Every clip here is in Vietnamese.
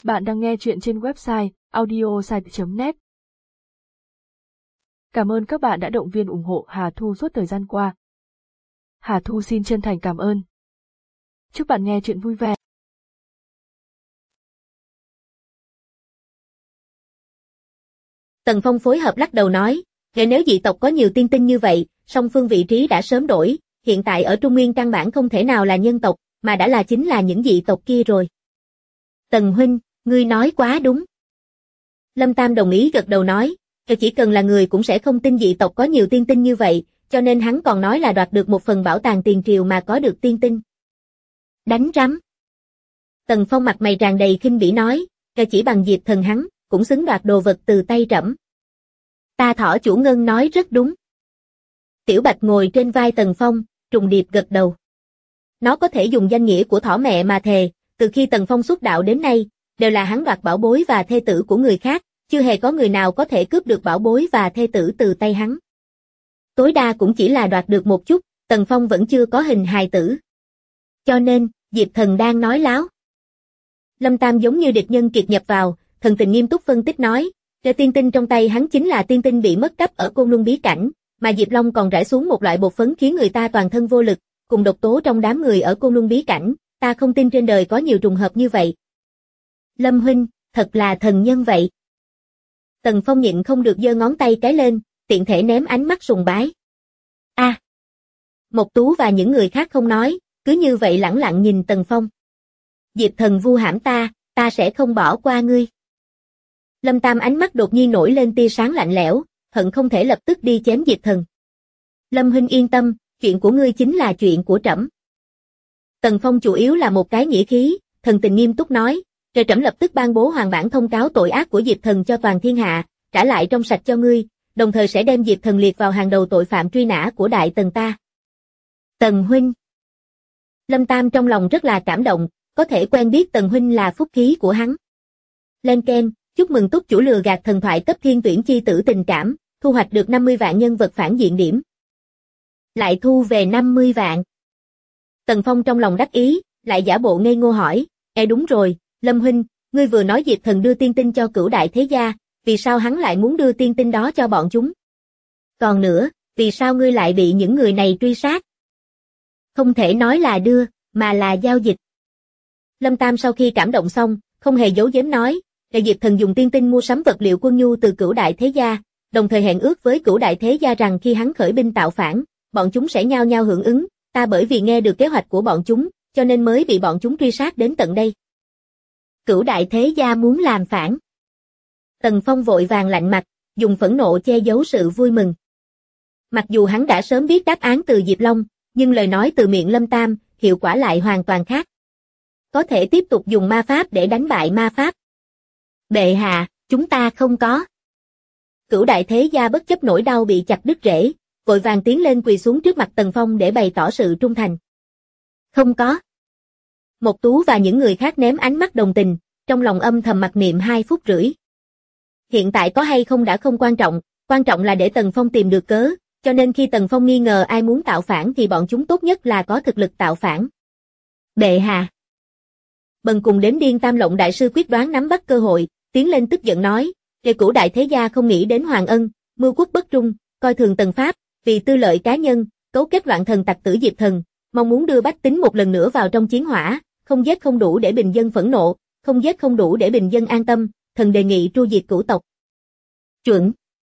Bạn đang nghe chuyện trên website audiosite.net. Cảm ơn các bạn đã động viên ủng hộ Hà Thu suốt thời gian qua. Hà Thu xin chân thành cảm ơn. Chúc bạn nghe chuyện vui vẻ. Tần Phong phối hợp lắc đầu nói, nếu dị tộc có nhiều tiên tinh như vậy, song phương vị trí đã sớm đổi, hiện tại ở Trung Nguyên căn bản không thể nào là nhân tộc, mà đã là chính là những dị tộc kia rồi. Tần huynh, ngươi nói quá đúng. Lâm Tam đồng ý gật đầu nói, chỉ cần là người cũng sẽ không tin dị tộc có nhiều tiên tinh như vậy, cho nên hắn còn nói là đoạt được một phần bảo tàng tiền triều mà có được tiên tinh. Đánh rắm. Tần Phong mặt mày tràn đầy khinh bỉ nói, chỉ bằng Diệp Thần hắn, cũng xứng đoạt đồ vật từ tay trẫm. Ta Thỏ chủ Ngân nói rất đúng. Tiểu Bạch ngồi trên vai Tần Phong, trùng điệp gật đầu. Nó có thể dùng danh nghĩa của Thỏ mẹ mà thề, từ khi Tần Phong xuất đạo đến nay, đều là hắn đoạt bảo bối và thê tử của người khác, chưa hề có người nào có thể cướp được bảo bối và thê tử từ tay hắn. Tối đa cũng chỉ là đoạt được một chút, Tần Phong vẫn chưa có hình hài tử. Cho nên, Diệp Thần đang nói láo. Lâm Tam giống như địch nhân kiệt nhập vào, thần tình nghiêm túc phân tích nói, tiên tinh trong tay hắn chính là tiên tinh bị mất cắp ở Côn Luân bí cảnh, mà Diệp Long còn rải xuống một loại bột phấn khiến người ta toàn thân vô lực, cùng độc tố trong đám người ở Côn Luân bí cảnh, ta không tin trên đời có nhiều trùng hợp như vậy. Lâm huynh, thật là thần nhân vậy. Tần Phong nhịn không được giơ ngón tay cái lên, tiện thể ném ánh mắt sùng bái. A. Mộc Tú và những người khác không nói, cứ như vậy lẳng lặng nhìn Tần Phong. Diệp Thần vu hãm ta sẽ không bỏ qua ngươi. Lâm Tam ánh mắt đột nhiên nổi lên tia sáng lạnh lẽo, hận không thể lập tức đi chém Diệp Thần. Lâm huynh yên tâm, chuyện của ngươi chính là chuyện của trẫm. Tần Phong chủ yếu là một cái nghĩa khí, thần tình nghiêm túc nói, rồi trẫm lập tức ban bố hoàng bản thông cáo tội ác của Diệp Thần cho toàn thiên hạ, trả lại trong sạch cho ngươi, đồng thời sẽ đem Diệp Thần liệt vào hàng đầu tội phạm truy nã của Đại Tần ta. Tần huynh. Lâm Tam trong lòng rất là cảm động, có thể quen biết Tần huynh là phúc khí của hắn. Lên ken, chúc mừng túc chủ lừa gạt thần thoại cấp thiên tuyển chi tử tình cảm, thu hoạch được 50 vạn nhân vật phản diện điểm. Lại thu về 50 vạn. Tần Phong trong lòng đắc ý, lại giả bộ ngây ngô hỏi, đúng rồi, Lâm huynh, ngươi vừa nói Diệp Thần đưa tiên tinh cho Cửu Đại Thế Gia, vì sao hắn lại muốn đưa tiên tinh đó cho bọn chúng? Còn nữa, vì sao ngươi lại bị những người này truy sát? Không thể nói là đưa, mà là giao dịch. Lâm Tam sau khi cảm động xong, không hề giấu giếm nói, Diệp Thần dùng tiên tinh mua sắm vật liệu quân nhu từ Cửu Đại Thế Gia, đồng thời hẹn ước với Cửu Đại Thế Gia rằng khi hắn khởi binh tạo phản, bọn chúng sẽ nhao nhao hưởng ứng, ta bởi vì nghe được kế hoạch của bọn chúng, cho nên mới bị bọn chúng truy sát đến tận đây. Cửu Đại Thế Gia muốn làm phản. Tần Phong vội vàng lạnh mặt, dùng phẫn nộ che giấu sự vui mừng. Mặc dù hắn đã sớm biết đáp án từ Diệp Long, nhưng lời nói từ miệng Lâm Tam, hiệu quả lại hoàn toàn khác. Có thể tiếp tục dùng ma pháp để đánh bại ma pháp. Bệ hạ, chúng ta không có. Cửu Đại Thế Gia bất chấp nỗi đau bị chặt đứt rễ, vội vàng tiến lên quỳ xuống trước mặt Tần Phong để bày tỏ sự trung thành. Không có. Mộc Tú và những người khác ném ánh mắt đồng tình, trong lòng âm thầm mặc niệm 2 phút rưỡi. Hiện tại có hay không đã không quan trọng là để Tần Phong tìm được cớ, cho nên khi Tần Phong nghi ngờ ai muốn tạo phản thì bọn chúng tốt nhất là có thực lực tạo phản. Bệ hạ. Bần cùng đến Điên Tam Lộng đại sư quyết đoán nắm bắt cơ hội, tiến lên tức giận nói, Cửu Đại Thế Gia không nghĩ đến Hoàng Ân, mưu quốc bất trung, coi thường Tần Pháp, vì tư lợi cá nhân, cấu kết loạn thần tặc tử Diệp Thần, mong muốn đưa bách tính một lần nữa vào trong chiến hỏa, không giết không đủ để bình dân phẫn nộ, không giết không đủ để bình dân an tâm, thần đề nghị tru diệt cửu tộc. Chuẩn.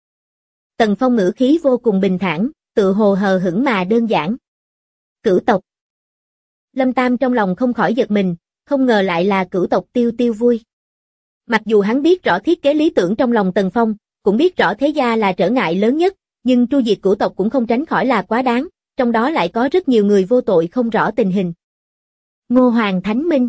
Tần Phong ngữ khí vô cùng bình thản, tự hồ hờ hững mà đơn giản. Cửu tộc. Lâm Tam trong lòng không khỏi giật mình, không ngờ lại là cửu tộc Tiêu Tiêu vui. Mặc dù hắn biết rõ thiết kế lý tưởng trong lòng Tần Phong, cũng biết rõ Thế Gia là trở ngại lớn nhất, nhưng tru diệt cửu tộc cũng không tránh khỏi là quá đáng, trong đó lại có rất nhiều người vô tội không rõ tình hình. Ngô Hoàng Thánh Minh.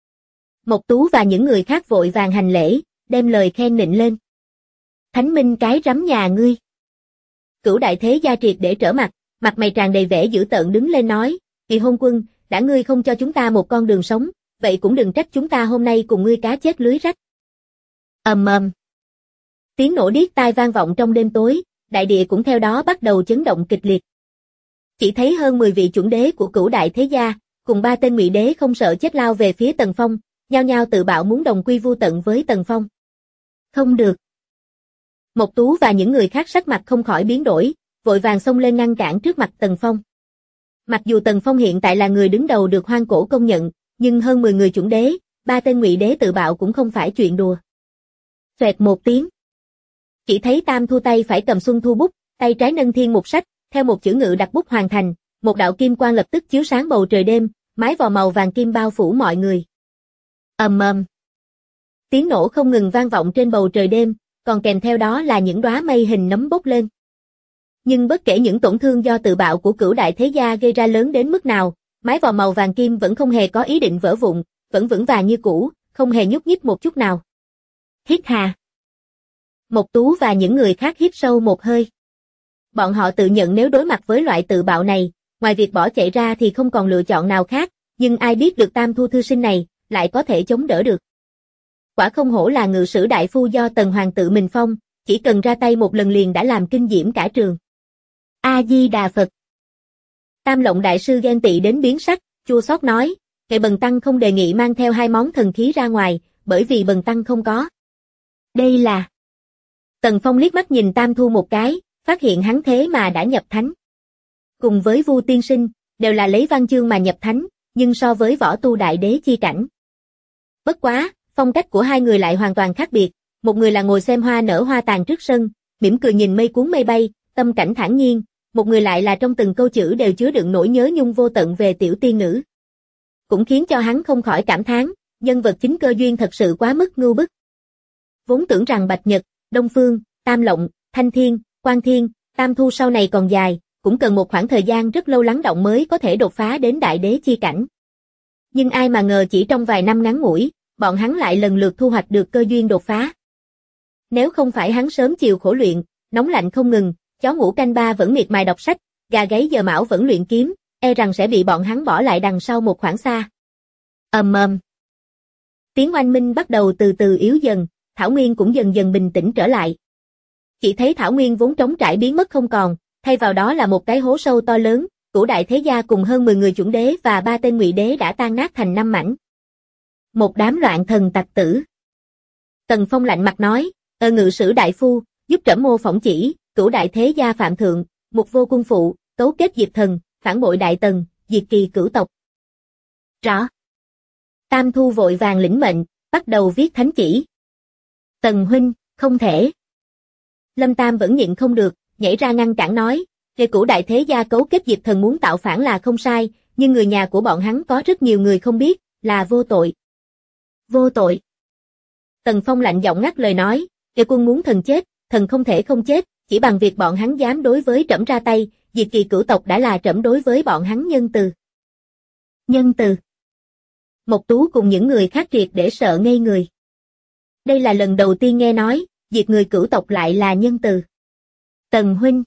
Mộc Tú và những người khác vội vàng hành lễ, đem lời khen nịnh lên. Thánh Minh cái rắm nhà ngươi. Cửu Đại Thế Gia triệt để trở mặt, mặt mày tràn đầy vẻ dữ tợn đứng lên nói, Kỳ Hôn Quân, đã ngươi không cho chúng ta một con đường sống, vậy cũng đừng trách chúng ta hôm nay cùng ngươi cá chết lưới rách. Ầm ầm. Tiếng nổ điếc tai vang vọng trong đêm tối, đại địa cũng theo đó bắt đầu chấn động kịch liệt. Chỉ thấy hơn 10 vị chuẩn đế của Cửu Đại Thế Gia, cùng 3 tên ngụy đế không sợ chết lao về phía Tần Phong, nhao nhao tự bạo muốn đồng quy vu tận với Tần Phong. Không được. Mộc Tú và những người khác sắc mặt không khỏi biến đổi, vội vàng xông lên ngăn cản trước mặt Tần Phong. Mặc dù Tần Phong hiện tại là người đứng đầu được Hoang Cổ công nhận, nhưng hơn 10 người chuẩn đế, 3 tên ngụy đế tự bạo cũng không phải chuyện đùa. Xoẹt một tiếng. Chỉ thấy Tam Thu tay phải cầm Xuân Thu bút, tay trái nâng Thiên Mục sách, theo một chữ ngự đặt bút hoàn thành, một đạo kim quang lập tức chiếu sáng bầu trời đêm, mái vò màu vàng kim bao phủ mọi người. Ầm ầm. Tiếng nổ không ngừng vang vọng trên bầu trời đêm, còn kèm theo đó là những đóa mây hình nấm bốc lên. Nhưng bất kể những tổn thương do tự bạo của Cửu đại thế gia gây ra lớn đến mức nào, mái vò màu vàng kim vẫn không hề có ý định vỡ vụn, vẫn vững vàng như cũ, không hề nhúc nhích một chút nào. Hít hà. Mộc Tú và những người khác hít sâu một hơi. Bọn họ tự nhận nếu đối mặt với loại tự bạo này, ngoài việc bỏ chạy ra thì không còn lựa chọn nào khác, nhưng ai biết được Tam Thu thư sinh này lại có thể chống đỡ được. Quả không hổ là ngự sử đại phu do Tần Hoàng tự mình phong, chỉ cần ra tay một lần liền đã làm kinh diễm cả trường. A Di Đà Phật. Tam Lộng đại sư ghen tị đến biến sắc, chua xót nói, "Ngài Bần tăng không đề nghị mang theo 2 món thần khí ra ngoài, bởi vì Bần tăng không có." Đây là. Tần Phong liếc mắt nhìn Tam Thu một cái, phát hiện hắn thế mà đã nhập thánh. Cùng với Vu tiên sinh, đều là lấy văn chương mà nhập thánh, nhưng so với võ tu đại đế chi cảnh. Bất quá, phong cách của hai người lại hoàn toàn khác biệt, một người là ngồi xem hoa nở hoa tàn trước sân, mỉm cười nhìn mây cuốn mây bay, tâm cảnh thản nhiên, một người lại là trong từng câu chữ đều chứa đựng nỗi nhớ nhung vô tận về tiểu tiên nữ. Cũng khiến cho hắn không khỏi cảm thán, nhân vật chính Cơ Duyên thật sự quá mức ngưu bức. Vốn tưởng rằng Bạch Nhật, Đông Phương, Tam Lộng, Thanh Thiên, Quang Thiên, Tam Thu sau này còn dài, cũng cần một khoảng thời gian rất lâu lắng động mới có thể đột phá đến đại đế chi cảnh. Nhưng ai mà ngờ chỉ trong vài năm ngắn ngủi, bọn hắn lại lần lượt thu hoạch được cơ duyên đột phá. Nếu không phải hắn sớm chiều khổ luyện, nóng lạnh không ngừng, chó ngủ canh ba vẫn miệt mài đọc sách, gà gáy giờ mão vẫn luyện kiếm, e rằng sẽ bị bọn hắn bỏ lại đằng sau một khoảng xa. Ầm ầm. Tiếng oanh minh bắt đầu từ từ yếu dần, Thảo Nguyên cũng dần dần bình tĩnh trở lại. Chỉ thấy Thảo Nguyên vốn trống trải biến mất không còn, thay vào đó là một cái hố sâu to lớn, Cửu đại thế gia cùng hơn 10 người chuẩn đế và 3 tên ngụy đế đã tan nát thành 5 mảnh. Một đám loạn thần tặc tử. Tần Phong lạnh mặt nói, ngự sử đại phu, giúp trẫm mô phỏng chỉ, Cửu đại thế gia phạm thượng, mục vô cung phụ, cấu kết diệt thần, phản bội đại tần, diệt kỳ cửu tộc. Rõ. Tam Thu vội vàng lĩnh mệnh, bắt đầu viết thánh chỉ. Tần huynh, không thể. Lâm Tam vẫn nhịn không được, nhảy ra ngăn cản nói, về Cửu đại thế gia cấu kết diệt thần muốn tạo phản là không sai, nhưng người nhà của bọn hắn có rất nhiều người không biết, là vô tội. Vô tội. Tần Phong lạnh giọng ngắt lời nói, kẻ quân muốn thần chết, thần không thể không chết, chỉ bằng việc bọn hắn dám đối với trẫm ra tay, diệt kỳ cửu tộc đã là trẫm đối với bọn hắn nhân từ. Nhân từ. Mộc Tú cùng những người khác triệt để sợ ngây người. Đây là lần đầu tiên nghe nói, diệt người cửu tộc lại là nhân từ. Tần huynh.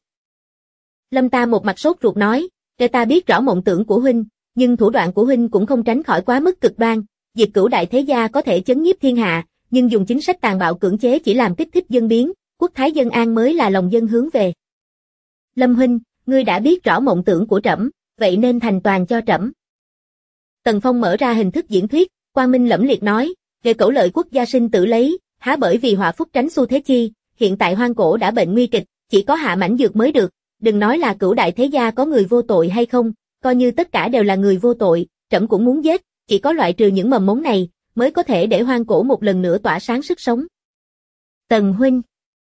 Lâm Tam một mặt sốt ruột nói, để ta biết rõ mộng tưởng của huynh, nhưng thủ đoạn của huynh cũng không tránh khỏi quá mức cực đoan, diệt Cửu đại thế gia có thể chấn nhiếp thiên hạ, nhưng dùng chính sách tàn bạo cưỡng chế chỉ làm kích thích dân biến, quốc thái dân an mới là lòng dân hướng về. Lâm huynh, ngươi đã biết rõ mộng tưởng của trẫm, vậy nên thành toàn cho trẫm. Tần Phong mở ra hình thức diễn thuyết, quang minh lẫm liệt nói, về Cẩu lợi quốc gia sinh tử lấy, há bởi vì họa phúc tránh xu thế chi, hiện tại Hoang Cổ đã bệnh nguy kịch, chỉ có hạ mãnh dược mới được, đừng nói là Cửu đại thế gia có người vô tội hay không, coi như tất cả đều là người vô tội, trẫm cũng muốn giết, chỉ có loại trừ những mầm mống này, mới có thể để Hoang Cổ một lần nữa tỏa sáng sức sống. Tần huynh.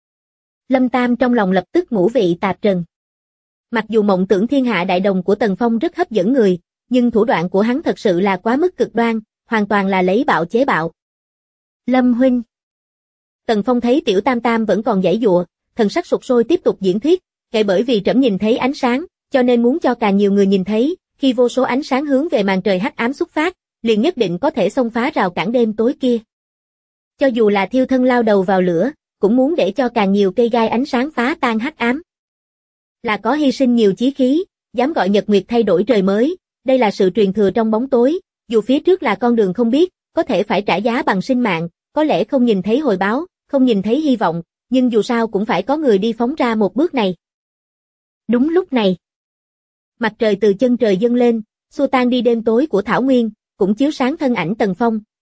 Lâm Tam trong lòng lập tức ngũ vị tạp trần. Mặc dù mộng tưởng thiên hạ đại đồng của Tần Phong rất hấp dẫn người, nhưng thủ đoạn của hắn thật sự là quá mức cực đoan, hoàn toàn là lấy bạo chế bạo. Lâm huynh. Tần Phong thấy tiểu Tam Tam vẫn còn giãy giụa, thần sắc sụt sôi tiếp tục diễn thuyết, kể bởi vì trẫm nhìn thấy ánh sáng, cho nên muốn cho càng nhiều người nhìn thấy, khi vô số ánh sáng hướng về màn trời hắc ám xuất phát, liền nhất định có thể xông phá rào cản đêm tối kia. Cho dù là thiêu thân lao đầu vào lửa, cũng muốn để cho càng nhiều cây gai ánh sáng phá tan hắc ám. Là có hy sinh nhiều chí khí, dám gọi nhật nguyệt thay đổi trời mới, đây là sự truyền thừa trong bóng tối, dù phía trước là con đường không biết, có thể phải trả giá bằng sinh mạng, có lẽ không nhìn thấy hồi báo, không nhìn thấy hy vọng, nhưng dù sao cũng phải có người đi phóng ra một bước này. Đúng lúc này, mặt trời từ chân trời dâng lên, xua tan đi đêm tối của Thảo Nguyên, cũng chiếu sáng thân ảnh Tần Phong,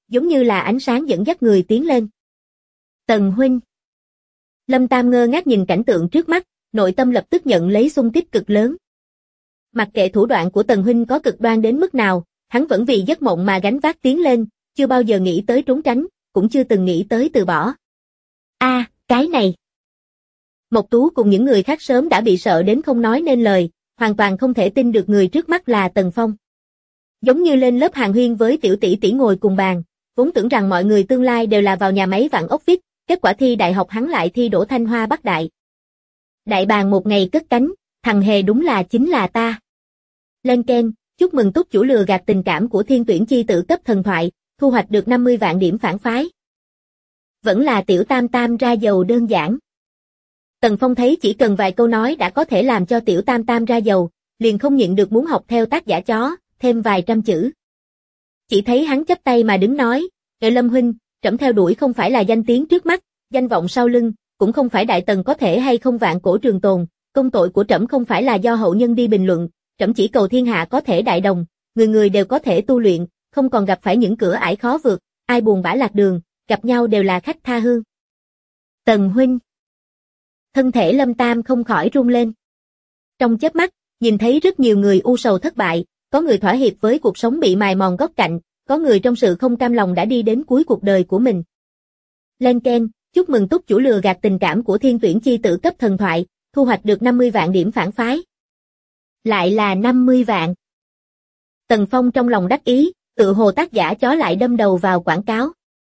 giống như là ánh sáng dẫn dắt người tiến lên. Tần huynh. Lâm Tam ngơ ngác nhìn cảnh tượng trước mắt, nội tâm lập tức nhận lấy xung kích cực lớn. Mặc kệ thủ đoạn của Tần huynh có cực đoan đến mức nào, hắn vẫn vì giấc mộng mà gánh vác tiến lên, chưa bao giờ nghĩ tới trốn tránh, cũng chưa từng nghĩ tới từ bỏ. Cái này. Mộc Tú cùng những người khác sớm đã bị sợ đến không nói nên lời, hoàn toàn không thể tin được người trước mắt là Tần Phong. Giống như lên lớp hàn huyên với tiểu tỷ tỷ ngồi cùng bàn, vốn tưởng rằng mọi người tương lai đều là vào nhà máy vạn ốc vít, kết quả thi đại học hắn lại thi đỗ Thanh Hoa Bắc Đại. Đại bàng một ngày cất cánh, thằng hề đúng là chính là ta. Lên keng, chúc mừng túc chủ lừa gạt tình cảm của thiên tuyển chi tử cấp thần thoại, thu hoạch được 50 vạn điểm phản phái. Vẫn là tiểu tam tam ra giàu đơn giản. Tần Phong thấy chỉ cần vài câu nói đã có thể làm cho tiểu tam tam ra giàu, liền không nhịn được muốn học theo tác giả chó, thêm vài trăm chữ. Chỉ thấy hắn chắp tay mà đứng nói, Lâm huynh, trẫm theo đuổi không phải là danh tiếng trước mắt, danh vọng sau lưng, cũng không phải đại tần có thể hay không vạn cổ trường tồn, công tội của trẫm không phải là do hậu nhân đi bình luận, trẫm chỉ cầu thiên hạ có thể đại đồng, người người đều có thể tu luyện, không còn gặp phải những cửa ải khó vượt, ai buồn bã lạc đường, gặp nhau đều là khách tha hương. Tần huynh. Thân thể Lâm Tam không khỏi run lên. Trong chớp mắt, nhìn thấy rất nhiều người u sầu thất bại, có người thỏa hiệp với cuộc sống bị mài mòn góc cạnh, có người trong sự không cam lòng đã đi đến cuối cuộc đời của mình. Lên keng, chúc mừng túc chủ lừa gạt tình cảm của thiên tuyển chi tử cấp thần thoại, thu hoạch được 50 vạn điểm phản phái. Lại là 50 vạn. Tần Phong trong lòng đắc ý, tự hồ tác giả chó lại đâm đầu vào quảng cáo.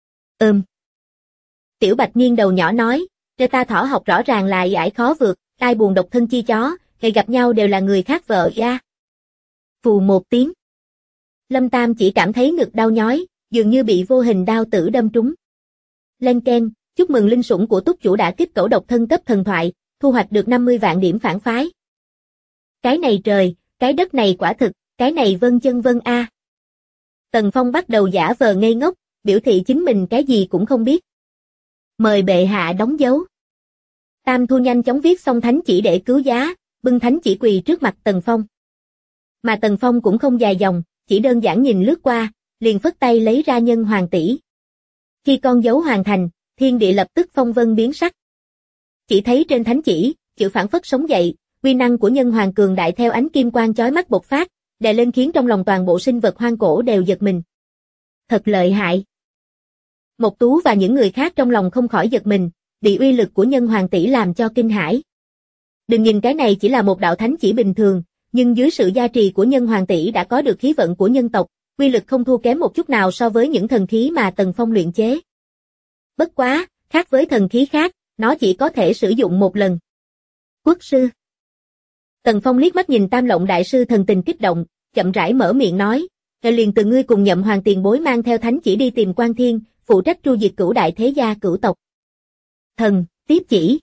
Tiểu Bạch nghiêng đầu nhỏ nói, cho ta thỏ học rõ ràng là ải khó vượt, ai buồn độc thân chi chó, ngày gặp nhau đều là người khác vợ ya. Phù một tiếng. Lâm Tam chỉ cảm thấy ngực đau nhói, dường như bị vô hình đao tử đâm trúng. Lên keng, chúc mừng linh sủng của túc chủ đã kích cẩu độc thân cấp thần thoại, thu hoạch được 50 vạn điểm phản phái. Cái này trời, cái đất này quả thực, cái này vân chân vân a. Tần Phong bắt đầu giả vờ ngây ngốc, biểu thị chính mình cái gì cũng không biết. Mời bệ hạ đóng dấu. Tam Thu nhanh chóng viết xong thánh chỉ để cứu giá, bưng thánh chỉ quỳ trước mặt Tần Phong. Mà Tần Phong cũng không dài dòng, chỉ đơn giản nhìn lướt qua, liền phất tay lấy ra nhân hoàng tỷ. Khi con dấu hoàn thành, thiên địa lập tức phong vân biến sắc. Chỉ thấy trên thánh chỉ, chữ phảng phất sống dậy, uy năng của nhân hoàng cường đại theo ánh kim quang chói mắt bộc phát, đè lên khiến trong lòng toàn bộ sinh vật hoang cổ đều giật mình. Thật lợi hại. Mộc Tú và những người khác trong lòng không khỏi giật mình, bị uy lực của nhân hoàng tỷ làm cho kinh hãi. Đừng nhìn cái này chỉ là một đạo thánh chỉ bình thường, nhưng dưới sự gia trì của nhân hoàng tỷ đã có được khí vận của nhân tộc, uy lực không thua kém một chút nào so với những thần khí mà Tần Phong luyện chế. Bất quá, khác với thần khí khác, nó chỉ có thể sử dụng một lần. Quốc sư. Tần Phong liếc mắt nhìn Tam Lộng đại sư thần tình kích động, chậm rãi mở miệng nói, liền từ ngươi cùng Nhậm Hoàng tiền bối mang theo thánh chỉ đi tìm Quan Thiên, phụ trách tru diệt cửu đại thế gia cửu tộc. Thần, tiếp chỉ.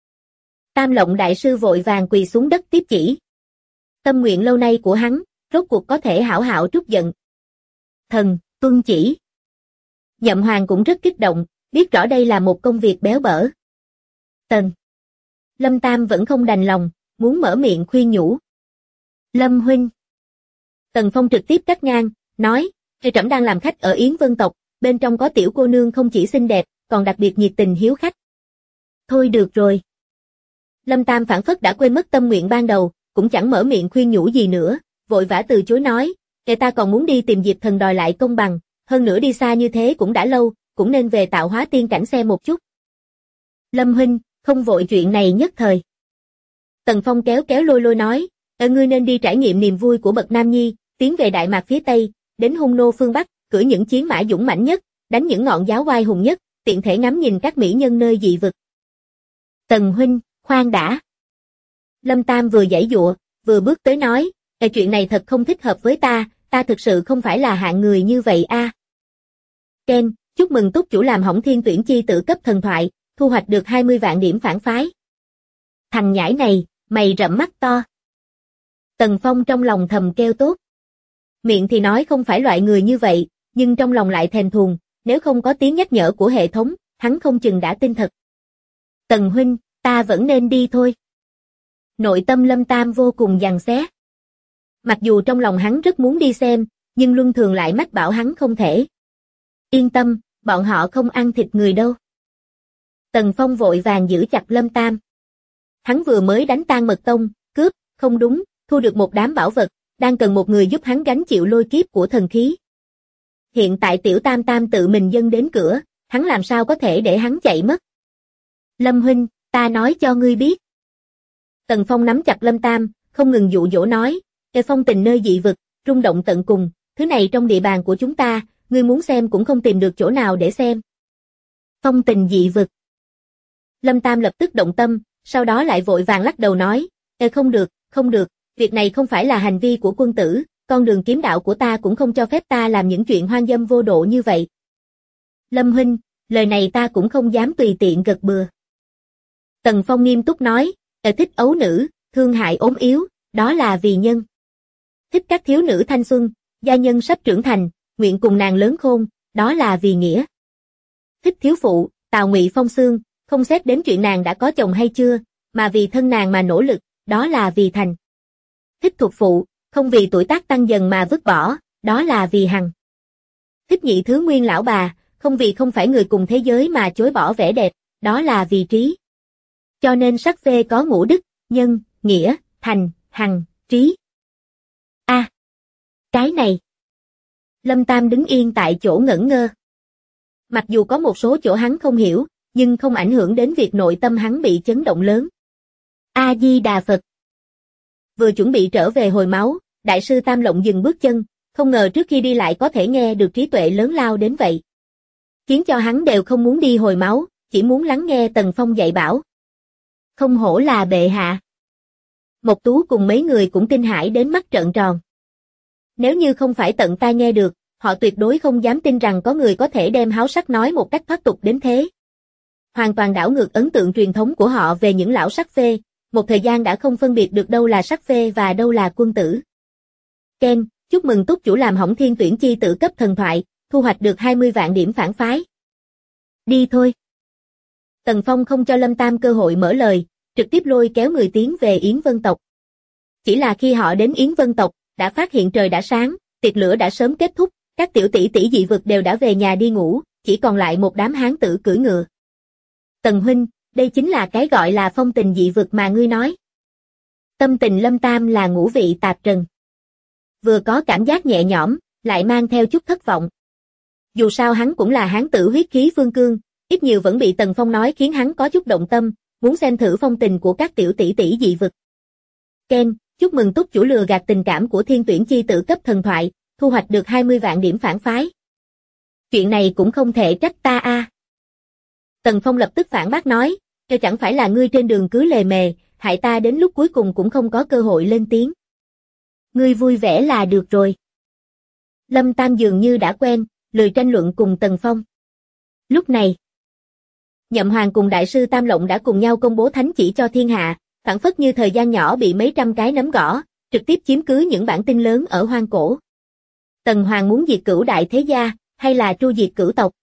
Tam Lộng đại sư vội vàng quỳ xuống đất tiếp chỉ. Tâm nguyện lâu nay của hắn, rốt cuộc có thể hảo hảo trút giận. Thần, tuân chỉ. Nhậm Hoàng cũng rất kích động, biết rõ đây là một công việc béo bở. Tần. Lâm Tam vẫn không đành lòng, muốn mở miệng khuyên nhủ. Lâm huynh. Tần Phong trực tiếp cắt ngang, nói, trẫm đang làm khách ở Yến Vân tộc, bên trong có tiểu cô nương không chỉ xinh đẹp, còn đặc biệt nhiệt tình hiếu khách. Thôi được rồi. Lâm Tam phảng phất đã quên mất tâm nguyện ban đầu, cũng chẳng mở miệng khuyên nhủ gì nữa, vội vã từ chối nói, kẻ ta còn muốn đi tìm Diệp Thần đòi lại công bằng, hơn nữa đi xa như thế cũng đã lâu, cũng nên về Tạo Hóa Tiên cảnh xem một chút. Lâm huynh, không vội chuyện này nhất thời. Tần Phong kéo kéo lôi lôi nói, ngươi nên đi trải nghiệm niềm vui của bậc nam nhi, tiến về Đại Mạc phía Tây, đến Hung Nô phương Bắc, cưỡi những chiến mã dũng mãnh nhất, đánh những ngọn giáo oai hùng nhất, tiện thể ngắm nhìn các mỹ nhân nơi dị vực. Tần huynh, khoan đã. Lâm Tam vừa giãy giụa, vừa bước tới nói, chuyện này thật không thích hợp với ta thực sự không phải là hạng người như vậy a. Ken, chúc mừng túc chủ làm hỏng thiên tuyển chi tử cấp thần thoại, thu hoạch được 20 vạn điểm phản phái. Thằng nhãi này, mày rậm mắt to. Tần Phong trong lòng thầm kêu tốt. Miệng thì nói không phải loại người như vậy, nhưng trong lòng lại thèm thuồng, nếu không có tiếng nhắc nhở của hệ thống, hắn không chừng đã tin thật. Tần huynh, ta vẫn nên đi thôi. Nội tâm Lâm Tam vô cùng giằng xé. Mặc dù trong lòng hắn rất muốn đi xem, nhưng luân thường lại mách bảo hắn không thể. Yên tâm, bọn họ không ăn thịt người đâu. Tần Phong vội vàng giữ chặt Lâm Tam. Hắn vừa mới đánh tan mật tông, cướp, không đúng, thu được một đám bảo vật, đang cần một người giúp hắn gánh chịu lôi kiếp của thần khí. Hiện tại tiểu Tam Tam tự mình dâng đến cửa, hắn làm sao có thể để hắn chạy mất. Lâm huynh, ta nói cho ngươi biết. Tần Phong nắm chặt Lâm Tam, không ngừng dụ dỗ nói, phong tình nơi dị vực, rung động tận cùng, thứ này trong địa bàn của chúng ta, ngươi muốn xem cũng không tìm được chỗ nào để xem. Phong tình dị vực. Lâm Tam lập tức động tâm, sau đó lại vội vàng lắc đầu nói, không được, việc này không phải là hành vi của quân tử, con đường kiếm đạo của ta cũng không cho phép ta làm những chuyện hoang dâm vô độ như vậy. Lâm huynh, lời này ta cũng không dám tùy tiện gật bừa. Tần Phong nghiêm túc nói, thích ấu nữ, thương hại ốm yếu, đó là vì nhân. Thích các thiếu nữ thanh xuân, gia nhân sắp trưởng thành, nguyện cùng nàng lớn khôn, đó là vì nghĩa. Thích thiếu phụ, tào ngụy phong xương, không xét đến chuyện nàng đã có chồng hay chưa, mà vì thân nàng mà nỗ lực, đó là vì thành. Thích thuộc phụ, không vì tuổi tác tăng dần mà vứt bỏ, đó là vì hằng. Thích nhị thứ nguyên lão bà, không vì không phải người cùng thế giới mà chối bỏ vẻ đẹp, đó là vì trí. Cho nên sắc phê có ngũ đức, nhân, nghĩa, thành, hằng, trí. Cái này. Lâm Tam đứng yên tại chỗ ngẩn ngơ. Mặc dù có một số chỗ hắn không hiểu, nhưng không ảnh hưởng đến việc nội tâm hắn bị chấn động lớn. A-di-đà Phật. Vừa chuẩn bị trở về hồi máu, Đại sư Tam Lộng dừng bước chân, không ngờ trước khi đi lại có thể nghe được trí tuệ lớn lao đến vậy. Khiến cho hắn đều không muốn đi hồi máu, chỉ muốn lắng nghe Tần Phong dạy bảo. Không hổ là bệ hạ. Mộc Tú cùng mấy người cũng kinh hãi đến mắt trợn tròn. Nếu như không phải tận tai nghe được, họ tuyệt đối không dám tin rằng có người có thể đem háo sắc nói một cách thoát tục đến thế. Hoàn toàn đảo ngược ấn tượng truyền thống của họ về những lão sắc phê, một thời gian đã không phân biệt được đâu là sắc phê và đâu là quân tử. Ken, chúc mừng túc chủ làm hỏng thiên tuyển chi tử cấp thần thoại, thu hoạch được 20 vạn điểm phản phái. Đi thôi. Tần Phong không cho Lâm Tam cơ hội mở lời, trực tiếp lôi kéo người tiến về Yến Vân tộc. Chỉ là khi họ đến Yến Vân tộc, đã phát hiện trời đã sáng, tiệc lửa đã sớm kết thúc, các tiểu tỷ tỷ dị vực đều đã về nhà đi ngủ, chỉ còn lại một đám hán tử cưỡi ngựa. Tần huynh, đây chính là cái gọi là phong tình dị vực mà ngươi nói. Tâm tình Lâm Tam là ngũ vị tạp trần. Vừa có cảm giác nhẹ nhõm, lại mang theo chút thất vọng. Dù sao hắn cũng là hán tử huyết khí phương cương, ít nhiều vẫn bị Tần Phong nói khiến hắn có chút động tâm, muốn xem thử phong tình của các tiểu tỷ tỷ dị vực. Ken, chúc mừng túc chủ lừa gạt tình cảm của thiên tuyển chi tử cấp thần thoại, thu hoạch được 20 vạn điểm phản phái. Chuyện này cũng không thể trách ta a. Tần Phong lập tức phản bác nói, cho chẳng phải là ngươi trên đường cứ lề mề, hại ta đến lúc cuối cùng cũng không có cơ hội lên tiếng. Ngươi vui vẻ là được rồi. Lâm Tam dường như đã quen, lười tranh luận cùng Tần Phong. Lúc này, Nhậm Hoàng cùng Đại sư Tam Lộng đã cùng nhau công bố thánh chỉ cho thiên hạ, phảng phất như thời gian nhỏ bị mấy trăm cái nấm gõ, trực tiếp chiếm cứ những bản tin lớn ở hoang cổ. Tần Hoàng muốn diệt Cửu Đại Thế Gia, hay là tru diệt Cửu tộc?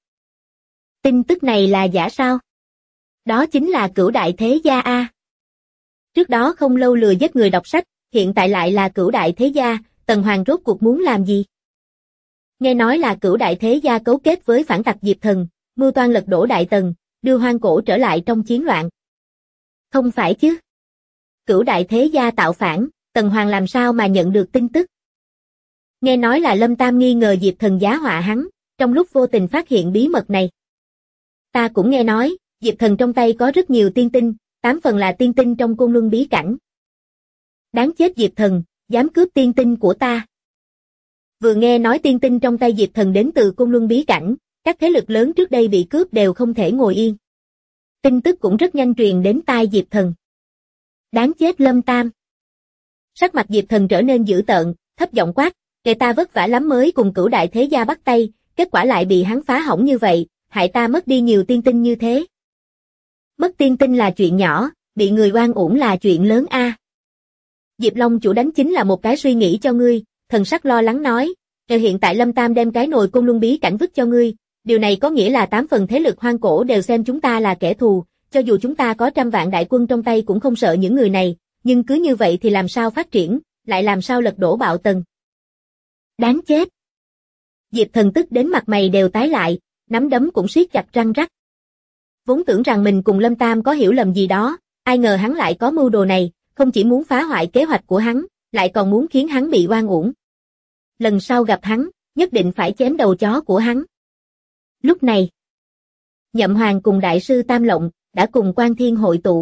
Tin tức này là giả sao? Đó chính là Cửu Đại Thế Gia a. Trước đó không lâu lừa giết người đọc sách, hiện tại lại là Cửu Đại Thế Gia, Tần Hoàng rốt cuộc muốn làm gì? Nghe nói là Cửu Đại Thế Gia cấu kết với phản tặc Diệp Thần, mưu toan lật đổ Đại Tần, đưa hoang cổ trở lại trong chiến loạn. Không phải chứ? Cửu Đại Thế Gia tạo phản, Tần Hoàng làm sao mà nhận được tin tức? Nghe nói là Lâm Tam nghi ngờ Diệp Thần giá họa hắn, trong lúc vô tình phát hiện bí mật này. Ta cũng nghe nói, Diệp Thần trong tay có rất nhiều tiên tinh, 8 phần là tiên tinh trong Côn Luân bí cảnh. Đáng chết Diệp Thần, dám cướp tiên tinh của ta. Vừa nghe nói tiên tinh trong tay Diệp Thần đến từ Côn Luân bí cảnh, các thế lực lớn trước đây bị cướp đều không thể ngồi yên. Tin tức cũng rất nhanh truyền đến tai Diệp Thần. Đáng chết Lâm Tam. Sắc mặt Diệp Thần trở nên dữ tợn, thấp giọng quát, người ta vất vả lắm mới cùng Cửu Đại Thế Gia bắt tay, kết quả lại bị hắn phá hỏng như vậy, hại ta mất đi nhiều tiên tinh như thế. Mất tiên tinh là chuyện nhỏ, bị người oan uổng là chuyện lớn a. Diệp Long chủ đánh chính là một cái suy nghĩ cho ngươi, thần sắc lo lắng nói, hiện tại Lâm Tam đem cái nồi Côn Luân bí cảnh vứt cho ngươi, điều này có nghĩa là 8 phần thế lực hoang cổ đều xem chúng ta là kẻ thù, cho dù chúng ta có 100 vạn đại quân trong tay cũng không sợ những người này, nhưng cứ như vậy thì làm sao phát triển, lại làm sao lật đổ Bạo Tần. Đáng chết. Diệp Thần tức đến mặt mày đều tái lại, nắm đấm cũng siết chặt răng rắc. Vốn tưởng rằng mình cùng Lâm Tam có hiểu lầm gì đó, ai ngờ hắn lại có mưu đồ này, không chỉ muốn phá hoại kế hoạch của hắn, lại còn muốn khiến hắn bị oan uổng. Lần sau gặp hắn, nhất định phải chém đầu chó của hắn. Lúc này, Nhậm Hoàng cùng đại sư Tam Lộng đã cùng Quan Thiên hội tụ.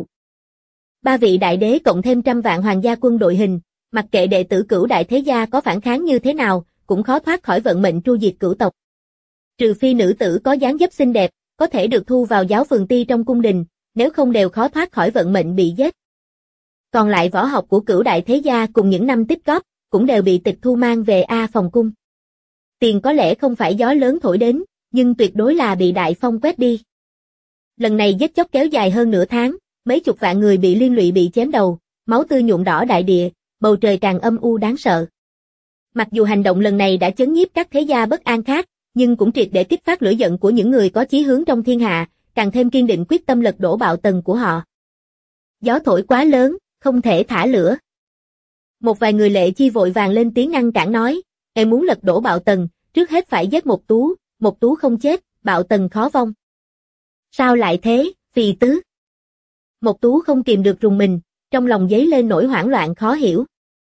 Ba vị đại đế cộng thêm trăm vạn hoàng gia quân đội hình, mặc kệ đệ tử Cửu đại thế gia có phản kháng như thế nào, cũng khó thoát khỏi vận mệnh tru diệt cửu tộc. Trừ phi nữ tử có dáng dấp xinh đẹp, có thể được thu vào giáo phường ti trong cung đình, nếu không đều khó thoát khỏi vận mệnh bị giết. Còn lại võ học của Cửu đại thế gia cùng những năm tích góp, cũng đều bị tịch thu mang về A phòng cung. Tiền có lẽ không phải gió lớn thổi đến, nhưng tuyệt đối là bị đại phong quét đi. Lần này giết chóc kéo dài hơn nửa tháng, mấy chục vạn người bị liên lụy bị chém đầu, máu tươi nhuộm đỏ đại địa, bầu trời càng âm u đáng sợ. Mặc dù hành động lần này đã chấn nhiếp các thế gia bất an khác, nhưng cũng triệt để kích phát lửa giận của những người có chí hướng trong thiên hạ, càng thêm kiên định quyết tâm lật đổ Bạo Tần của họ. Gió thổi quá lớn, không thể thả lửa. Một vài người lệ chi vội vàng lên tiếng ngăn cản nói, em muốn lật đổ Bạo Tần, trước hết phải giết Một Tú không chết, Bạo Tần khó vong. Sao lại thế, Phì Tứ? Một Tú không kìm được rùng mình, trong lòng dấy lên nỗi hoảng loạn khó hiểu.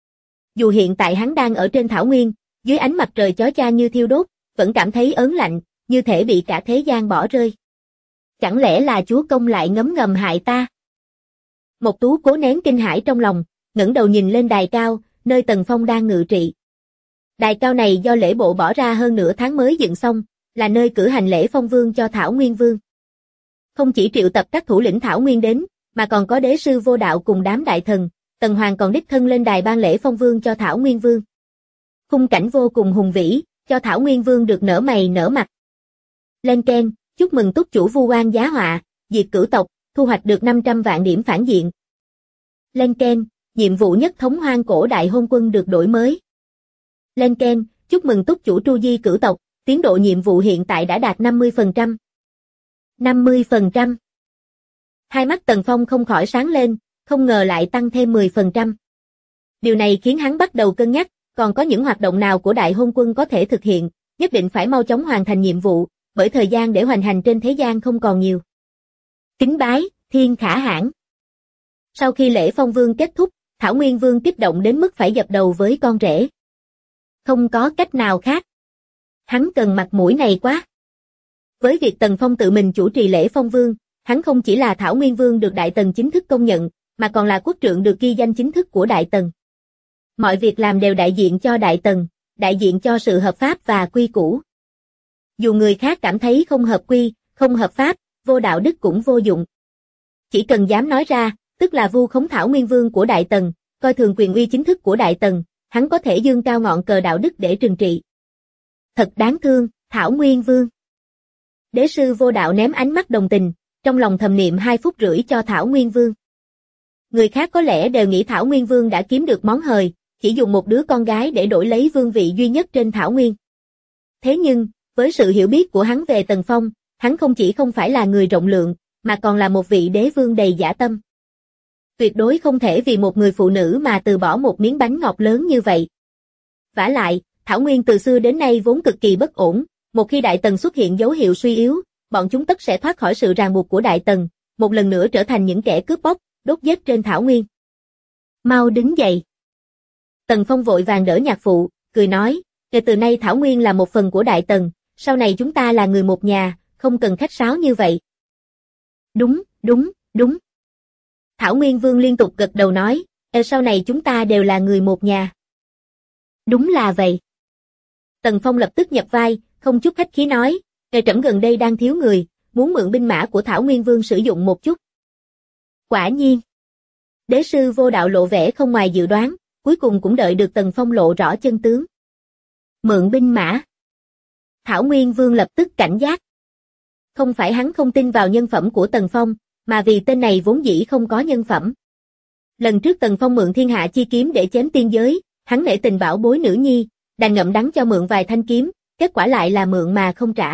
Dù hiện tại hắn đang ở trên thảo nguyên, dưới ánh mặt trời chói chang như thiêu đốt, vẫn cảm thấy ớn lạnh, như thể bị cả thế gian bỏ rơi. Chẳng lẽ là chúa công lại ngấm ngầm hại ta? Một Tú cố nén kinh hãi trong lòng, ngẩng đầu nhìn lên đài cao, nơi Tần Phong đang ngự trị. Đài cao này do lễ bộ bỏ ra hơn nửa tháng mới dựng xong, là nơi cử hành lễ phong vương cho Thảo Nguyên Vương. Không chỉ triệu tập các thủ lĩnh Thảo Nguyên đến, mà còn có đế sư Vô Đạo cùng đám đại thần, Tần Hoàng còn đích thân lên đài ban lễ phong vương cho Thảo Nguyên Vương. Khung cảnh vô cùng hùng vĩ, cho Thảo Nguyên Vương được nở mày nở mặt. Lên keng, chúc mừng túc chủ vu oan giá họa, diệt cửu tộc, thu hoạch được 500 vạn điểm phản diện. Lên keng, nhiệm vụ nhất thống hoang cổ đại hôn quân được đổi mới. Lên keng, chúc mừng túc chủ tru di cửu tộc, tiến độ nhiệm vụ hiện tại đã đạt 50%. 50%. Hai mắt Tần Phong không khỏi sáng lên, không ngờ lại tăng thêm 10%. Điều này khiến hắn bắt đầu cân nhắc, còn có những hoạt động nào của đại hôn quân có thể thực hiện, nhất định phải mau chóng hoàn thành nhiệm vụ, bởi thời gian để hoành hành trên thế gian không còn nhiều. Kính bái, Thiên Khả Hãn. Sau khi lễ phong vương kết thúc, Thảo Nguyên Vương kích động đến mức phải dập đầu với con rể. Không có cách nào khác. Hắn cần mặt mũi này quá. Với việc Tần Phong tự mình chủ trì lễ phong vương, hắn không chỉ là Thảo Nguyên Vương được Đại Tần chính thức công nhận, mà còn là quốc trượng được ghi danh chính thức của Đại Tần. Mọi việc làm đều đại diện cho Đại Tần, đại diện cho sự hợp pháp và quy củ. Dù người khác cảm thấy không hợp quy, không hợp pháp, vô đạo đức cũng vô dụng. Chỉ cần dám nói ra, tức là vu khống Thảo Nguyên Vương của Đại Tần, coi thường quyền uy chính thức của Đại Tần, hắn có thể dương cao ngọn cờ đạo đức để trừng trị. Thật đáng thương, Thảo Nguyên Vương. Đế sư Vô Đạo ném ánh mắt đồng tình, trong lòng thầm niệm 2 phút rưỡi cho Thảo Nguyên Vương. Người khác có lẽ đều nghĩ Thảo Nguyên Vương đã kiếm được món hời, chỉ dùng một đứa con gái để đổi lấy vương vị duy nhất trên Thảo Nguyên. Thế nhưng, với sự hiểu biết của hắn về Tần Phong, hắn không chỉ không phải là người rộng lượng, mà còn là một vị đế vương đầy dã tâm. Tuyệt đối không thể vì một người phụ nữ mà từ bỏ một miếng bánh ngọt lớn như vậy. Vả lại, Thảo Nguyên từ xưa đến nay vốn cực kỳ bất ổn, một khi Đại Tần xuất hiện dấu hiệu suy yếu, bọn chúng tất sẽ thoát khỏi sự ràng buộc của Đại Tần, một lần nữa trở thành những kẻ cướp bóc, đốt giết trên Thảo Nguyên. Mau đứng dậy. Tần Phong vội vàng đỡ nhạc phụ, cười nói, kể từ nay Thảo Nguyên là một phần của Đại Tần, sau này chúng ta là người một nhà, không cần khách sáo như vậy. Đúng, đúng, đúng. Thảo Nguyên Vương liên tục gật đầu nói, sau này chúng ta đều là người một nhà. Đúng là vậy. Tần Phong lập tức nhập vai, không chút khách khí nói, trẫm gần đây đang thiếu người, muốn mượn binh mã của Thảo Nguyên Vương sử dụng một chút. Quả nhiên. Đế sư Vô Đạo lộ vẻ không ngoài dự đoán, cuối cùng cũng đợi được Tần Phong lộ rõ chân tướng. Mượn binh mã. Thảo Nguyên Vương lập tức cảnh giác. Không phải hắn không tin vào nhân phẩm của Tần Phong, mà vì tên này vốn dĩ không có nhân phẩm. Lần trước Tần Phong mượn thiên hạ chi kiếm để chém tiên giới, hắn nể tình bảo bối nữ nhi, đành ngậm đắng cho mượn vài thanh kiếm, kết quả lại là mượn mà không trả.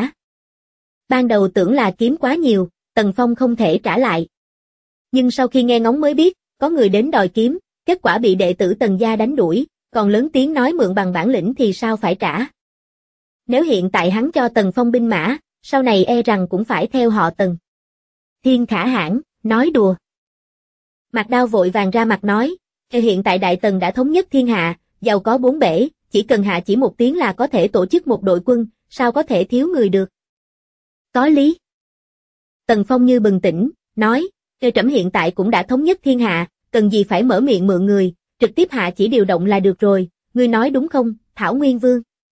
Ban đầu tưởng là kiếm quá nhiều, Tần Phong không thể trả lại. Nhưng sau khi nghe ngóng mới biết, có người đến đòi kiếm, kết quả bị đệ tử Tần gia đánh đuổi, còn lớn tiếng nói mượn bằng bản lĩnh thì sao phải trả. Nếu hiện tại hắn cho Tần Phong binh mã, sau này e rằng cũng phải theo họ Tần. Thiên Khả Hãn, nói đùa. Mạc Đao vội vàng ra mặt nói, hiện tại Đại Tần đã thống nhất thiên hạ, giàu có bốn bể, chỉ cần hạ chỉ một tiếng là có thể tổ chức một đội quân, sao có thể thiếu người được. Có lý. Tần Phong như bừng tỉnh, nói, trẫm hiện tại cũng đã thống nhất thiên hạ, cần gì phải mở miệng mượn người, trực tiếp hạ chỉ điều động là được rồi, ngươi nói đúng không, Thảo Nguyên Vương?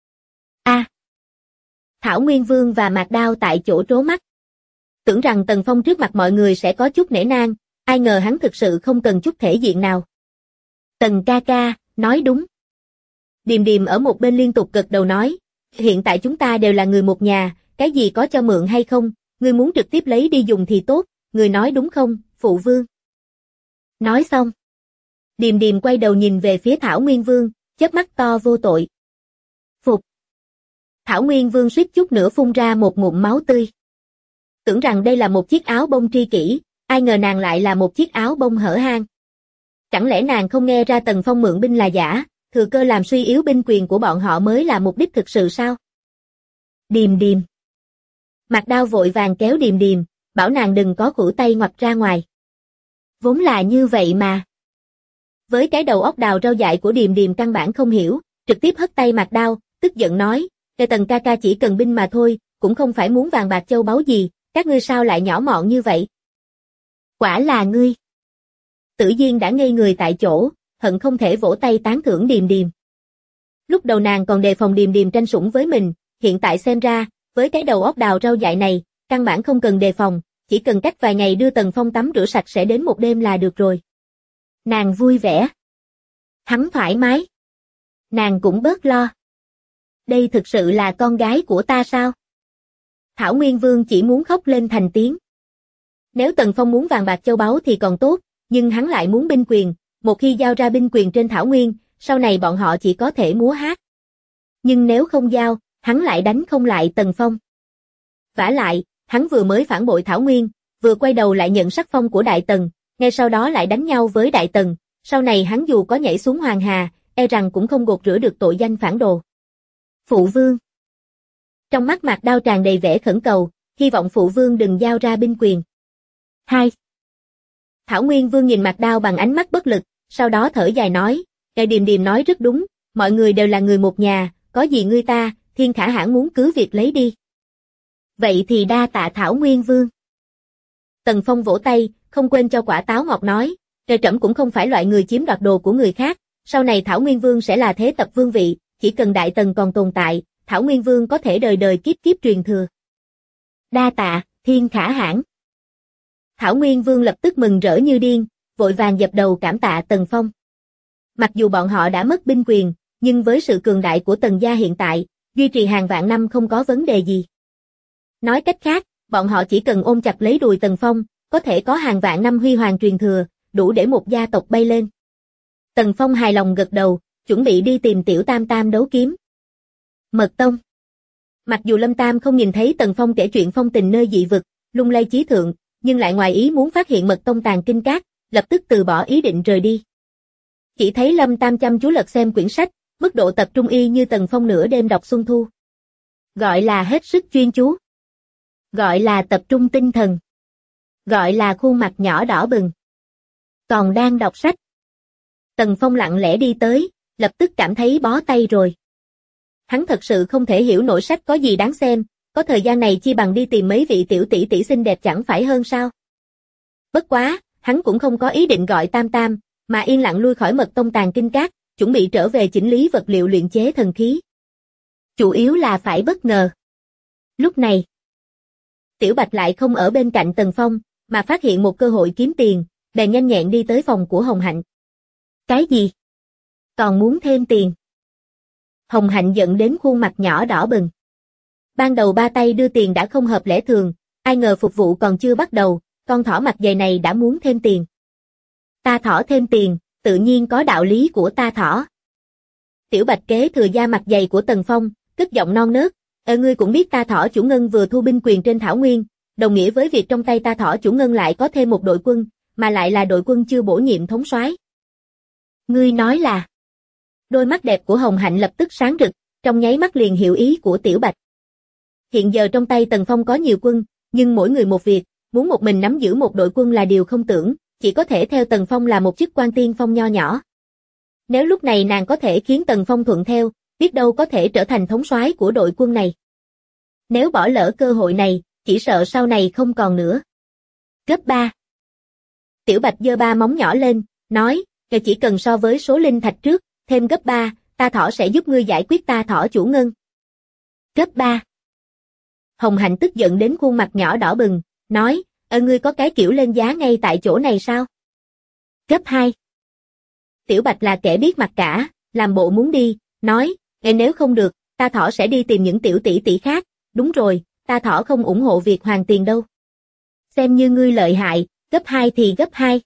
Thảo Nguyên Vương và Mạc Đao tại chỗ trố mắt. Tưởng rằng Tần Phong trước mặt mọi người sẽ có chút nể nang, ai ngờ hắn thực sự không cần chút thể diện nào. Tần ca ca, nói đúng. Điềm Điềm ở một bên liên tục gật đầu nói, hiện tại chúng ta đều là người một nhà, cái gì có cho mượn hay không, ngươi muốn trực tiếp lấy đi dùng thì tốt, ngươi nói đúng không, phụ vương? Nói xong. Điềm Điềm quay đầu nhìn về phía Thảo Nguyên Vương, chớp mắt to vô tội. Phục. Thảo Nguyên Vương suýt chút nữa phun ra một ngụm máu tươi. Tưởng rằng đây là một chiếc áo bông tri kỷ, ai ngờ nàng lại là một chiếc áo bông hở hang. Chẳng lẽ nàng không nghe ra Tần Phong mượn binh là giả, thừa cơ làm suy yếu binh quyền của bọn họ mới là mục đích thực sự sao? Điềm Điềm. Mạc Đao vội vàng kéo Điềm Điềm, bảo nàng đừng có khuỷu tay ngoặt ra ngoài. Vốn là như vậy mà. Với cái đầu óc đào rau dại của Điềm Điềm căn bản không hiểu, trực tiếp hất tay Mạc Đao, tức giận nói, Tần ca ca chỉ cần binh mà thôi, cũng không phải muốn vàng bạc châu báu gì, các ngươi sao lại nhỏ mọn như vậy? Quả là ngươi. Tử Diên đã ngây người tại chỗ, hận không thể vỗ tay tán thưởng Điềm Điềm. Lúc đầu nàng còn đề phòng Điềm Điềm tranh sủng với mình, hiện tại xem ra, với cái đầu óc đào rau dại này, căn bản không cần đề phòng, chỉ cần cách vài ngày đưa Tần Phong tắm rửa sạch sẽ đến một đêm là được rồi. Nàng vui vẻ. Hắn thoải mái. Nàng cũng bớt lo. Đây thực sự là con gái của ta sao? Thảo Nguyên Vương chỉ muốn khóc lên thành tiếng. Nếu Tần Phong muốn vàng bạc châu báu thì còn tốt, nhưng hắn lại muốn binh quyền, một khi giao ra binh quyền trên Thảo Nguyên, sau này bọn họ chỉ có thể múa hát. Nhưng nếu không giao, hắn lại đánh không lại Tần Phong. Vả lại, hắn vừa mới phản bội Thảo Nguyên, vừa quay đầu lại nhận sắc phong của Đại Tần, ngay sau đó lại đánh nhau với Đại Tần, sau này hắn dù có nhảy xuống Hoàng Hà, e rằng cũng không gột rửa được tội danh phản đồ. Phụ vương. Trong mắt Mạc Đao tràn đầy vẻ khẩn cầu, hy vọng phụ vương đừng giao ra binh quyền. 2. Thảo Nguyên Vương nhìn Mạc Đao bằng ánh mắt bất lực, sau đó thở dài nói, Điềm Điềm nói rất đúng, mọi người đều là người một nhà, có gì ngươi ta, Thiên Khả Hãn muốn cứ việc lấy đi. Vậy thì đa tạ Thảo Nguyên Vương. Tần Phong vỗ tay, không quên cho quả táo ngọt nói, trẫm cũng không phải loại người chiếm đoạt đồ của người khác, sau này Thảo Nguyên Vương sẽ là thế tập vương vị, chỉ cần Đại Tần còn tồn tại, Thảo Nguyên Vương có thể đời đời kiếp kiếp truyền thừa. Đa tạ, Thiên Khả Hãn. Thảo Nguyên Vương lập tức mừng rỡ như điên, vội vàng dập đầu cảm tạ Tần Phong. Mặc dù bọn họ đã mất binh quyền, nhưng với sự cường đại của Tần gia hiện tại, duy trì hàng vạn năm không có vấn đề gì. Nói cách khác, bọn họ chỉ cần ôm chặt lấy đùi Tần Phong, có thể có hàng vạn năm huy hoàng truyền thừa, đủ để một gia tộc bay lên. Tần Phong hài lòng gật đầu, chuẩn bị đi tìm Tiểu Tam Tam đấu kiếm. Mật Tông. Mặc dù Lâm Tam không nhìn thấy Tần Phong kể chuyện phong tình nơi dị vực, lung lay chí thượng, nhưng lại ngoài ý muốn phát hiện Mật Tông tàng kinh các, lập tức từ bỏ ý định rời đi. Chỉ thấy Lâm Tam chăm chú lật xem quyển sách, mức độ tập trung y như Tần Phong nửa đêm đọc xuân thu. Gọi là hết sức chuyên chú. Gọi là tập trung tinh thần. Gọi là khuôn mặt nhỏ đỏ bừng. Còn đang đọc sách. Tần Phong lặng lẽ đi tới, lập tức cảm thấy bó tay rồi. Hắn thật sự không thể hiểu nổi sách có gì đáng xem, có thời gian này chi bằng đi tìm mấy vị tiểu tỷ tỷ xinh đẹp chẳng phải hơn sao. Bất quá, hắn cũng không có ý định gọi Tam Tam, mà yên lặng lui khỏi Mật Tông tàng kinh các, chuẩn bị trở về chỉnh lý vật liệu luyện chế thần khí. Chủ yếu là phải bất ngờ. Lúc này, Tiểu Bạch lại không ở bên cạnh Tần Phong, mà phát hiện một cơ hội kiếm tiền, bèn nhanh nhẹn đi tới phòng của Hồng Hạnh. Cái gì? Còn muốn thêm tiền? Hồng Hạnh giận đến khuôn mặt nhỏ đỏ bừng. Ban đầu ba tay đưa tiền đã không hợp lẽ thường, ai ngờ phục vụ còn chưa bắt đầu, con thỏ mặt dày này đã muốn thêm tiền. Ta thỏ thêm tiền, tự nhiên có đạo lý của ta thỏ. Tiểu Bạch kế thừa da mặt dày của Tần Phong, cất giọng non nớt, ngươi cũng biết ta thỏ chủ ngân vừa thu binh quyền trên Thảo Nguyên, đồng nghĩa với việc trong tay ta thỏ chủ ngân lại có thêm một đội quân, mà lại là đội quân chưa bổ nhiệm thống soái. Ngươi nói là... Đôi mắt đẹp của Hồng Hạnh lập tức sáng rực, trong nháy mắt liền hiểu ý của Tiểu Bạch. hiện giờ trong tay Tần Phong có nhiều quân, nhưng mỗi người một việc, muốn một mình nắm giữ một đội quân là điều không tưởng, chỉ có thể theo Tần Phong là một chức quan tiên phong nho nhỏ. Nếu lúc này nàng có thể khiến Tần Phong thuận theo, biết đâu có thể trở thành thống soái của đội quân này. Nếu bỏ lỡ cơ hội này, chỉ sợ sau này không còn nữa. Gấp 3. Tiểu Bạch giơ ba móng nhỏ lên, nói, chỉ cần so với số linh thạch trước, thêm gấp 3, ta thỏ sẽ giúp ngươi giải quyết ta thỏ chủ ngân. Gấp 3. Hồng Hạnh tức giận đến khuôn mặt nhỏ đỏ bừng, nói, ngươi có cái kiểu lên giá ngay tại chỗ này sao? Gấp 2. Tiểu Bạch là kẻ biết mặt cả, làm bộ muốn đi, nói, nếu không được, ta thỏ sẽ đi tìm những tiểu tỷ tỷ khác, đúng rồi, ta thỏ không ủng hộ việc hoàn tiền đâu. Xem như ngươi lợi hại, gấp 2 thì gấp 2.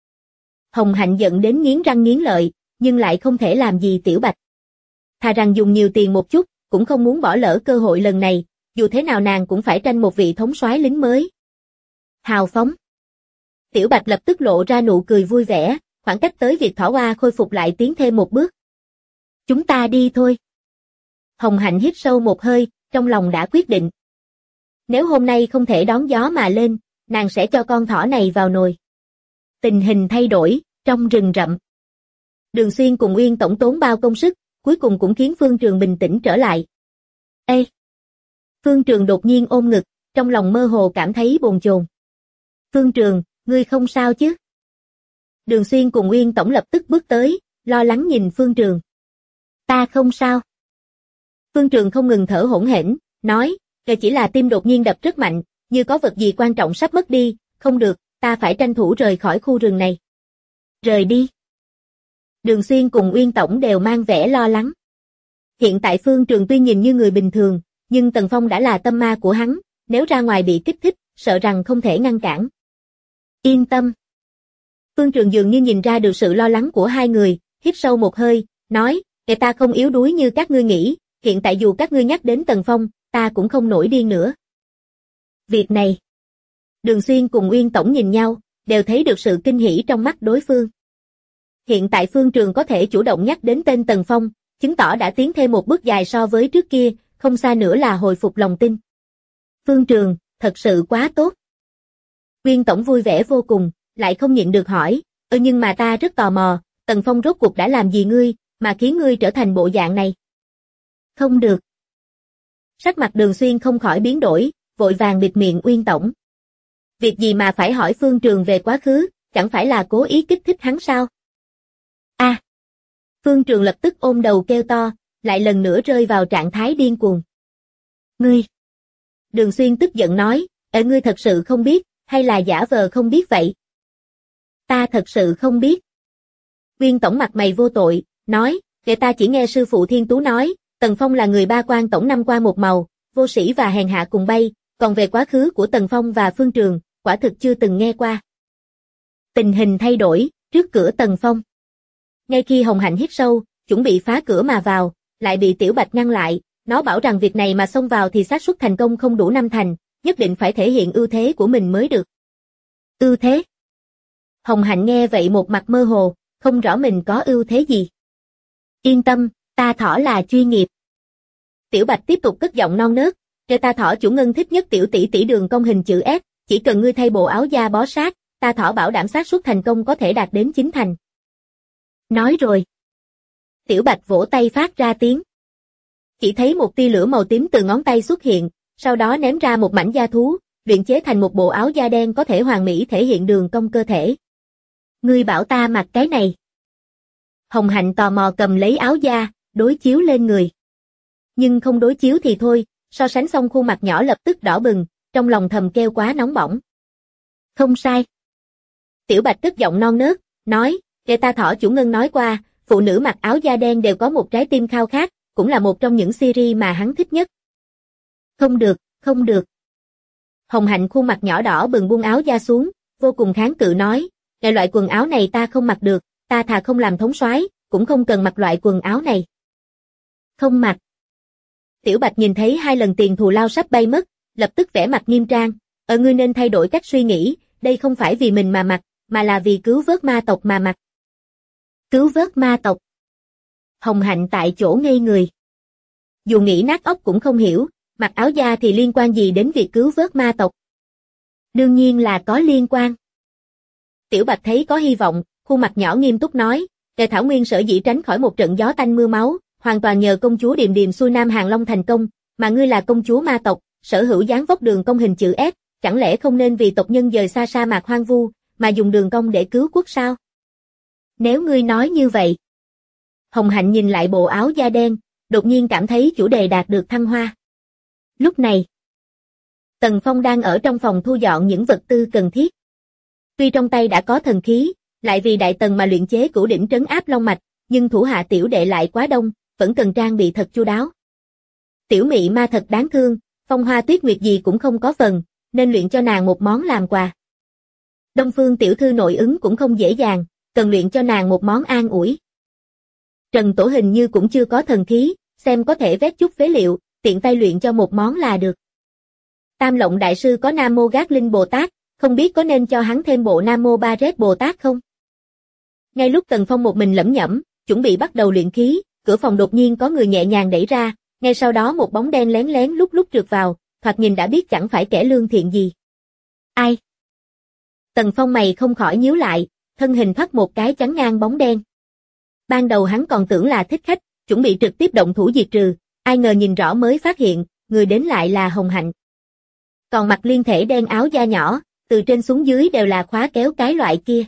Hồng Hạnh giận đến nghiến răng nghiến lợi, nhưng lại không thể làm gì Tiểu Bạch. Thà rằng dùng nhiều tiền một chút, cũng không muốn bỏ lỡ cơ hội lần này, dù thế nào nàng cũng phải tranh một vị thống soái lính mới. Hào phóng. Tiểu Bạch lập tức lộ ra nụ cười vui vẻ, khoảng cách tới việc thỏ hoa khôi phục lại tiến thêm một bước. Chúng ta đi thôi. Hồng Hạnh hít sâu một hơi, trong lòng đã quyết định. Nếu hôm nay không thể đón gió mà lên, nàng sẽ cho con thỏ này vào nồi. Tình hình thay đổi, trong rừng rậm. Đường Xuyên cùng Uyên Tổng tốn bao công sức, cuối cùng cũng khiến Phương Trường bình tĩnh trở lại. Ê! Phương Trường đột nhiên ôm ngực, trong lòng mơ hồ cảm thấy bồn chồn. Phương Trường, ngươi không sao chứ? Đường Xuyên cùng Uyên Tổng lập tức bước tới, lo lắng nhìn Phương Trường. Ta không sao. Phương Trường không ngừng thở hổn hển, nói, chỉ là tim đột nhiên đập rất mạnh, như có vật gì quan trọng sắp mất đi, không được, ta phải tranh thủ rời khỏi khu rừng này. Rời đi. Đường Xuyên cùng Uyên Tổng đều mang vẻ lo lắng. Hiện tại Phương Trường tuy nhìn như người bình thường, nhưng Tần Phong đã là tâm ma của hắn, nếu ra ngoài bị kích thích, sợ rằng không thể ngăn cản. Yên tâm. Phương Trường dường như nhìn ra được sự lo lắng của hai người, hít sâu một hơi, nói, ta không yếu đuối như các ngươi nghĩ, hiện tại dù các ngươi nhắc đến Tần Phong, ta cũng không nổi điên nữa. Việc này. Đường Xuyên cùng Uyên Tổng nhìn nhau, đều thấy được sự kinh hỉ trong mắt đối phương. Hiện tại Phương Trường có thể chủ động nhắc đến tên Tần Phong, chứng tỏ đã tiến thêm một bước dài so với trước kia, không xa nữa là hồi phục lòng tin. Phương Trường, thật sự quá tốt. Uyên Tổng vui vẻ vô cùng, lại không nhịn được hỏi, nhưng mà ta rất tò mò, Tần Phong rốt cuộc đã làm gì ngươi, mà khiến ngươi trở thành bộ dạng này? Không được. Sắc mặt Đường Xuyên không khỏi biến đổi, vội vàng bịt miệng Uyên Tổng. Việc gì mà phải hỏi Phương Trường về quá khứ, chẳng phải là cố ý kích thích hắn sao? Phương Trường lập tức ôm đầu kêu to, lại lần nữa rơi vào trạng thái điên cuồng. Ngươi! Đường Xuyên tức giận nói, ngươi thật sự không biết, hay là giả vờ không biết vậy? Ta thật sự không biết. Uyên Tổng mặt mày vô tội, nói, ta chỉ nghe sư phụ Thiên Tú nói, Tần Phong là người ba quan tổng năm qua một màu, vô sĩ và hèn hạ cùng bay, còn về quá khứ của Tần Phong và Phương Trường, quả thực chưa từng nghe qua. Tình hình thay đổi, trước cửa Tần Phong. Ngay khi Hồng Hạnh hít sâu, chuẩn bị phá cửa mà vào, lại bị Tiểu Bạch ngăn lại, nó bảo rằng việc này mà xông vào thì xác suất thành công không đủ 5 thành, nhất định phải thể hiện ưu thế của mình mới được. Ưu thế? Hồng Hạnh nghe vậy một mặt mơ hồ, không rõ mình có ưu thế gì. Yên tâm, ta thỏ là chuyên nghiệp. Tiểu Bạch tiếp tục cất giọng non nớt, ta thỏ chủ ngân thích nhất tiểu tỷ tỷ đường cong hình chữ S, chỉ cần ngươi thay bộ áo da bó sát, ta thỏ bảo đảm xác suất thành công có thể đạt đến 9 thành. Nói rồi. Tiểu Bạch vỗ tay phát ra tiếng. Chỉ thấy một tia lửa màu tím từ ngón tay xuất hiện, sau đó ném ra một mảnh da thú, luyện chế thành một bộ áo da đen có thể hoàn mỹ thể hiện đường cong cơ thể. Ngươi bảo ta mặc cái này. Hồng Hạnh tò mò cầm lấy áo da, đối chiếu lên người. Nhưng không đối chiếu thì thôi, so sánh xong khuôn mặt nhỏ lập tức đỏ bừng, trong lòng thầm kêu quá nóng bỏng. Không sai. Tiểu Bạch cất giọng non nớt, nói, ta thỏ chủ ngân nói qua, phụ nữ mặc áo da đen đều có một trái tim khao khát, cũng là một trong những series mà hắn thích nhất. Không được, không được. Hồng Hạnh khuôn mặt nhỏ đỏ bừng buông áo da xuống, vô cùng kháng cự nói, loại quần áo này ta không mặc được, ta thà không làm thống soái, cũng không cần mặc loại quần áo này. Không mặc. Tiểu Bạch nhìn thấy 2 lần tiền thù lao sắp bay mất, lập tức vẻ mặt nghiêm trang, ngươi nên thay đổi cách suy nghĩ, đây không phải vì mình mà mặc, mà là vì cứu vớt ma tộc mà mặc. Cứu vớt ma tộc. Hồng Hạnh tại chỗ ngây người. Dù nghĩ nát óc cũng không hiểu, Mặc áo da thì liên quan gì đến việc cứu vớt ma tộc? Đương nhiên là có liên quan. Tiểu Bạch thấy có hy vọng, khuôn mặt nhỏ nghiêm túc nói, Tề Thảo Nguyên sở dĩ tránh khỏi một trận gió tanh mưa máu, hoàn toàn nhờ công chúa Điềm Điềm xuôi Nam Hàng Long thành công, mà ngươi là công chúa ma tộc, sở hữu dáng vóc đường cong hình chữ S, chẳng lẽ không nên vì tộc nhân dời xa sa mạc hoang vu, mà dùng đường cong để cứu quốc sao? Nếu ngươi nói như vậy. Hồng Hạnh nhìn lại bộ áo da đen, đột nhiên cảm thấy chủ đề đạt được thăng hoa. Lúc này, Tần Phong đang ở trong phòng thu dọn những vật tư cần thiết. Tuy trong tay đã có thần khí, lại vì Đại Tần mà luyện chế cửu đỉnh trấn áp long mạch, nhưng thủ hạ tiểu đệ lại quá đông, vẫn cần trang bị thật chu đáo. Tiểu mị ma thật đáng thương, Phong Hoa Tuyết Nguyệt gì cũng không có phần, nên luyện cho nàng một món làm quà. Đông Phương tiểu thư nội ứng cũng không dễ dàng, cần luyện cho nàng một món an ủi. Trần Tổ hình như cũng chưa có thần khí, xem có thể vét chút phế liệu, tiện tay luyện cho một món là được. Tam Lộng đại sư có Nam Mô Gác Linh Bồ Tát, không biết có nên cho hắn thêm bộ Nam Mô Ba Rét Bồ Tát không? Ngay lúc Tần Phong một mình lẩm nhẩm, chuẩn bị bắt đầu luyện khí, cửa phòng đột nhiên có người nhẹ nhàng đẩy ra, ngay sau đó một bóng đen lén lén lúc lúc trượt vào, thoạt nhìn đã biết chẳng phải kẻ lương thiện gì. Ai? Tần Phong mày không khỏi nhíu lại, thân hình thoát một cái chắn ngang bóng đen. Ban đầu hắn còn tưởng là thích khách, chuẩn bị trực tiếp động thủ diệt trừ, ai ngờ nhìn rõ mới phát hiện, người đến lại là Hồng Hạnh. Còn mặc liên thể đen áo da nhỏ, từ trên xuống dưới đều là khóa kéo cái loại kia.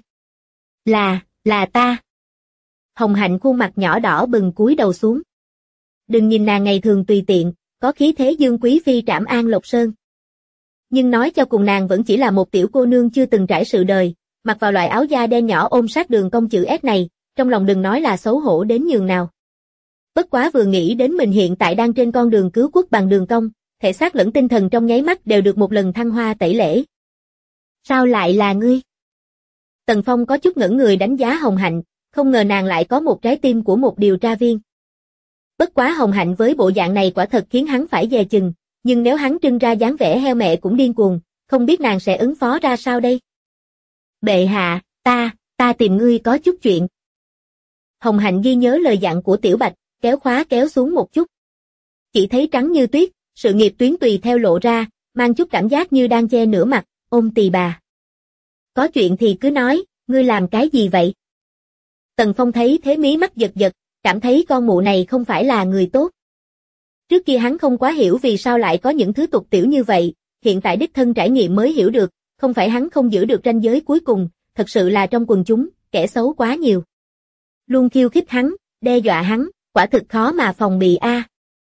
Là ta. Hồng Hạnh khuôn mặt nhỏ đỏ bừng cúi đầu xuống. Đừng nhìn nàng ngày thường tùy tiện, có khí thế dương quý phi trảm an Lộc Sơn. Nhưng nói cho cùng nàng vẫn chỉ là một tiểu cô nương chưa từng trải sự đời, mặc vào loại áo da đen nhỏ ôm sát đường cong chữ S này, trong lòng đừng nói là xấu hổ đến nhường nào. Bất quá vừa nghĩ đến mình hiện tại đang trên con đường cứu quốc bằng đường cong, thể xác lẫn tinh thần trong nháy mắt đều được một lần thăng hoa tẩy lễ. Sao lại là ngươi? Tần Phong có chút ngẩn người đánh giá Hồng Hạnh, không ngờ nàng lại có một trái tim của một điều tra viên. Bất quá Hồng Hạnh với bộ dạng này quả thật khiến hắn phải dè chừng, nhưng nếu hắn trưng ra dáng vẻ heo mẹ cũng điên cuồng, không biết nàng sẽ ứng phó ra sao đây? Bệ hạ, ta tìm ngươi có chút chuyện. Hồng Hạnh ghi nhớ lời dặn của Tiểu Bạch, kéo khóa kéo xuống một chút. Chỉ thấy trắng như tuyết, sự nghiệp tuyến tùy theo lộ ra, mang chút cảm giác như đang che nửa mặt, ôm tì bà. Có chuyện thì cứ nói, ngươi làm cái gì vậy? Tần Phong thấy thế mí mắt giật giật, cảm thấy con mụ này không phải là người tốt. Trước kia hắn không quá hiểu vì sao lại có những thứ tục tiểu như vậy, hiện tại đích thân trải nghiệm mới hiểu được, không phải hắn không giữ được ranh giới cuối cùng, thật sự là trong quần chúng, kẻ xấu quá nhiều. Luôn khiêu khích hắn, đe dọa hắn, quả thực khó mà phòng bị a.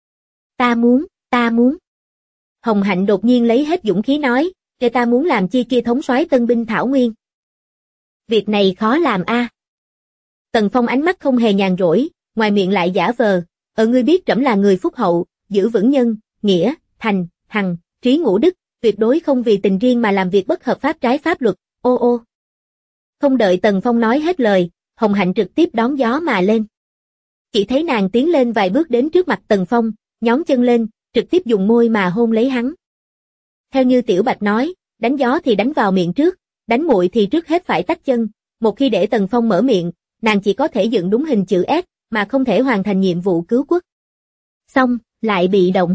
Ta muốn. Hồng Hạnh đột nhiên lấy hết dũng khí nói, "Kẻ ta muốn làm chi kia thống soái tân binh Thảo Nguyên." Việc này khó làm a. Tần Phong ánh mắt không hề nhàn rỗi, ngoài miệng lại giả vờ, ngươi biết trẫm là người phúc hậu, giữ vững nhân, nghĩa, thành, hằng, trí ngũ đức, tuyệt đối không vì tình riêng mà làm việc bất hợp pháp trái pháp luật, ô. Không đợi Tần Phong nói hết lời, Hồng Hạnh trực tiếp đón gió mà lên. Chỉ thấy nàng tiến lên vài bước đến trước mặt Tần Phong, nhón chân lên, trực tiếp dùng môi mà hôn lấy hắn. Theo như Tiểu Bạch nói, đánh gió thì đánh vào miệng trước, đánh muội thì trước hết phải tách chân, một khi để Tần Phong mở miệng, nàng chỉ có thể dựng đúng hình chữ S, mà không thể hoàn thành nhiệm vụ cứu quốc. Xong, lại bị động.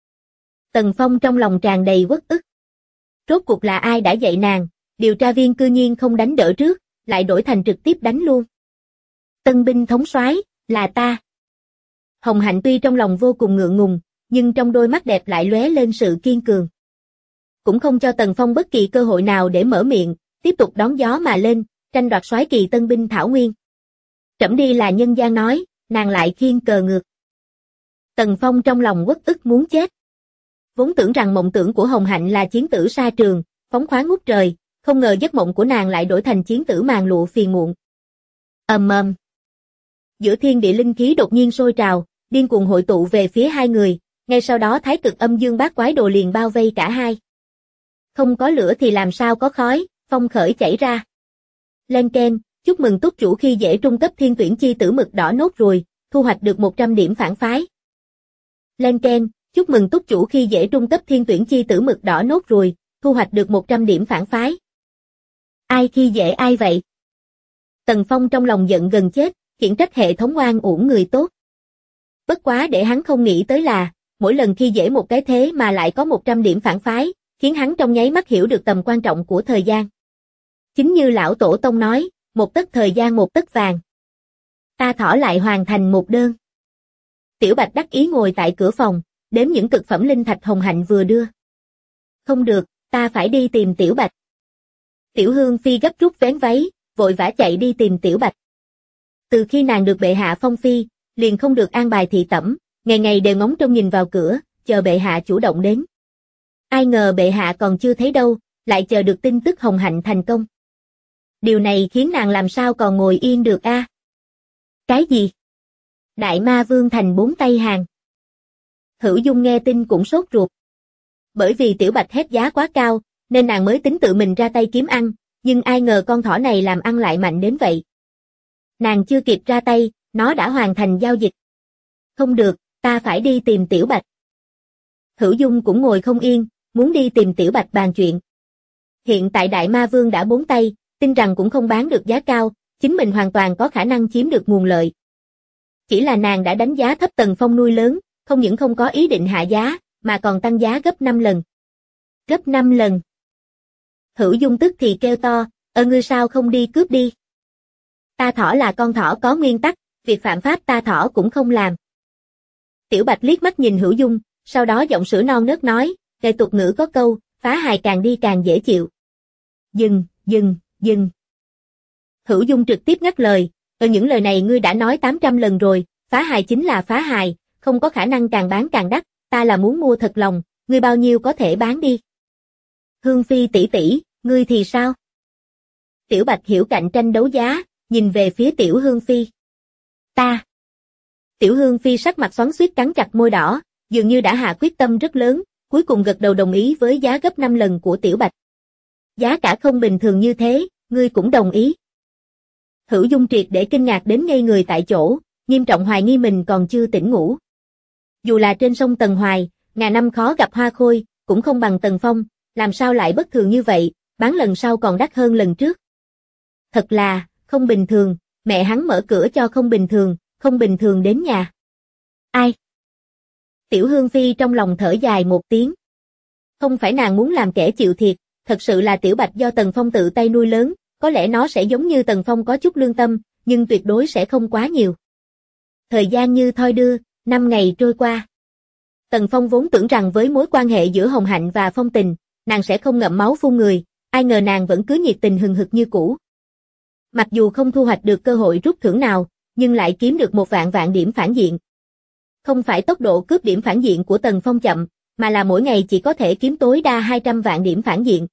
Tần Phong trong lòng tràn đầy uất ức. Rốt cuộc là ai đã dạy nàng, điều tra viên cư nhiên không đánh đỡ trước, lại đổi thành trực tiếp đánh luôn. Tân binh thống soái, là ta. Hồng Hạnh tuy trong lòng vô cùng ngượng ngùng, nhưng trong đôi mắt đẹp lại lóe lên sự kiên cường. Cũng không cho Tần Phong bất kỳ cơ hội nào để mở miệng, tiếp tục đón gió mà lên, tranh đoạt soái kỳ tân binh Thảo Nguyên. Trẫm đi là nhân gian nói, nàng lại khiêng cờ ngược. Tần Phong trong lòng uất ức muốn chết. Vốn tưởng rằng mộng tưởng của Hồng Hạnh là chiến tử sa trường, phóng khoáng ngút trời, không ngờ giấc mộng của nàng lại đổi thành chiến tử màn lụa phiền muộn. Ầm. Giữa thiên địa linh khí đột nhiên sôi trào, điên cuồng hội tụ về phía hai người, ngay sau đó Thái Cực Âm Dương Bát Quái Đồ liền bao vây cả hai. Không có lửa thì làm sao có khói, phong khởi chảy ra. Lên keng, chúc mừng túc chủ khi dễ trung cấp thiên tuyển chi tử mực đỏ nốt ruồi, thu hoạch được 100 điểm phản phái. Lên keng, chúc mừng túc chủ khi dễ trung cấp thiên tuyển chi tử mực đỏ nốt ruồi, thu hoạch được 100 điểm phản phái. Ai khi dễ ai vậy? Tần Phong trong lòng giận gần chết, khiển trách hệ thống oan uổng người tốt. Bất quá để hắn không nghĩ tới là, mỗi lần khi dễ một cái thế mà lại có 100 điểm phản phái, khiến hắn trong nháy mắt hiểu được tầm quan trọng của thời gian. Chính như lão tổ tông nói, một tấc thời gian một tấc vàng. Ta thỏ lại hoàn thành một đơn. Tiểu Bạch đắc ý ngồi tại cửa phòng, đếm những cực phẩm linh thạch Hồng Hạnh vừa đưa. Không được, ta phải đi tìm Tiểu Bạch. Tiểu Hương Phi gấp rút vén váy, vội vã chạy đi tìm Tiểu Bạch. Từ khi nàng được bệ hạ phong phi, liền không được an bài thị tẩm, ngày ngày đều ngóng trông nhìn vào cửa, chờ bệ hạ chủ động đến. Ai ngờ bệ hạ còn chưa thấy đâu, lại chờ được tin tức Hồng Hạnh thành công. Điều này khiến nàng làm sao còn ngồi yên được a? Cái gì? Đại Ma Vương thành 4 tay hàng. Hữu Dung nghe tin cũng sốt ruột. Bởi vì Tiểu Bạch hét giá quá cao, nên nàng mới tính tự mình ra tay kiếm ăn, nhưng ai ngờ con thỏ này làm ăn lại mạnh đến vậy. Nàng chưa kịp ra tay, nó đã hoàn thành giao dịch. Không được, ta phải đi tìm Tiểu Bạch. Hữu Dung cũng ngồi không yên, muốn đi tìm Tiểu Bạch bàn chuyện. Hiện tại Đại Ma Vương đã 4 tay, tin rằng cũng không bán được giá cao, chính mình hoàn toàn có khả năng chiếm được nguồn lợi. Chỉ là nàng đã đánh giá thấp Tần Phong nuôi lớn, không những không có ý định hạ giá, mà còn tăng giá gấp 5 lần. Gấp 5 lần. Hữu Dung tức thì kêu to, ngươi sao không đi cướp đi. Ta thỏ là con thỏ có nguyên tắc, việc phạm pháp ta thỏ cũng không làm. Tiểu Bạch liếc mắt nhìn Hữu Dung, sau đó giọng sữa non nớt nói, nghề tục ngữ có câu, phá hài càng đi càng dễ chịu. Dừng, dừng, dừng. Hữu Dung trực tiếp ngắt lời, những lời này ngươi đã nói 800 lần rồi, phá hài chính là phá hài, không có khả năng càng bán càng đắt, ta là muốn mua thật lòng, ngươi bao nhiêu có thể bán đi. Hương Phi tỷ tỷ, ngươi thì sao? Tiểu Bạch hiểu cạnh tranh đấu giá, nhìn về phía Tiểu Hương Phi. Ta. Tiểu Hương Phi sắc mặt xoắn xuýt cắn chặt môi đỏ, dường như đã hạ quyết tâm rất lớn, cuối cùng gật đầu đồng ý với giá gấp 5 lần của Tiểu Bạch. Giá cả không bình thường như thế, ngươi cũng đồng ý. Hữu Dung triệt để kinh ngạc đến ngây người tại chỗ, nghiêm trọng hoài nghi mình còn chưa tỉnh ngủ. Dù là trên sông Tần Hoài, ngàn năm khó gặp hoa khôi, cũng không bằng Tần Phong, làm sao lại bất thường như vậy, bán lần sau còn đắt hơn lần trước. Thật là, không bình thường, mẹ hắn mở cửa cho không bình thường đến nhà. Ai? Tiểu Hương Phi trong lòng thở dài một tiếng. Không phải nàng muốn làm kẻ chịu thiệt, thật sự là Tiểu Bạch do Tần Phong tự tay nuôi lớn, có lẽ nó sẽ giống như Tần Phong có chút lương tâm, nhưng tuyệt đối sẽ không quá nhiều. Thời gian như thoi đưa, 5 ngày trôi qua. Tần Phong vốn tưởng rằng với mối quan hệ giữa Hồng Hạnh và Phong Tình, nàng sẽ không ngậm máu phun người, ai ngờ nàng vẫn cứ nhiệt tình hừng hực như cũ. Mặc dù không thu hoạch được cơ hội rút thưởng nào, nhưng lại kiếm được 1 vạn điểm phản diện. Không phải tốc độ cướp điểm phản diện của Tần Phong chậm, mà là mỗi ngày chỉ có thể kiếm tối đa 200 vạn điểm phản diện.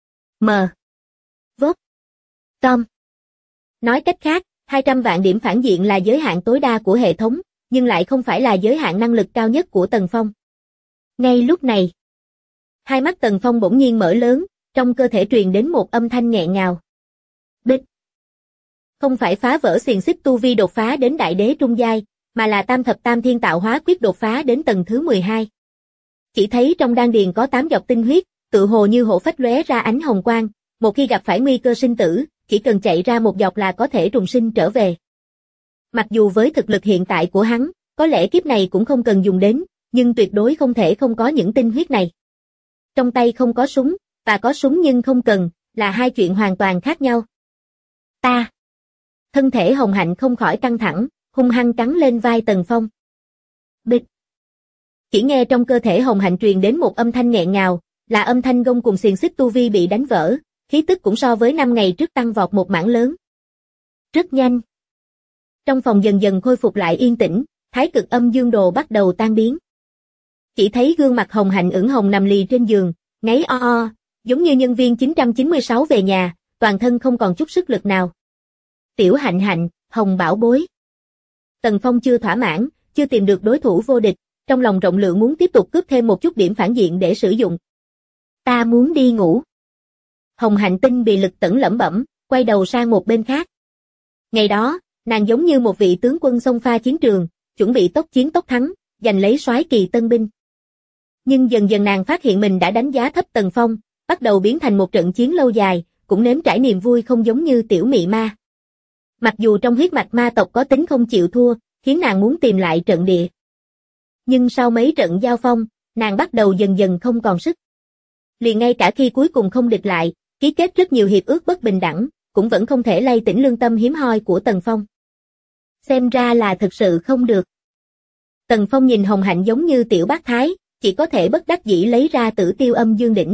Vốt. Tom. Nói cách khác, 200 vạn điểm phản diện là giới hạn tối đa của hệ thống, nhưng lại không phải là giới hạn năng lực cao nhất của Tần Phong. Ngay lúc này, hai mắt Tần Phong bỗng nhiên mở lớn, trong cơ thể truyền đến một âm thanh nghẹn ngào. Bịch. Không phải phá vỡ xiềng xích tu vi đột phá đến đại đế trung giai, mà là tam thập tam thiên tạo hóa quyết đột phá đến tầng thứ 12. Chỉ thấy trong đan điền có 8 giọt tinh huyết, tự hồ như hổ phách lóe ra ánh hồng quang, một khi gặp phải nguy cơ sinh tử, chỉ cần chạy ra một giọt là có thể trùng sinh trở về. Mặc dù với thực lực hiện tại của hắn, có lẽ kiếp này cũng không cần dùng đến, nhưng tuyệt đối không thể không có những tinh huyết này. Trong tay không có súng, và có súng nhưng không cần, là hai chuyện hoàn toàn khác nhau. Ta. Thân thể Hồng Hạnh không khỏi căng thẳng, hung hăng cắn lên vai Tần Phong. Bịch. Chỉ nghe trong cơ thể Hồng Hạnh truyền đến một âm thanh nghẹn ngào, là âm thanh gông cùng xiềng xích tu vi bị đánh vỡ, khí tức cũng so với 5 ngày trước tăng vọt một mảng lớn. Rất nhanh. Trong phòng dần dần khôi phục lại yên tĩnh, thái cực âm dương đồ bắt đầu tan biến. Chỉ thấy gương mặt Hồng Hạnh ửng hồng nằm lì trên giường, ngáy o o, giống như nhân viên 996 về nhà, toàn thân không còn chút sức lực nào. Tiểu Hạnh Hạnh, Hồng bảo bối. Tần Phong chưa thỏa mãn, chưa tìm được đối thủ vô địch, trong lòng rộng lượng muốn tiếp tục cướp thêm một chút điểm phản diện để sử dụng. Ta muốn đi ngủ. Hồng Hạnh tinh bị lực tẩn lẩm bẩm, quay đầu sang một bên khác. Ngày đó, nàng giống như một vị tướng quân xông pha chiến trường, chuẩn bị tốc chiến tốc thắng, giành lấy soái kỳ tân binh. Nhưng dần dần nàng phát hiện mình đã đánh giá thấp Tần Phong, bắt đầu biến thành một trận chiến lâu dài, cũng nếm trải niềm vui không giống như tiểu mị ma. Mặc dù trong huyết mạch ma tộc có tính không chịu thua, khiến nàng muốn tìm lại trận địa. Nhưng sau mấy trận giao phong, nàng bắt đầu dần dần không còn sức. Liền ngay cả khi cuối cùng không địch lại, ký kết rất nhiều hiệp ước bất bình đẳng, cũng vẫn không thể lay tỉnh lương tâm hiếm hoi của Tần Phong. Xem ra là thực sự không được. Tần Phong nhìn Hồng Hạnh giống như tiểu bác thái, chỉ có thể bất đắc dĩ lấy ra Tử Tiêu Âm Dương Đỉnh.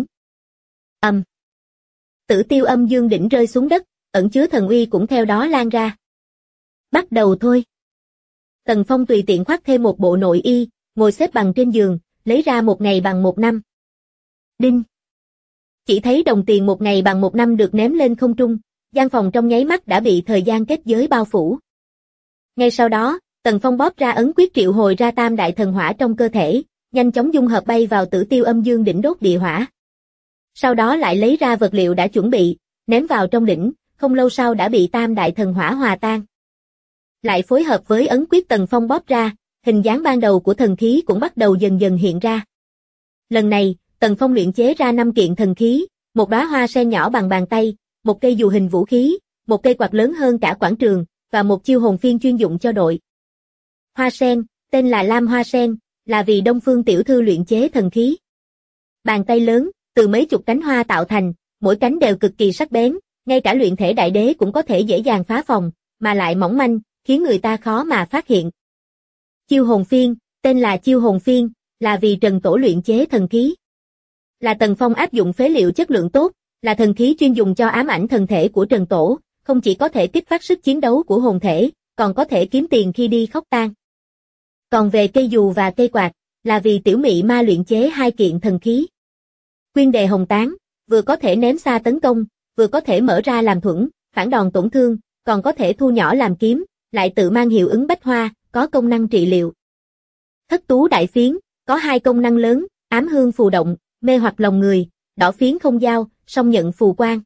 Tử Tiêu Âm Dương Đỉnh rơi xuống đất, ẩn chứa thần uy cũng theo đó lan ra. Bắt đầu thôi. Tần Phong tùy tiện khoác thêm một bộ nội y, ngồi xếp bằng trên giường, lấy ra 1 ngày bằng 1 năm. Đinh. Chỉ thấy đồng tiền 1 ngày bằng 1 năm được ném lên không trung, gian phòng trong nháy mắt đã bị thời gian kết giới bao phủ. Ngay sau đó, Tần Phong bóp ra ấn quyết triệu hồi ra tam đại thần hỏa trong cơ thể, nhanh chóng dung hợp bay vào Tử Tiêu Âm Dương Đỉnh đốt địa hỏa. Sau đó lại lấy ra vật liệu đã chuẩn bị, ném vào trong đỉnh, không lâu sau đã bị tam đại thần hỏa hòa tan. Lại phối hợp với ấn quyết Tần Phong bóp ra, hình dáng ban đầu của thần khí cũng bắt đầu dần dần hiện ra. Lần này, Tần Phong luyện chế ra 5 kiện thần khí, một đóa hoa sen nhỏ bằng bàn tay, một cây dù hình vũ khí, một cây quạt lớn hơn cả quảng trường, và một chiêu hồn phiên chuyên dụng cho đội. Hoa sen, tên là Lam Hoa Sen, là vì Đông Phương tiểu thư luyện chế thần khí. Bàn tay lớn, từ mấy chục cánh hoa tạo thành, mỗi cánh đều cực kỳ sắc bén, ngay cả luyện thể đại đế cũng có thể dễ dàng phá phòng, mà lại mỏng manh, khiến người ta khó mà phát hiện. Chiêu hồn phiên, tên là chiêu hồn phiên, là vì Trần Tổ luyện chế thần khí. Là Tần Phong áp dụng phế liệu chất lượng tốt, là thần khí chuyên dùng cho ám ảnh thần thể của Trần Tổ, không chỉ có thể kích phát sức chiến đấu của hồn thể, còn có thể kiếm tiền khi đi khóc tang. Còn về cây dù và cây quạt, là vì Tiểu Mị Ma luyện chế 2 kiện thần khí. Quyên đề hồng tán, vừa có thể ném xa tấn công, vừa có thể mở ra làm thuẫn, phản đòn tổn thương, còn có thể thu nhỏ làm kiếm, lại tự mang hiệu ứng bách hoa, có công năng trị liệu. Thất tú đại phiến, có 2 công năng lớn, ám hương phù động, mê hoặc lòng người, đỏ phiến không giao, song nhận phù quang.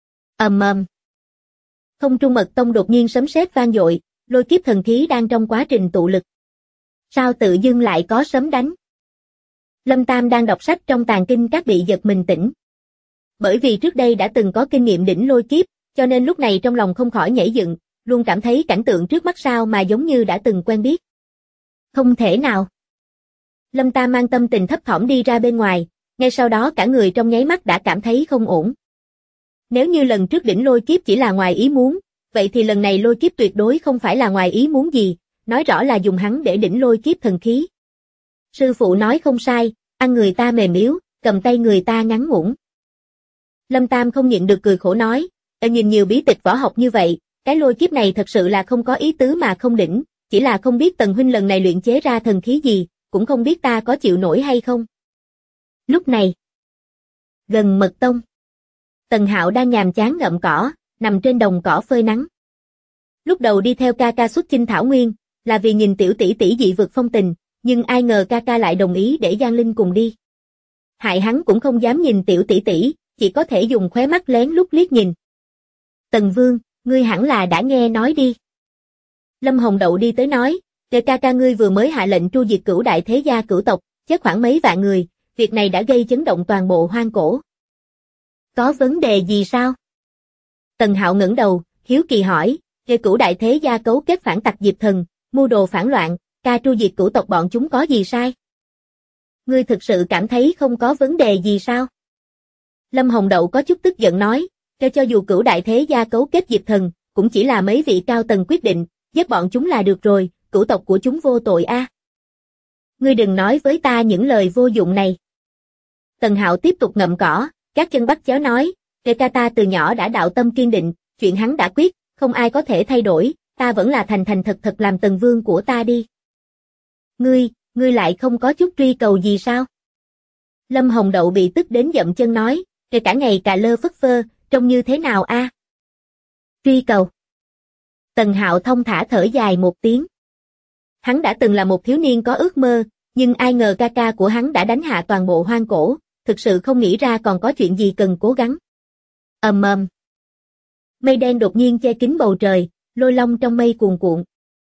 Không Trung Mật Tông đột nhiên sấm sét vang dội, lôi kiếp thần khí đang trong quá trình tụ lực. Sao tự dưng lại có sấm đánh? Lâm Tam đang đọc sách trong tàng kinh các bị giật mình tỉnh. Bởi vì trước đây đã từng có kinh nghiệm đỉnh lôi kiếp, cho nên lúc này trong lòng không khỏi nhảy dựng, luôn cảm thấy cảnh tượng trước mắt sao mà giống như đã từng quen biết. Không thể nào. Lâm Tam mang tâm tình thấp thỏm đi ra bên ngoài, ngay sau đó cả người trong nháy mắt đã cảm thấy không ổn. Nếu như lần trước đỉnh lôi kiếp chỉ là ngoài ý muốn, vậy thì lần này lôi kiếp tuyệt đối không phải là ngoài ý muốn gì, nói rõ là dùng hắn để đỉnh lôi kiếp thần khí. Sư phụ nói không sai, ăn người ta mềm yếu, cầm tay người ta ngắn ngủn. Lâm Tam không nhịn được cười khổ nói, nhìn nhiều bí tịch võ học như vậy, cái lôi kiếp này thật sự là không có ý tứ mà không đỉnh, chỉ là không biết Tần huynh lần này luyện chế ra thần khí gì, cũng không biết ta có chịu nổi hay không. Lúc này, gần Mật Tông, Tần Hạo đang nhàm chán ngậm cỏ, nằm trên đồng cỏ phơi nắng. Lúc đầu đi theo ca ca xuất chinh Thảo Nguyên, là vì nhìn tiểu tỷ tỷ dị vực phong tình, nhưng ai ngờ ca ca lại đồng ý để Giang Linh cùng đi. Hại hắn cũng không dám nhìn tiểu tỷ tỷ, chỉ có thể dùng khóe mắt lén lút liếc nhìn. Tần Vương, ngươi hẳn là đã nghe nói đi. Lâm Hồng Đậu đi tới nói, ca ca ngươi vừa mới hạ lệnh tru diệt cửu đại thế gia cửu tộc, chết khoảng mấy vạn người, việc này đã gây chấn động toàn bộ hoang cổ. Có vấn đề gì sao? Tần Hạo ngẩng đầu, hiếu kỳ hỏi, cửu đại thế gia cấu kết phản tặc Diệp Thần, mưu đồ phản loạn, ca tru diệt cửu tộc bọn chúng có gì sai? Ngươi thực sự cảm thấy không có vấn đề gì sao? Lâm Hồng Đậu có chút tức giận nói, cho dù cửu đại thế gia cấu kết Diệp Thần, cũng chỉ là mấy vị cao tầng quyết định, giết bọn chúng là được rồi, cửu tộc của chúng vô tội a. Ngươi đừng nói với ta những lời vô dụng này. Tần Hạo tiếp tục ngậm cỏ, các chân bắt chéo nói, ca ta từ nhỏ đã đạo tâm kiên định, chuyện hắn đã quyết, không ai có thể thay đổi, ta vẫn là thành thành thật thật làm Tần Vương của ta đi. Ngươi lại không có chút truy cầu gì sao? Lâm Hồng Đậu bị tức đến dậm chân nói, cả ngày cà lơ phất phơ, trông như thế nào a? Truy cầu. Tần Hạo thông thả thở dài một tiếng. Hắn đã từng là một thiếu niên có ước mơ, nhưng ai ngờ ca ca của hắn đã đánh hạ toàn bộ hoang cổ, thực sự không nghĩ ra còn có chuyện gì cần cố gắng. Mây đen đột nhiên che kín bầu trời, lôi long trong mây cuồn cuộn.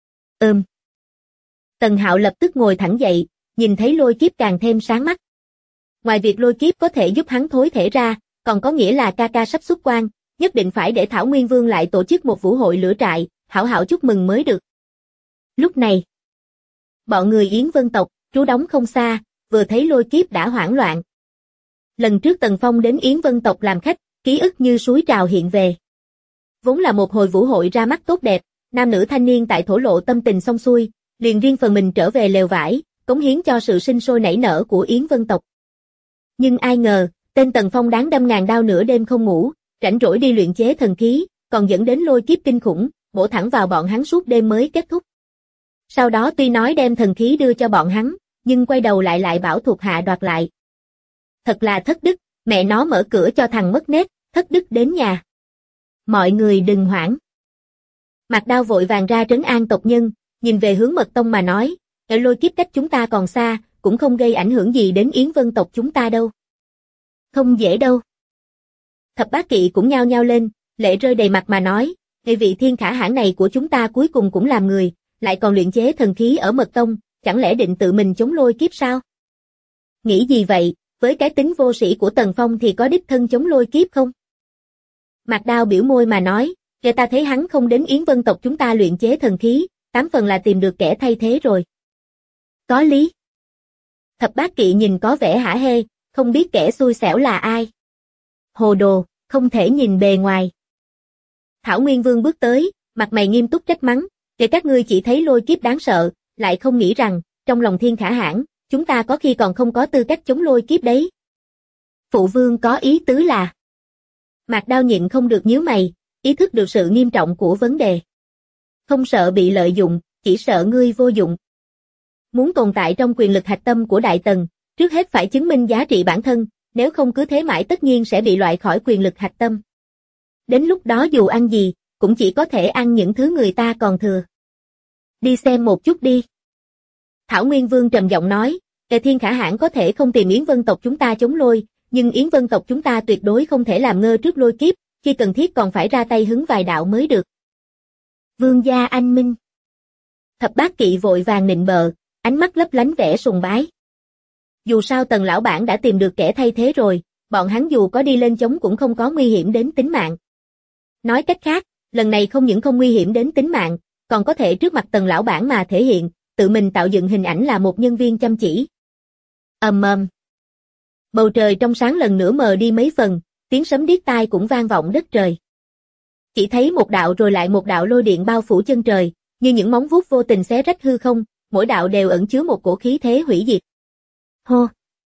Tần Hạo lập tức ngồi thẳng dậy, nhìn thấy lôi kiếp càng thêm sáng mắt. Ngoài việc lôi kiếp có thể giúp hắn thối thể ra, còn có nghĩa là ca ca sắp xuất quan, nhất định phải để Thảo Nguyên Vương lại tổ chức một vũ hội lửa trại, hảo hảo chúc mừng mới được. Lúc này, bọn người Yến Vân tộc, trú đóng không xa, vừa thấy lôi kiếp đã hoảng loạn. Lần trước Tần Phong đến Yến Vân tộc làm khách, ký ức như suối trào hiện về. Vốn là một hồi vũ hội ra mắt tốt đẹp, nam nữ thanh niên tại thổ lộ tâm tình xong xuôi, liền riêng phần mình trở về lều vải, cống hiến cho sự sinh sôi nảy nở của Yến Vân tộc. Nhưng ai ngờ, tên Tần Phong đáng đâm ngàn đao nửa đêm không ngủ, rảnh rỗi đi luyện chế thần khí, còn dẫn đến lôi kiếp kinh khủng, bổ thẳng vào bọn hắn suốt đêm mới kết thúc. Sau đó tuy nói đem thần khí đưa cho bọn hắn, nhưng quay đầu lại bảo thuộc hạ đoạt lại. Thật là thất đức, mẹ nó mở cửa cho thằng mất nết, thất đức đến nhà. Mọi người đừng hoảng. Mạc Đao vội vàng ra trấn an tộc nhân, nhìn về hướng Mật Tông mà nói, lôi kiếp cách chúng ta còn xa, cũng không gây ảnh hưởng gì đến Yến Vân tộc chúng ta đâu. Không dễ đâu. Thập Bát Kỵ cũng nhao nhao lên, lệ rơi đầy mặt mà nói, vị thiên khả hãn này của chúng ta cuối cùng cũng làm người, lại còn luyện chế thần khí ở Mật Tông, chẳng lẽ định tự mình chống lôi kiếp sao? Nghĩ gì vậy, với cái tính vô sĩ của Tần Phong thì có đích thân chống lôi kiếp không? Mạc Đao biểu môi mà nói, kể ta thấy hắn không đến Yến Vân tộc chúng ta luyện chế thần khí, 8 phần là tìm được kẻ thay thế rồi. Có lý. Thập Bát Kỵ nhìn có vẻ hả hê, không biết kẻ xui xẻo là ai. Hồ đồ, không thể nhìn bề ngoài. Thảo Nguyên Vương bước tới, mặt mày nghiêm túc trách mắng, kể các ngươi chỉ thấy lôi kiếp đáng sợ, lại không nghĩ rằng, trong lòng thiên khả hãn, chúng ta có khi còn không có tư cách chống lôi kiếp đấy. Phụ vương có ý tứ là. Mạc Đao nhịn không được nhíu mày, ý thức được sự nghiêm trọng của vấn đề. Không sợ bị lợi dụng, chỉ sợ ngươi vô dụng. Muốn tồn tại trong quyền lực hạch tâm của Đại Tần, trước hết phải chứng minh giá trị bản thân, nếu không cứ thế mãi tất nhiên sẽ bị loại khỏi quyền lực hạch tâm. Đến lúc đó dù ăn gì, cũng chỉ có thể ăn những thứ người ta còn thừa. Đi xem một chút đi. Thảo Nguyên Vương trầm giọng nói, thiên khả hãn có thể không tìm Yến Vân tộc chúng ta chống lôi, nhưng Yến Vân tộc chúng ta tuyệt đối không thể làm ngơ trước lôi kiếp, khi cần thiết còn phải ra tay hứng vài đạo mới được. Vương gia anh minh. Thập Bát Kỵ vội vàng nịnh bợ, ánh mắt lấp lánh vẻ sùng bái. Dù sao Tần lão bản đã tìm được kẻ thay thế rồi, bọn hắn dù có đi lên chống cũng không có nguy hiểm đến tính mạng. Nói cách khác, lần này không những không nguy hiểm đến tính mạng, còn có thể trước mặt Tần lão bản mà thể hiện, tự mình tạo dựng hình ảnh là một nhân viên chăm chỉ. Ầm ầm. Bầu trời trong sáng lần nữa mờ đi mấy phần, tiếng sấm điếc tai cũng vang vọng đất trời. Chỉ thấy một đạo rồi lại một đạo lôi điện bao phủ chân trời, như những móng vuốt vô tình xé rách hư không, mỗi đạo đều ẩn chứa một cổ khí thế hủy diệt. Hô.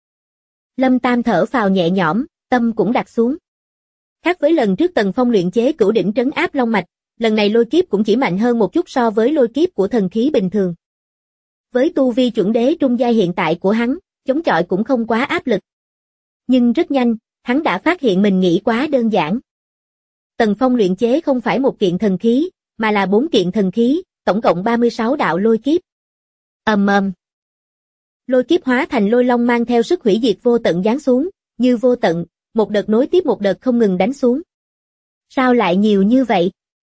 Lâm Tam thở phào nhẹ nhõm, tâm cũng đặt xuống. Khác với lần trước Tần Phong luyện chế cửu đỉnh trấn áp long mạch, lần này lôi kiếp cũng chỉ mạnh hơn một chút so với lôi kiếp của thần khí bình thường. Với tu vi chuẩn đế trung giai hiện tại của hắn, chống chọi cũng không quá áp lực. Nhưng rất nhanh, hắn đã phát hiện mình nghĩ quá đơn giản. Tần Phong luyện chế không phải một kiện thần khí, mà là 4 kiện thần khí, tổng cộng 36 đạo lôi kiếp. Ầm ầm. Lôi kiếp hóa thành lôi long mang theo sức hủy diệt vô tận giáng xuống, như vô tận, một đợt nối tiếp một đợt không ngừng đánh xuống. Sao lại nhiều như vậy?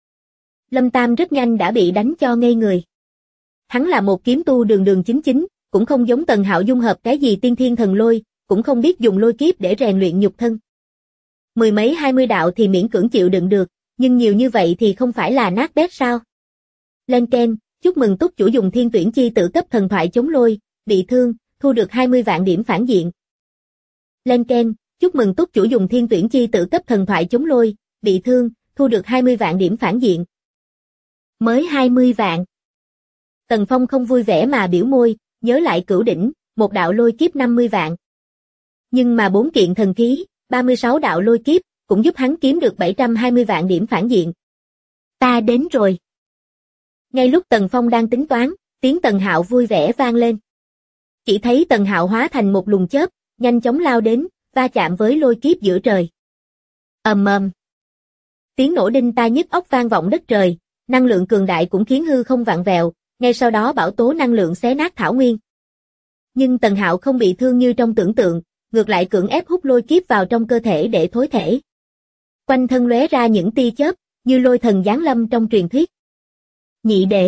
Lâm Tam rất nhanh đã bị đánh cho ngây người. Hắn là một kiếm tu đường đường chính chính, cũng không giống Tần Hạo dung hợp cái gì tiên thiên thần lôi, cũng không biết dùng lôi kiếp để rèn luyện nhục thân. 10 mấy 20 đạo thì miễn cưỡng chịu đựng được, nhưng nhiều như vậy thì không phải là nát bét sao? Lên keng, chúc mừng túc chủ dùng thiên tuyển chi tự cấp thần thoại chống lôi, bị thương, thu được 20 vạn điểm phản diện. Lên keng, chúc mừng túc chủ dùng thiên tuyển chi tự cấp thần thoại chống lôi, bị thương, thu được 20 vạn điểm phản diện. Mới 20 vạn. Tần Phong không vui vẻ mà biểu môi, nhớ lại cửu đỉnh, một đạo lôi kiếp 50 vạn. Nhưng mà 4 kiện thần khí, 36 đạo lôi kiếp, cũng giúp hắn kiếm được 720 vạn điểm phản diện. Ta đến rồi. Ngay lúc Tần Phong đang tính toán, tiếng Tần Hạo vui vẻ vang lên. Chỉ thấy Tần Hạo hóa thành một luồng chớp, nhanh chóng lao đến, va chạm với lôi kiếp giữa trời. Ầm ầm. Tiếng nổ đinh tai nhức óc vang vọng đất trời, năng lượng cường đại cũng khiến hư không vặn vẹo, ngay sau đó bão tố năng lượng xé nát thảo nguyên. Nhưng Tần Hạo không bị thương như trong tưởng tượng, ngược lại cưỡng ép hút lôi kiếp vào trong cơ thể để thối thể. Quanh thân lóe ra những tia chớp, như lôi thần giáng lâm trong truyền thuyết. Nhị đệ.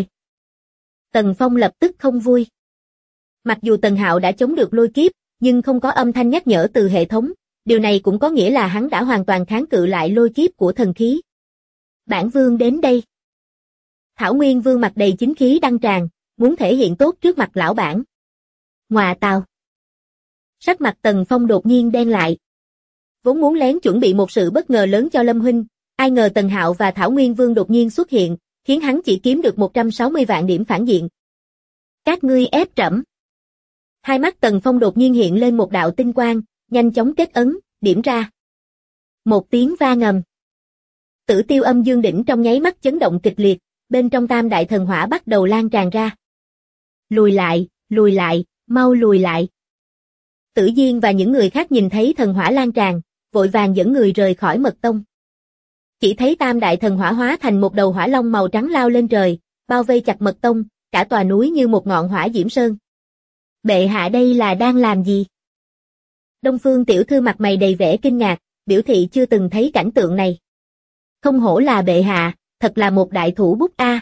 Tần Phong lập tức không vui. Mặc dù Tần Hạo đã chống được lôi kiếp, nhưng không có âm thanh nhắc nhở từ hệ thống, điều này cũng có nghĩa là hắn đã hoàn toàn kháng cự lại lôi kiếp của thần khí. Bản vương đến đây. Thảo Nguyên Vương mặt đầy chính khí đăng tràn, muốn thể hiện tốt trước mặt lão bản. Ngoà tào. Sắc mặt Tần Phong đột nhiên đen lại. Vốn muốn lén chuẩn bị một sự bất ngờ lớn cho Lâm huynh, ai ngờ Tần Hạo và Thảo Nguyên Vương đột nhiên xuất hiện, khiến hắn chỉ kiếm được 160 vạn điểm phản diện. Các ngươi ép trẫm. Hai mắt Tần Phong đột nhiên hiện lên một đạo tinh quang, nhanh chóng kết ấn, điểm ra. Một tiếng va ngầm. Tử Tiêu Âm Dương đỉnh trong nháy mắt chấn động kịch liệt, bên trong tam đại thần hỏa bắt đầu lan tràn ra. Lùi lại, mau lùi lại. Tử Diên và những người khác nhìn thấy thần hỏa lan tràn, vội vàng dẫn người rời khỏi mật tông. Chỉ thấy tam đại thần hỏa hóa thành một đầu hỏa long màu trắng lao lên trời, bao vây chặt mật tông, cả tòa núi như một ngọn hỏa diễm sơn. Bệ hạ đây là đang làm gì? Đông Phương tiểu thư mặt mày đầy vẻ kinh ngạc, biểu thị chưa từng thấy cảnh tượng này. Không hổ là bệ hạ, thật là một đại thủ bút a.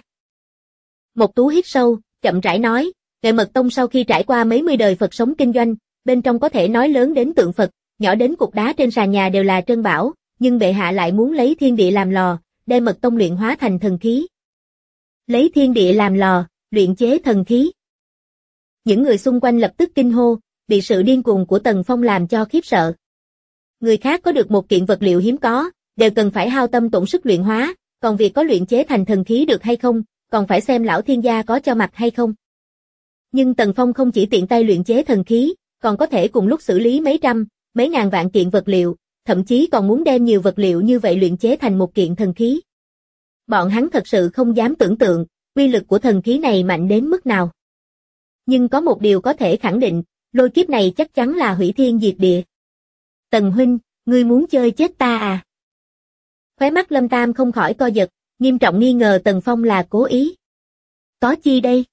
Một Tú hít sâu, chậm rãi nói, Nghệ Mật Tông sau khi trải qua mấy mươi đời Phật sống kinh doanh, bên trong có thể nói lớn đến tượng Phật, nhỏ đến cục đá trên sàn nhà đều là trân bảo, nhưng bệ hạ lại muốn lấy thiên địa làm lò, đem Mật Tông luyện hóa thành thần khí. Lấy thiên địa làm lò, luyện chế thần khí. Những người xung quanh lập tức kinh hô, bị sự điên cuồng của Tần Phong làm cho khiếp sợ. Người khác có được một kiện vật liệu hiếm có, đều cần phải hao tâm tổn sức luyện hóa, còn việc có luyện chế thành thần khí được hay không, còn phải xem lão thiên gia có cho mặt hay không. Nhưng Tần Phong không chỉ tiện tay luyện chế thần khí, còn có thể cùng lúc xử lý mấy trăm, mấy ngàn vạn kiện vật liệu, thậm chí còn muốn đem nhiều vật liệu như vậy luyện chế thành một kiện thần khí. Bọn hắn thật sự không dám tưởng tượng, uy lực của thần khí này mạnh đến mức nào. Nhưng có một điều có thể khẳng định, lôi kiếp này chắc chắn là hủy thiên diệt địa. Tần huynh, ngươi muốn chơi chết ta à? Khóe mắt Lâm Tam không khỏi co giật, nghiêm trọng nghi ngờ Tần Phong là cố ý. Có chi đây?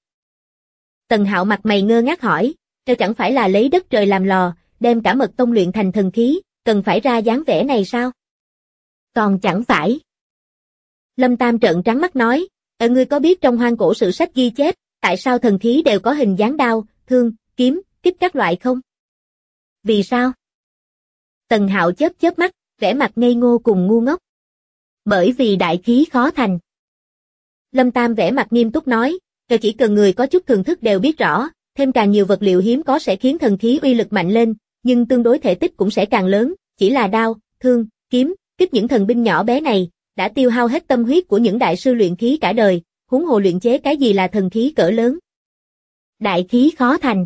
Tần Hạo mặt mày ngơ ngác hỏi, đâu chẳng phải là lấy đất trời làm lò, đem cả Mật Tông luyện thành thần khí, cần phải ra dáng vẻ này sao? Còn chẳng phải. Lâm Tam trợn trắng mắt nói, ngươi có biết trong hoang cổ sử sách ghi chép, tại sao thần khí đều có hình dáng đao, thương, kiếm, kích các loại không? Vì sao? Tần Hạo chớp chớp mắt, vẻ mặt ngây ngô cùng ngu ngốc. Bởi vì đại khí khó thành. Lâm Tam vẻ mặt nghiêm túc nói, chỉ cần người có chút thường thức đều biết rõ, thêm càng nhiều vật liệu hiếm có sẽ khiến thần khí uy lực mạnh lên, nhưng tương đối thể tích cũng sẽ càng lớn, chỉ là đao, thương, kiếm, kích những thần binh nhỏ bé này, đã tiêu hao hết tâm huyết của những đại sư luyện khí cả đời, huống hồ luyện chế cái gì là thần khí cỡ lớn. Đại khí khó thành.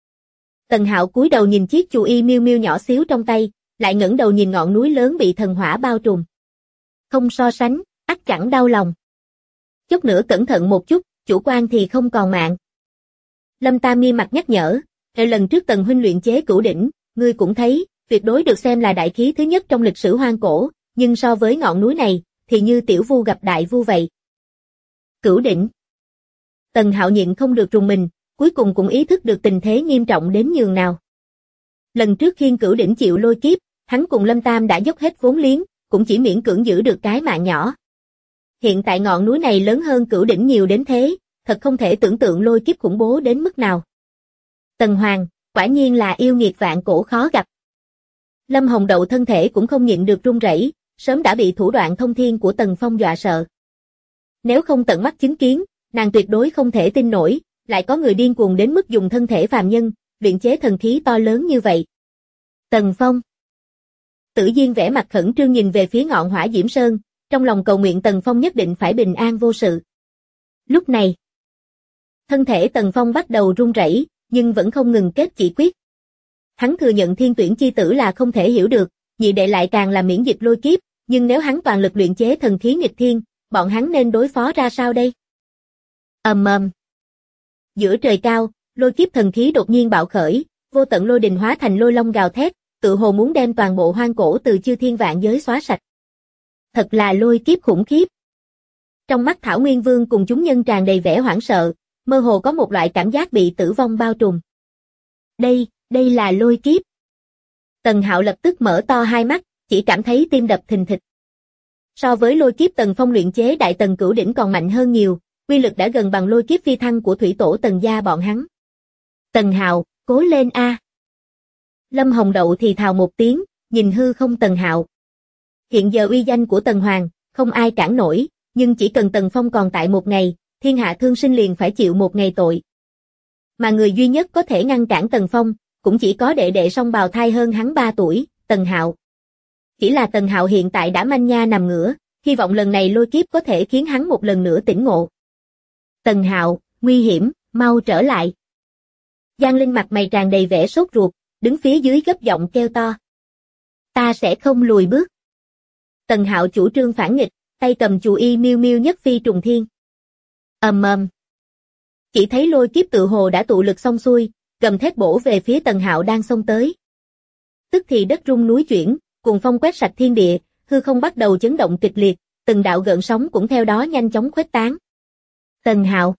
Tần Hạo cúi đầu nhìn chiếc chù y miêu miêu nhỏ xíu trong tay, lại ngẩng đầu nhìn ngọn núi lớn bị thần hỏa bao trùm. Không so sánh, ắt chẳng đau lòng. Chút nữa cẩn thận một chút, chủ quan thì không còn mạng. Lâm Tam nghiêm mặt nhắc nhở, lần trước Tần huynh luyện chế Cửu Đỉnh, ngươi cũng thấy, tuyệt đối được xem là đại khí thứ nhất trong lịch sử hoang cổ, nhưng so với ngọn núi này, thì như tiểu vu gặp đại vu vậy. Cửu Đỉnh. Tần Hạo nhịn không được rùng mình, cuối cùng cũng ý thức được tình thế nghiêm trọng đến nhường nào. Lần trước khiêng Cửu Đỉnh chịu lôi kiếp, hắn cùng Lâm Tam đã dốc hết vốn liếng, cũng chỉ miễn cưỡng giữ được cái mạng nhỏ. Hiện tại ngọn núi này lớn hơn Cửu Đỉnh nhiều đến thế, thật không thể tưởng tượng lôi kiếp khủng bố đến mức nào. Tần Hoàng, quả nhiên là yêu nghiệt vạn cổ khó gặp. Lâm Hồng Đậu thân thể cũng không nhịn được run rẩy, sớm đã bị thủ đoạn thông thiên của Tần Phong dọa sợ. Nếu không tận mắt chứng kiến, nàng tuyệt đối không thể tin nổi, lại có người điên cuồng đến mức dùng thân thể phàm nhân, luyện chế thần khí to lớn như vậy. Tần Phong. Tử Diên vẻ mặt khẩn trương nhìn về phía ngọn hỏa diễm sơn, trong lòng cầu nguyện Tần Phong nhất định phải bình an vô sự. Lúc này, thân thể Tần Phong bắt đầu run rẩy, nhưng vẫn không ngừng kết chỉ quyết. Hắn thừa nhận thiên tuyển chi tử là không thể hiểu được, nhị đệ lại càng là miễn dịch lôi kiếp, nhưng nếu hắn toàn lực luyện chế thần khí nghịch thiên, bọn hắn nên đối phó ra sao đây? Ầm ầm. Giữa trời cao, lôi kiếp thần khí đột nhiên bạo khởi, vô tận lôi đình hóa thành lôi long gào thét, tự hồ muốn đem toàn bộ hoang cổ từ chư thiên vạn giới xóa sạch. Thật là lôi kiếp khủng khiếp. Trong mắt Thảo Nguyên Vương cùng chúng nhân tràn đầy vẻ hoảng sợ, mơ hồ có một loại cảm giác bị tử vong bao trùm. Đây là lôi kiếp. Tần Hạo lập tức mở to hai mắt, chỉ cảm thấy tim đập thình thịch. So với lôi kiếp Tần Phong luyện chế đại tần cửu đỉnh còn mạnh hơn nhiều, uy lực đã gần bằng lôi kiếp phi thăng của thủy tổ Tần gia bọn hắn. Tần Hạo, cố lên a. Lâm Hồng Đậu thì thào một tiếng, nhìn hư không Tần Hạo. Hiện giờ uy danh của Tần Hoàng, không ai cản nổi, nhưng chỉ cần Tần Phong còn tại một ngày, thiên hạ thương sinh liền phải chịu một ngày tội. mà người duy nhất có thể ngăn cản Tần Phong, cũng chỉ có đệ đệ song bào thai hơn hắn 3 tuổi, Tần Hạo. Chỉ là Tần Hạo hiện tại đã manh nha nằm ngửa, hy vọng lần này lôi kiếp có thể khiến hắn một lần nữa tỉnh ngộ. Tần Hạo, nguy hiểm, mau trở lại. Giang Linh mặt mày tràn đầy vẻ sốt ruột, đứng phía dưới gấp giọng kêu to. Ta sẽ không lùi bước. Tần Hạo chủ trương phản nghịch, tay cầm chù y miêu miêu nhất phi trùng thiên. Ầm ầm. Chỉ thấy lôi kiếp tự hồ đã tụ lực xong xuôi, gầm thét bổ về phía Tần Hạo đang xông tới. Tức thì đất rung núi chuyển, cuồng phong quét sạch thiên địa, hư không bắt đầu chấn động kịch liệt, từng đạo gợn sóng cũng theo đó nhanh chóng khuếch tán. Tần Hạo.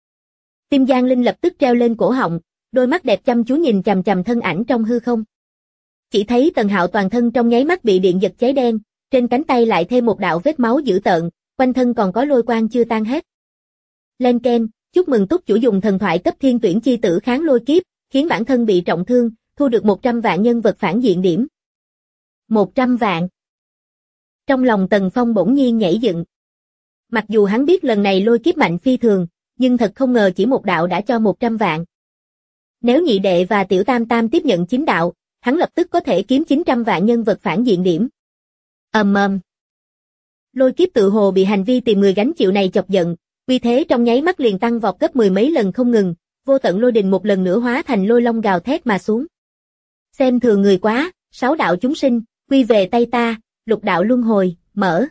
Tim Giang Linh lập tức treo lên cổ họng, đôi mắt đẹp chăm chú nhìn chằm chằm thân ảnh trong hư không. Chỉ thấy Tần Hạo toàn thân trong nháy mắt bị điện giật cháy đen, trên cánh tay lại thêm một đạo vết máu dữ tợn, quanh thân còn có lôi quang chưa tan hết. Lên Ken, chúc mừng túc chủ dùng thần thoại cấp thiên tuyển chi tử kháng lôi kiếp, khiến bản thân bị trọng thương, thu được 100 vạn nhân vật phản diện điểm. 100 vạn. Trong lòng Tần Phong bỗng nhiên nhảy dựng. Mặc dù hắn biết lần này lôi kiếp mạnh phi thường, nhưng thật không ngờ chỉ một đạo đã cho 100 vạn. Nếu nhị đệ và tiểu tam tam tiếp nhận 9 đạo, hắn lập tức có thể kiếm 900 vạn nhân vật phản diện điểm. Ầm ầm. Lôi kiếp tự hồ bị hành vi tìm người gánh chịu này chọc giận, vì thế trong nháy mắt liền tăng vọt gấp 10 mấy lần không ngừng, vô tận lôi đình một lần nữa hóa thành lôi long gào thét mà xuống. Xem thường người quá, 6 đạo chúng sinh, quy về tay ta, lục đạo luân hồi, mở.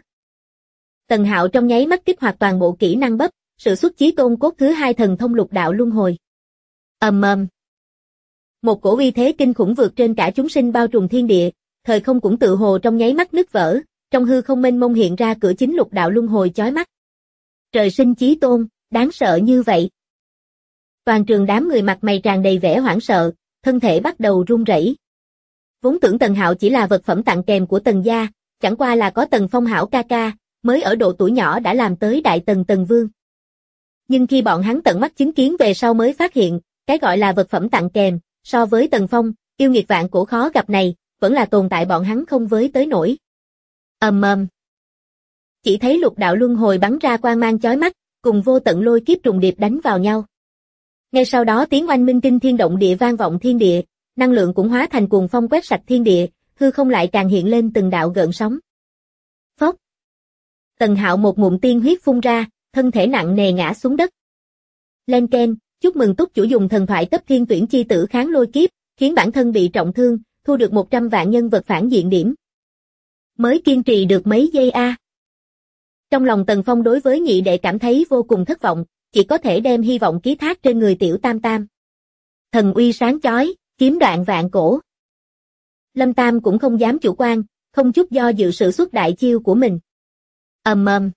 Tần Hạo trong nháy mắt kích hoạt toàn bộ kỹ năng bắp, sự xuất chí tôn cốt thứ 2 thần thông lục đạo luân hồi. Ầm ầm. Một cổ uy thế kinh khủng vượt trên cả chúng sinh bao trùm thiên địa, thời không cũng tự hồ trong nháy mắt nứt vỡ, trong hư không mênh mông hiện ra cửa chính lục đạo luân hồi chói mắt. Trời sinh chí tôn, đáng sợ như vậy. Toàn trường đám người mặt mày tràn đầy vẻ hoảng sợ, thân thể bắt đầu run rẩy. Vốn tưởng Tần Hạo chỉ là vật phẩm tặng kèm của Tần gia, chẳng qua là có Tần Phong hảo ca ca, mới ở độ tuổi nhỏ đã làm tới đại tần Tần Vương. Nhưng khi bọn hắn tận mắt chứng kiến về sau mới phát hiện, cái gọi là vật phẩm tặng kèm, so với Tần Phong, yêu nghiệt vạn cổ khó gặp này, vẫn là tồn tại bọn hắn không với tới nổi. Ầm ầm. Chỉ thấy lục đạo luân hồi bắn ra quang mang chói mắt, cùng vô tận lôi kiếp trùng điệp đánh vào nhau. Ngay sau đó tiếng oanh minh kinh thiên động địa vang vọng thiên địa, năng lượng cũng hóa thành cuồng phong quét sạch thiên địa, hư không lại càng hiện lên từng đạo gợn sóng. Phốc. Tần Hạo một ngụm tiên huyết phun ra, thân thể nặng nề ngã xuống đất. Lên Ken, chúc mừng túc chủ dùng thần thoại cấp thiên tuyển chi tử kháng lôi kiếp, khiến bản thân bị trọng thương, thu được 100 vạn nhân vật phản diện điểm. Mới kiên trì được mấy giây a. Trong lòng Tần Phong đối với nhị đệ cảm thấy vô cùng thất vọng, chỉ có thể đem hy vọng ký thác trên người tiểu tam tam. Thần uy sáng chói, kiếm đoạn vạn cổ. Lâm Tam cũng không dám chủ quan, không chút do dự sự xuất đại chiêu của mình. Ầm ầm.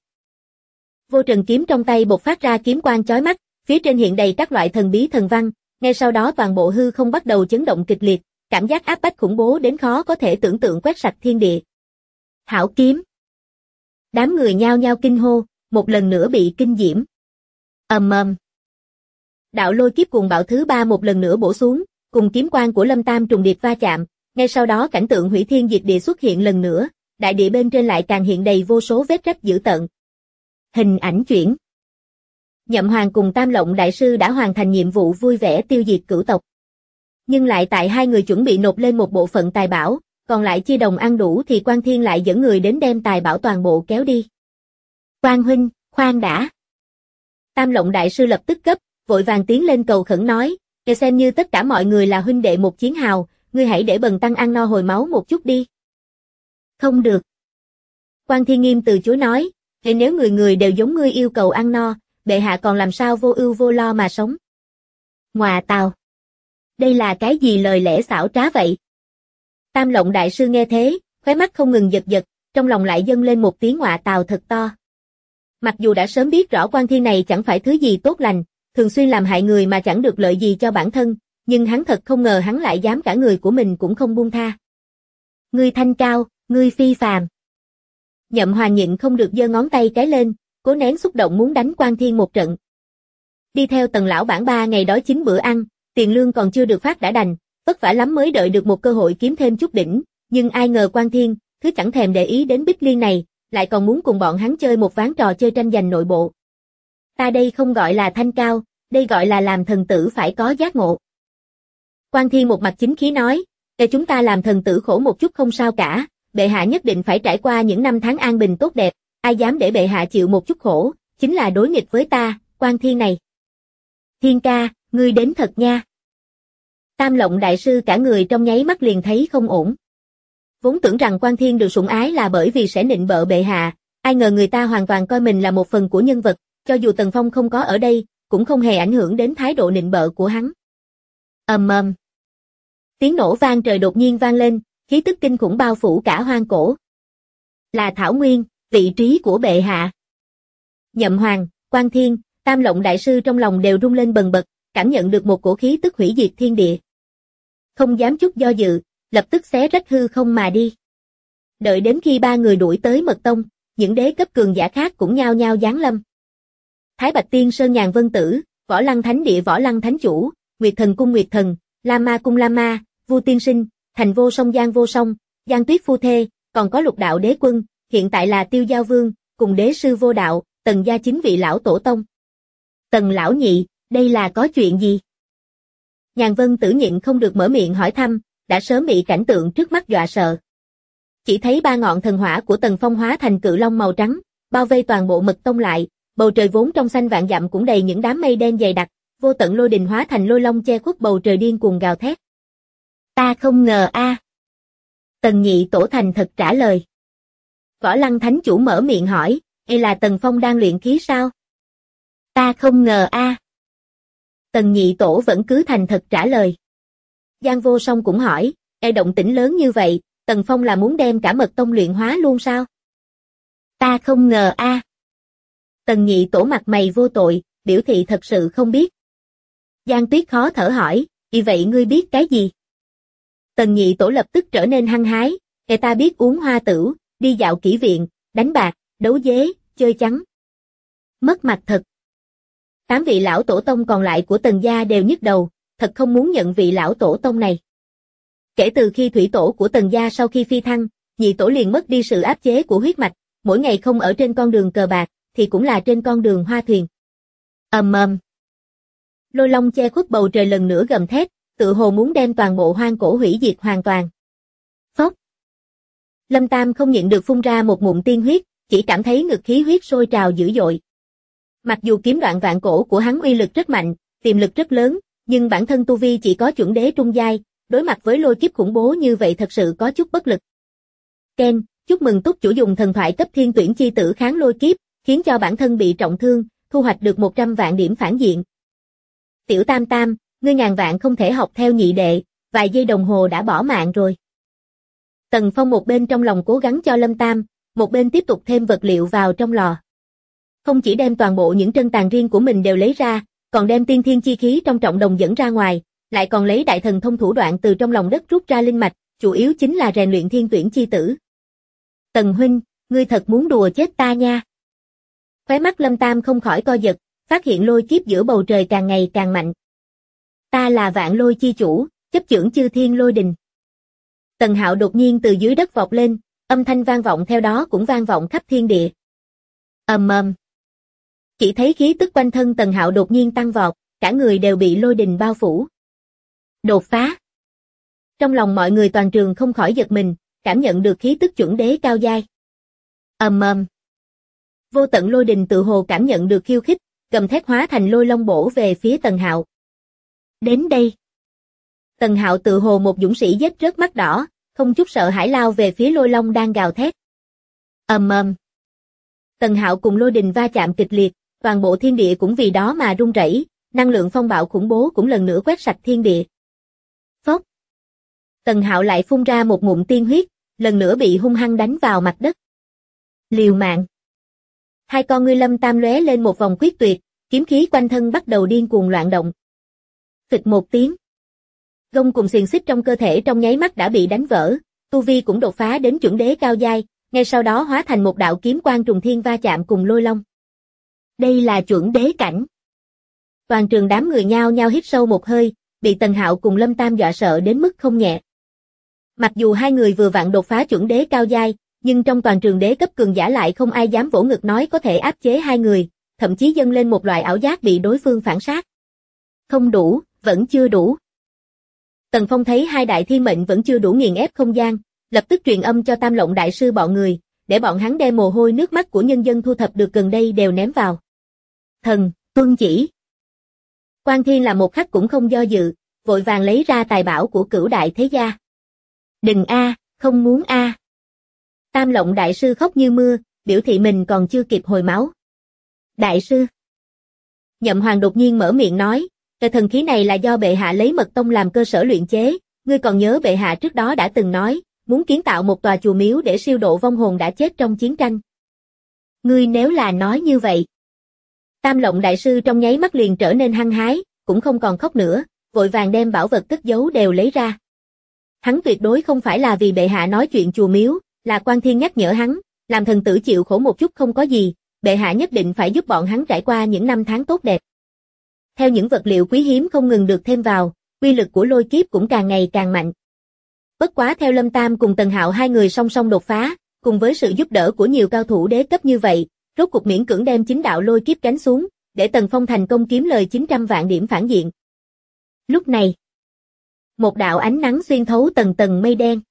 Vô trần kiếm trong tay bộc phát ra kiếm quang chói mắt, phía trên hiện đầy các loại thần bí thần văn, ngay sau đó toàn bộ hư không bắt đầu chấn động kịch liệt, cảm giác áp bách khủng bố đến khó có thể tưởng tượng quét sạch thiên địa. Hảo kiếm. Đám người nhao nhao kinh hô, một lần nữa bị kinh diễm. Ầm ầm. Đạo lôi kiếp cuồng bạo thứ 3 một lần nữa bổ xuống, cùng kiếm quang của Lâm Tam trùng điệp va chạm, ngay sau đó cảnh tượng hủy thiên diệt địa xuất hiện lần nữa, đại địa bên trên lại càng hiện đầy vô số vết rách dữ tợn. Hình ảnh chuyển. Nhậm Hoàng cùng Tam Lộng đại sư đã hoàn thành nhiệm vụ vui vẻ tiêu diệt cửu tộc. Nhưng lại tại hai người chuẩn bị nộp lên một bộ phận tài bảo, còn lại chia đồng ăn đủ thì Quan Thiên lại dẫn người đến đem tài bảo toàn bộ kéo đi. Quan huynh, khoan đã. Tam Lộng đại sư lập tức gấp, vội vàng tiến lên cầu khẩn nói, để xem như tất cả mọi người là huynh đệ một chiến hào, ngươi hãy để Bần tăng ăn no hồi máu một chút đi. Không được. Quan Thiên nghiêm từ chối nói, nếu người người đều giống ngươi yêu cầu ăn no, bệ hạ còn làm sao vô ưu vô lo mà sống. Ngọa tào. Đây là cái gì lời lẽ xảo trá vậy? Tam Lộng đại sư nghe thế, khóe mắt không ngừng giật giật, trong lòng lại dâng lên một tiếng ngọa tào thật to. Mặc dù đã sớm biết rõ Quan Thiên này chẳng phải thứ gì tốt lành, thường xuyên làm hại người mà chẳng được lợi gì cho bản thân, nhưng hắn thật không ngờ hắn lại dám cả người của mình cũng không buông tha. Ngươi thanh cao, ngươi phi phàm. Nhậm Hoàng nhịn không được giơ ngón tay cái lên, cố nén xúc động muốn đánh Quan Thiên một trận. Đi theo Tần lão bản 3 ngày đói 9 bữa ăn, tiền lương còn chưa được phát đã đành, vất vả lắm mới đợi được một cơ hội kiếm thêm chút đỉnh, nhưng ai ngờ Quan Thiên, thứ chẳng thèm để ý đến Bích Liên này, lại còn muốn cùng bọn hắn chơi một ván trò chơi tranh giành nội bộ. Ta đây không gọi là thanh cao, đây gọi là làm thần tử phải có giác ngộ. Quan Thiên một mặt chính khí nói, để chúng ta làm thần tử khổ một chút không sao cả, bệ hạ nhất định phải trải qua những năm tháng an bình tốt đẹp, ai dám để bệ hạ chịu một chút khổ, chính là đối nghịch với ta, Quan Thiên này. Thiên ca, ngươi đến thật nha. Tam Lộng đại sư cả người trong nháy mắt liền thấy không ổn. Vốn tưởng rằng Quan Thiên được sủng ái là bởi vì sẽ nịnh bợ bệ hạ, ai ngờ người ta hoàn toàn coi mình là một phần của nhân vật, cho dù Tần Phong không có ở đây, cũng không hề ảnh hưởng đến thái độ nịnh bợ của hắn. Ầm. Tiếng nổ vang trời đột nhiên vang lên, khí tức kinh khủng bao phủ cả hoang cổ. Là Thảo Nguyên, vị trí của bệ hạ. Nhậm Hoàng, Quan Thiên, Tam Lộng đại sư trong lòng đều rung lên bần bật, cảm nhận được một cổ khí tức hủy diệt thiên địa. Không dám chút do dự, lập tức xé rách hư không mà đi. Đợi đến khi ba người đuổi tới Mật Tông, những đế cấp cường giả khác cũng nhao nhao giáng lâm. Thái Bạch Tiên Sơn Nhàn Vân Tử, Võ Lăng Thánh Địa Võ Lăng Thánh Chủ, Nguyệt Thần Cung Nguyệt Thần, La Ma Cung La Ma, Vu Tiên Sinh, Thành Vô Song Giang Vô Song, Giang Tuyết Phu Thê, còn có Lục Đạo Đế Quân, hiện tại là Tiêu Giao Vương, cùng Đế Sư Vô Đạo, Tần gia 9 vị lão tổ tông. Tần lão nhị, đây là có chuyện gì? Nhàn Vân Tử nhịn không được mở miệng hỏi thăm, đã sớm bị cảnh tượng trước mắt dọa sợ. Chỉ thấy ba ngọn thần hỏa của Tần Phong hóa thành cự long màu trắng, bao vây toàn bộ Mật Tông lại, bầu trời vốn trong xanh vạn dặm cũng đầy những đám mây đen dày đặc, vô tận lôi đình hóa thành lôi long che khuất bầu trời điên cuồng gào thét. Ta không ngờ a. Tần nhị tổ thành thật trả lời. Võ Lăng Thánh Chủ mở miệng hỏi, hay là Tần Phong đang luyện khí sao? Ta không ngờ a. Tần nhị tổ vẫn cứ thành thật trả lời. Giang Vô Song cũng hỏi, động tĩnh lớn như vậy, Tần Phong là muốn đem cả Mật Tông luyện hóa luôn sao? Ta không ngờ a. Tần nhị tổ mặt mày vô tội, biểu thị thật sự không biết. Giang Tuyết khó thở hỏi, vậy ngươi biết cái gì? Tần nhị tổ lập tức trở nên hăng hái, ta biết uống hoa tửu, đi dạo kỹ viện, đánh bạc, đấu dế, chơi trắng. Mất mặt thật. 8 vị lão tổ tông còn lại của Tần gia đều nhức đầu, thật không muốn nhận vị lão tổ tông này. Kể từ khi thủy tổ của Tần gia sau khi phi thăng, nhị tổ liền mất đi sự áp chế của huyết mạch, mỗi ngày không ở trên con đường cờ bạc, thì cũng là trên con đường hoa thuyền. Ầm. Lôi long che khuất bầu trời lần nữa gầm thét, tự hồ muốn đem toàn bộ hoang cổ hủy diệt hoàn toàn. Phốc. Lâm Tam không nhịn được phun ra một ngụm tiên huyết, chỉ cảm thấy ngực khí huyết sôi trào dữ dội. Mặc dù kiếm đoạn vạn cổ của hắn uy lực rất mạnh, tiềm lực rất lớn, nhưng bản thân tu vi chỉ có chuẩn đế trung giai, đối mặt với lôi kiếp khủng bố như vậy thật sự có chút bất lực. Ken, chúc mừng túc chủ dùng thần thoại cấp thiên tuyển chi tử kháng lôi kiếp, khiến cho bản thân bị trọng thương, thu hoạch được 100 vạn điểm phản diện. Tiểu Tam Tam, ngươi ngàn vạn không thể học theo nhị đệ, vài giây đồng hồ đã bỏ mạng rồi. Tần Phong một bên trong lòng cố gắng cho Lâm Tam, một bên tiếp tục thêm vật liệu vào trong lò. Không chỉ đem toàn bộ những trân tàn riêng của mình đều lấy ra, còn đem tiên thiên chi khí trong trọng đồng dẫn ra ngoài, lại còn lấy đại thần thông thủ đoạn từ trong lòng đất rút ra linh mạch, chủ yếu chính là rèn luyện thiên tuyển chi tử. Tần huynh, ngươi thật muốn đùa chết ta nha. Khóe mắt Lâm Tam không khỏi co giật, phát hiện lôi kiếp giữa bầu trời càng ngày càng mạnh. Ta là Vạn Lôi chi chủ, chấp chưởng chư thiên lôi đình. Tần Hạo đột nhiên từ dưới đất vọt lên, âm thanh vang vọng theo đó cũng vang vọng khắp thiên địa. Ầm. Chỉ thấy khí tức quanh thân Tần Hạo đột nhiên tăng vọt, cả người đều bị lôi đình bao phủ. Đột phá. Trong lòng mọi người toàn trường không khỏi giật mình, cảm nhận được khí tức chuẩn đế cao giai. Ầm. Vô tận lôi đình tự hồ cảm nhận được khiêu khích, gầm thét hóa thành lôi long bổ về phía Tần Hạo. Đến đây. Tần Hạo tự hồ một dũng sĩ giết rớt mắt đỏ, không chút sợ hãi lao về phía lôi long đang gào thét. Ầm. Tần Hạo cùng lôi đình va chạm kịch liệt, toàn bộ thiên địa cũng vì đó mà rung rẩy, năng lượng phong bạo khủng bố cũng lần nữa quét sạch thiên địa. Phốc. Tần Hạo lại phun ra một ngụm tiên huyết, lần nữa bị hung hăng đánh vào mặt đất. Liều mạng. Hai con ngươi Lâm Tam lóe lên một vòng quyết tuyệt, kiếm khí quanh thân bắt đầu điên cuồng loạn động. Phịch một tiếng. Gông cùng xiềng xích trong cơ thể trong nháy mắt đã bị đánh vỡ, tu vi cũng đột phá đến chuẩn đế cao giai, ngay sau đó hóa thành một đạo kiếm quang trùng thiên va chạm cùng lôi long. Đây là chuẩn đế cảnh. Toàn trường đám người nhao nhao hít sâu một hơi, bị Tần Hạo cùng Lâm Tam dọa sợ đến mức không nhẹ. Mặc dù hai người vừa vặn đột phá chuẩn đế cao giai, nhưng trong toàn trường đế cấp cường giả lại không ai dám vỗ ngực nói có thể áp chế hai người, thậm chí dâng lên một loại ảo giác bị đối phương phản sát. Không đủ, vẫn chưa đủ. Tần Phong thấy hai đại thiên mệnh vẫn chưa đủ nghiền ép không gian, lập tức truyền âm cho Tam Lộng đại sư bọn người, để bọn hắn đem mồ hôi nước mắt của nhân dân thu thập được gần đây đều ném vào. Thần, tuân chỉ. Quan Thiên là một khắc cũng không do dự, vội vàng lấy ra tài bảo của Cửu đại thế gia. Đừng a, không muốn a. Tam Lộng đại sư khóc như mưa, biểu thị mình còn chưa kịp hồi máu. Đại sư. Nhậm Hoàng đột nhiên mở miệng nói, cái thần khí này là do bệ hạ lấy mật tông làm cơ sở luyện chế, ngươi còn nhớ bệ hạ trước đó đã từng nói, muốn kiến tạo một tòa chùa miếu để siêu độ vong hồn đã chết trong chiến tranh. Ngươi nếu là nói như vậy. Tam Lộng đại sư trong nháy mắt liền trở nên hăng hái, cũng không còn khóc nữa, vội vàng đem bảo vật cất giấu đều lấy ra. Hắn tuyệt đối không phải là vì bệ hạ nói chuyện chùa miếu, là Quan Thiên nhắc nhở hắn, làm thần tử chịu khổ một chút không có gì, bệ hạ nhất định phải giúp bọn hắn trải qua những năm tháng tốt đẹp. Theo những vật liệu quý hiếm không ngừng được thêm vào, uy lực của lôi kiếp cũng càng ngày càng mạnh. Bất quá theo Lâm Tam cùng Tần Hạo hai người song song đột phá, cùng với sự giúp đỡ của nhiều cao thủ đế cấp như vậy, rốt cuộc miễn cưỡng đem chính đạo lôi kiếp tránh xuống, để Tần Phong thành công kiếm lời 900 vạn điểm phản diện. Lúc này, một đạo ánh nắng xuyên thấu tầng tầng mây đen.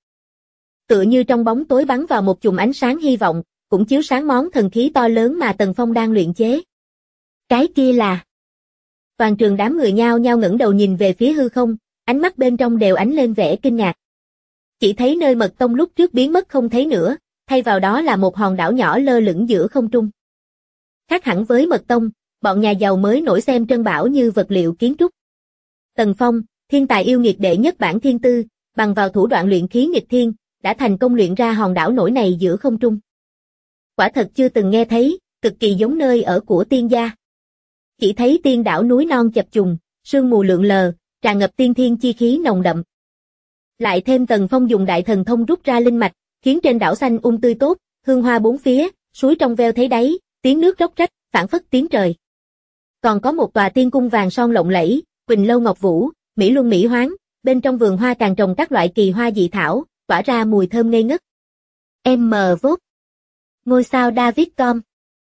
Tựa như trong bóng tối bắn vào một chùm ánh sáng hy vọng, cũng chiếu sáng món thần khí to lớn mà Tần Phong đang luyện chế. Cái kia là... Toàn trường đám người nhao nhao ngẩng đầu nhìn về phía hư không, ánh mắt bên trong đều ánh lên vẻ kinh ngạc. Chỉ thấy nơi mật tông lúc trước biến mất không thấy nữa, thay vào đó là một hòn đảo nhỏ lơ lửng giữa không trung. Khác hẳn với mật tông, bọn nhà giàu mới nổi xem trân bảo như vật liệu kiến trúc. Tần Phong, thiên tài yêu nghiệt đệ nhất bản thiên tư, bằng vào thủ đoạn luyện khí nghịch thiên, đã thành công luyện ra hòn đảo nổi này giữa không trung. Quả thật chưa từng nghe thấy, cực kỳ giống nơi ở của tiên gia. Chỉ thấy tiên đảo núi non chập trùng, sương mù lượn lờ, tràn ngập tiên thiên chi khí nồng đậm. Lại thêm Tần Phong dùng đại thần thông rút ra linh mạch, khiến trên đảo xanh tươi tốt, hương hoa bốn phía, suối trong veo thấy đáy, tiếng nước róc rách, phảng phất tiếng trời. Còn có một tòa tiên cung vàng son lộng lẫy, Quỳnh lâu ngọc vũ, mỹ luân mỹ hoáng, bên trong vườn hoa càng trồng các loại kỳ hoa dị thảo, tỏa ra mùi thơm ngây ngất. M. Vốt. Ngôi sao Davidcom.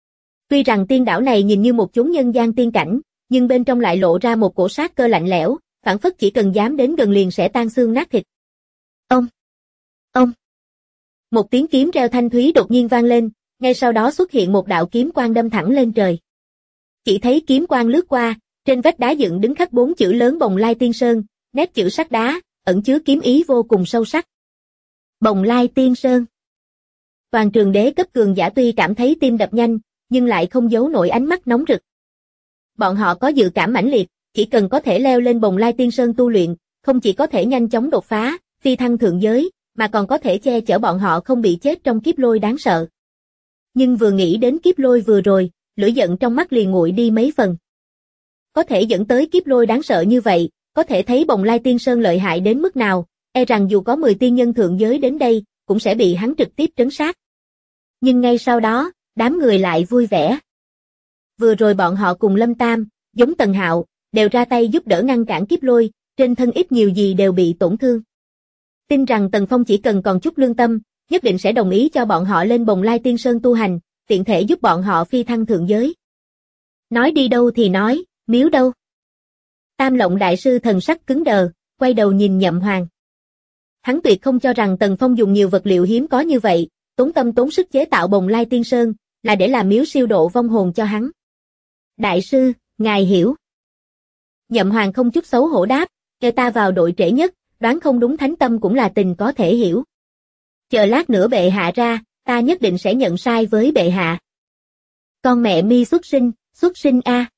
Tuy rằng tiên đảo này nhìn như một chốn nhân gian tiên cảnh, nhưng bên trong lại lộ ra một cổ sát cơ lạnh lẽo, phảng phất chỉ cần dám đến gần liền sẽ tan xương nát thịt. Ông. Một tiếng kiếm reo thanh thúy đột nhiên vang lên, ngay sau đó xuất hiện một đạo kiếm quang đâm thẳng lên trời. Chỉ thấy kiếm quang lướt qua, trên vách đá dựng đứng khắc 4 chữ lớn Bồng Lai Tiên Sơn, nét chữ sắt đá, ẩn chứa kiếm ý vô cùng sâu sắc. Bồng Lai Tiên Sơn. Toàn trường đế cấp cường giả tuy cảm thấy tim đập nhanh, nhưng lại không giấu nổi ánh mắt nóng rực. Bọn họ có dự cảm mãnh liệt, chỉ cần có thể leo lên Bồng Lai Tiên Sơn tu luyện, không chỉ có thể nhanh chóng đột phá, phi thăng thượng giới, mà còn có thể che chở bọn họ không bị chết trong kiếp lôi đáng sợ. Nhưng vừa nghĩ đến kiếp lôi vừa rồi, lửa giận trong mắt liền nguội đi mấy phần. Có thể dẫn tới kiếp lôi đáng sợ như vậy, có thể thấy Bồng Lai Tiên Sơn lợi hại đến mức nào, e rằng dù có 10 tiên nhân thượng giới đến đây, cũng sẽ bị hắn trực tiếp trấn sát. Nhưng ngay sau đó, đám người lại vui vẻ. Vừa rồi bọn họ cùng Lâm Tam, giống Tần Hạo, đều ra tay giúp đỡ ngăn cản kiếp lôi, trên thân ít nhiều gì đều bị tổn thương. Tin rằng Tần Phong chỉ cần còn chút lương tâm, nhất định sẽ đồng ý cho bọn họ lên Bồng Lai Tiên Sơn tu hành, tiện thể giúp bọn họ phi thăng thượng giới. Nói đi đâu thì nói, miếu đâu? Tam Lộng đại sư thần sắc cứng đờ, quay đầu nhìn Nhậm Hoàng. Hắn tuyệt không cho rằng Tần Phong dùng nhiều vật liệu hiếm có như vậy, tốn tâm tốn sức chế tạo Bồng Lai Tiên Sơn, là để làm miếu siêu độ vong hồn cho hắn. Đại sư, ngài hiểu. Nhậm Hoàng không chút xấu hổ đáp, kêu ta vào đội trễ nhất, đoán không đúng thánh tâm cũng là tình có thể hiểu. Chờ lát nữa bệ hạ ra, ta nhất định sẽ nhận sai với bệ hạ. Con mẹ mi xuất sinh a.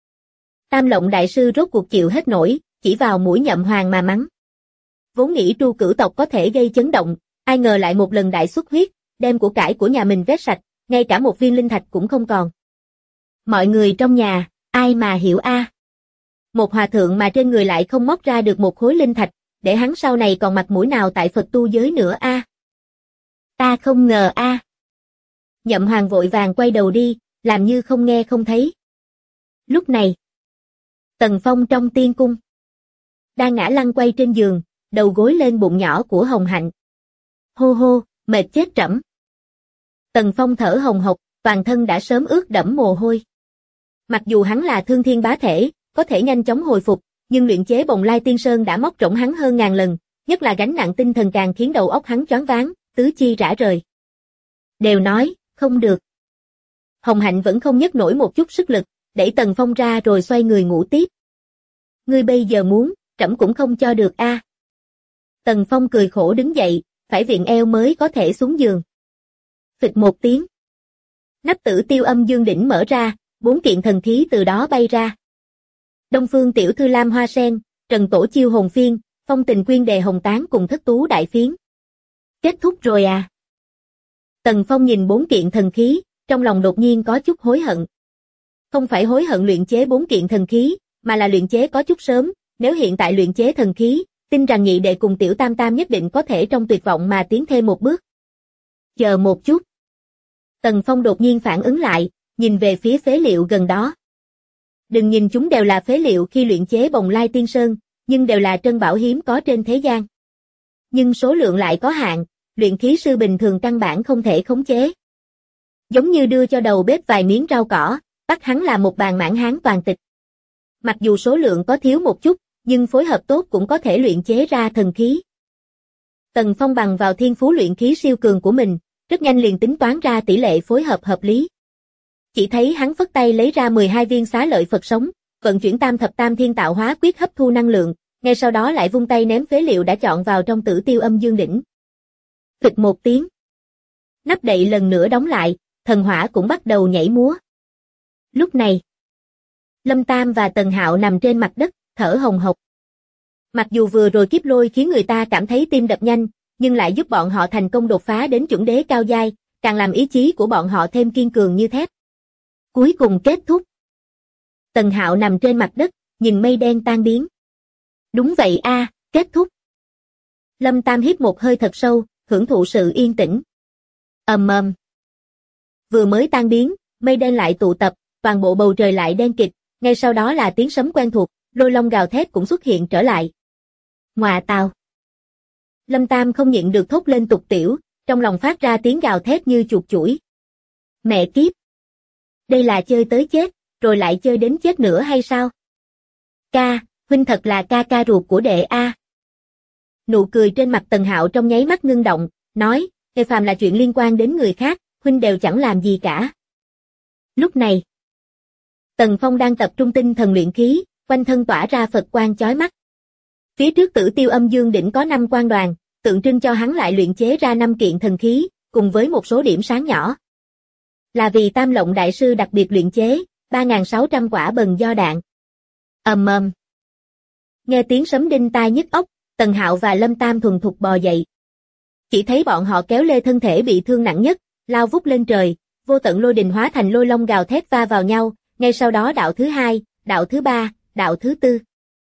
Tam Lộng đại sư rốt cuộc chịu hết nổi, chỉ vào mũi Nhậm Hoàng mà mắng. Vốn nghĩ Tru Cửu tộc có thể gây chấn động, ai ngờ lại một lần đại xuất huyết, đem của cải của nhà mình vét sạch, ngay cả một viên linh thạch cũng không còn. Mọi người trong nhà, ai mà hiểu a? Một hòa thượng mà trên người lại không móc ra được một khối linh thạch, để hắn sau này còn mặt mũi nào tại Phật tu giới nữa a? Ta không ngờ a. Nhậm Hoàng vội vàng quay đầu đi, làm như không nghe không thấy. Lúc này, Tần Phong trong tiên cung, đang ngã lăn quay trên giường, đầu gối lên bụng nhỏ của Hồng Hạnh. Hô hô, mệt chết trẫm. Tần Phong thở hồng hộc, toàn thân đã sớm ướt đẫm mồ hôi. Mặc dù hắn là thương thiên bá thể, có thể nhanh chóng hồi phục, nhưng luyện chế Bồng Lai Tiên Sơn đã móc rỗng hắn hơn ngàn lần, nhất là gánh nặng tinh thần càng khiến đầu óc hắn choáng váng, tứ chi rã rời. Đều nói, không được. Hồng Hạnh vẫn không nhấc nổi một chút sức lực, đẩy Tần Phong ra rồi xoay người ngủ tiếp. Ngươi bây giờ muốn, trẫm cũng không cho được a. Tần Phong cười khổ đứng dậy, phải viện eo mới có thể xuống giường. Phịch một tiếng. Nắp Tử Tiêu Âm Dương Đỉnh mở ra, 4 kiện thần khí từ đó bay ra. Đông Phương Tiểu Thư Lam Hoa Sen, Trần Tổ Chiêu Hồn Phiên, Phong Tình Quyên Đề Hồng Tán cùng Thất Tú Đại Phiến. Kết thúc rồi à? Tần Phong nhìn 4 kiện thần khí, trong lòng đột nhiên có chút hối hận. Không phải hối hận luyện chế 4 kiện thần khí, mà là luyện chế có chút sớm, nếu hiện tại luyện chế thần khí, tin rằng nhị đệ cùng Tiểu Tam Tam nhất định có thể trong tuyệt vọng mà tiến thêm một bước. Chờ một chút. Tần Phong đột nhiên phản ứng lại, nhìn về phía phế liệu gần đó. Đừng nhìn chúng đều là phế liệu khi luyện chế Bồng Lai Tiên Sơn, nhưng đều là trân bảo hiếm có trên thế gian. Nhưng số lượng lại có hạn, luyện khí sư bình thường căn bản không thể khống chế. Giống như đưa cho đầu bếp vài miếng rau cỏ, bắt hắn là một bàn mãn hán toàn tịch. Mặc dù số lượng có thiếu một chút, nhưng phối hợp tốt cũng có thể luyện chế ra thần khí. Tần Phong bằng vào thiên phú luyện khí siêu cường của mình, rất nhanh liền tính toán ra tỷ lệ phối hợp hợp lý. Chỉ thấy hắn phất tay lấy ra 12 viên xá lợi Phật sống, vận chuyển Tam Thập Tam Thiên Tạo Hóa Quyết hấp thu năng lượng, ngay sau đó lại vung tay ném phế liệu đã chọn vào trong Tử Tiêu Âm Dương Đỉnh. Phịch một tiếng. Nắp đậy lần nữa đóng lại, thần hỏa cũng bắt đầu nhảy múa. Lúc này, Lâm Tam và Tần Hạo nằm trên mặt đất, thở hồng hộc. Mặc dù vừa rồi kiếp lôi khiến người ta cảm thấy tim đập nhanh, nhưng lại giúp bọn họ thành công đột phá đến chuẩn đế cao giai, càng làm ý chí của bọn họ thêm kiên cường như thép. Cuối cùng kết thúc. Tần Hạo nằm trên mặt đất, nhìn mây đen tan biến. Đúng vậy a, kết thúc. Lâm Tam hít một hơi thật sâu, hưởng thụ sự yên tĩnh. Ầm ầm. Vừa mới tan biến, mây đen lại tụ tập, toàn bộ bầu trời lại đen kịt, ngay sau đó là tiếng sấm quen thuộc, lôi long gào thét cũng xuất hiện trở lại. Ngoà tào. Lâm Tam không nhịn được thốt lên tục tiểu, trong lòng phát ra tiếng gào thét như chuột chủi. Mẹ kiếp! Đây là chơi tới chết, rồi lại chơi đến chết nữa hay sao? Ca, huynh thật là ca ca ruột của đệ a. Nụ cười trên mặt Tần Hạo trong nháy mắt ngưng động, nói, phàm là chuyện liên quan đến người khác, huynh đều chẳng làm gì cả. Lúc này, Tần Phong đang tập trung tinh thần luyện khí, quanh thân tỏa ra Phật quang chói mắt. Phía trước Tử Tiêu Âm Dương Đỉnh có 5 quan đoàn, tượng trưng cho hắn lại luyện chế ra 5 kiện thần khí, cùng với một số điểm sáng nhỏ. Là vì Tam Lộng Đại Sư đặc biệt luyện chế, 3.600 quả bần do đạn. Ầm ầm. Nghe tiếng sấm đinh tai nhức óc, Tần Hạo và Lâm Tam thuần thục bò dậy. Chỉ thấy bọn họ kéo lê thân thể bị thương nặng nhất, lao vút lên trời, vô tận lôi đình hóa thành lôi long gào thét va vào nhau, ngay sau đó đạo thứ 2, đạo thứ 3, đạo thứ 4.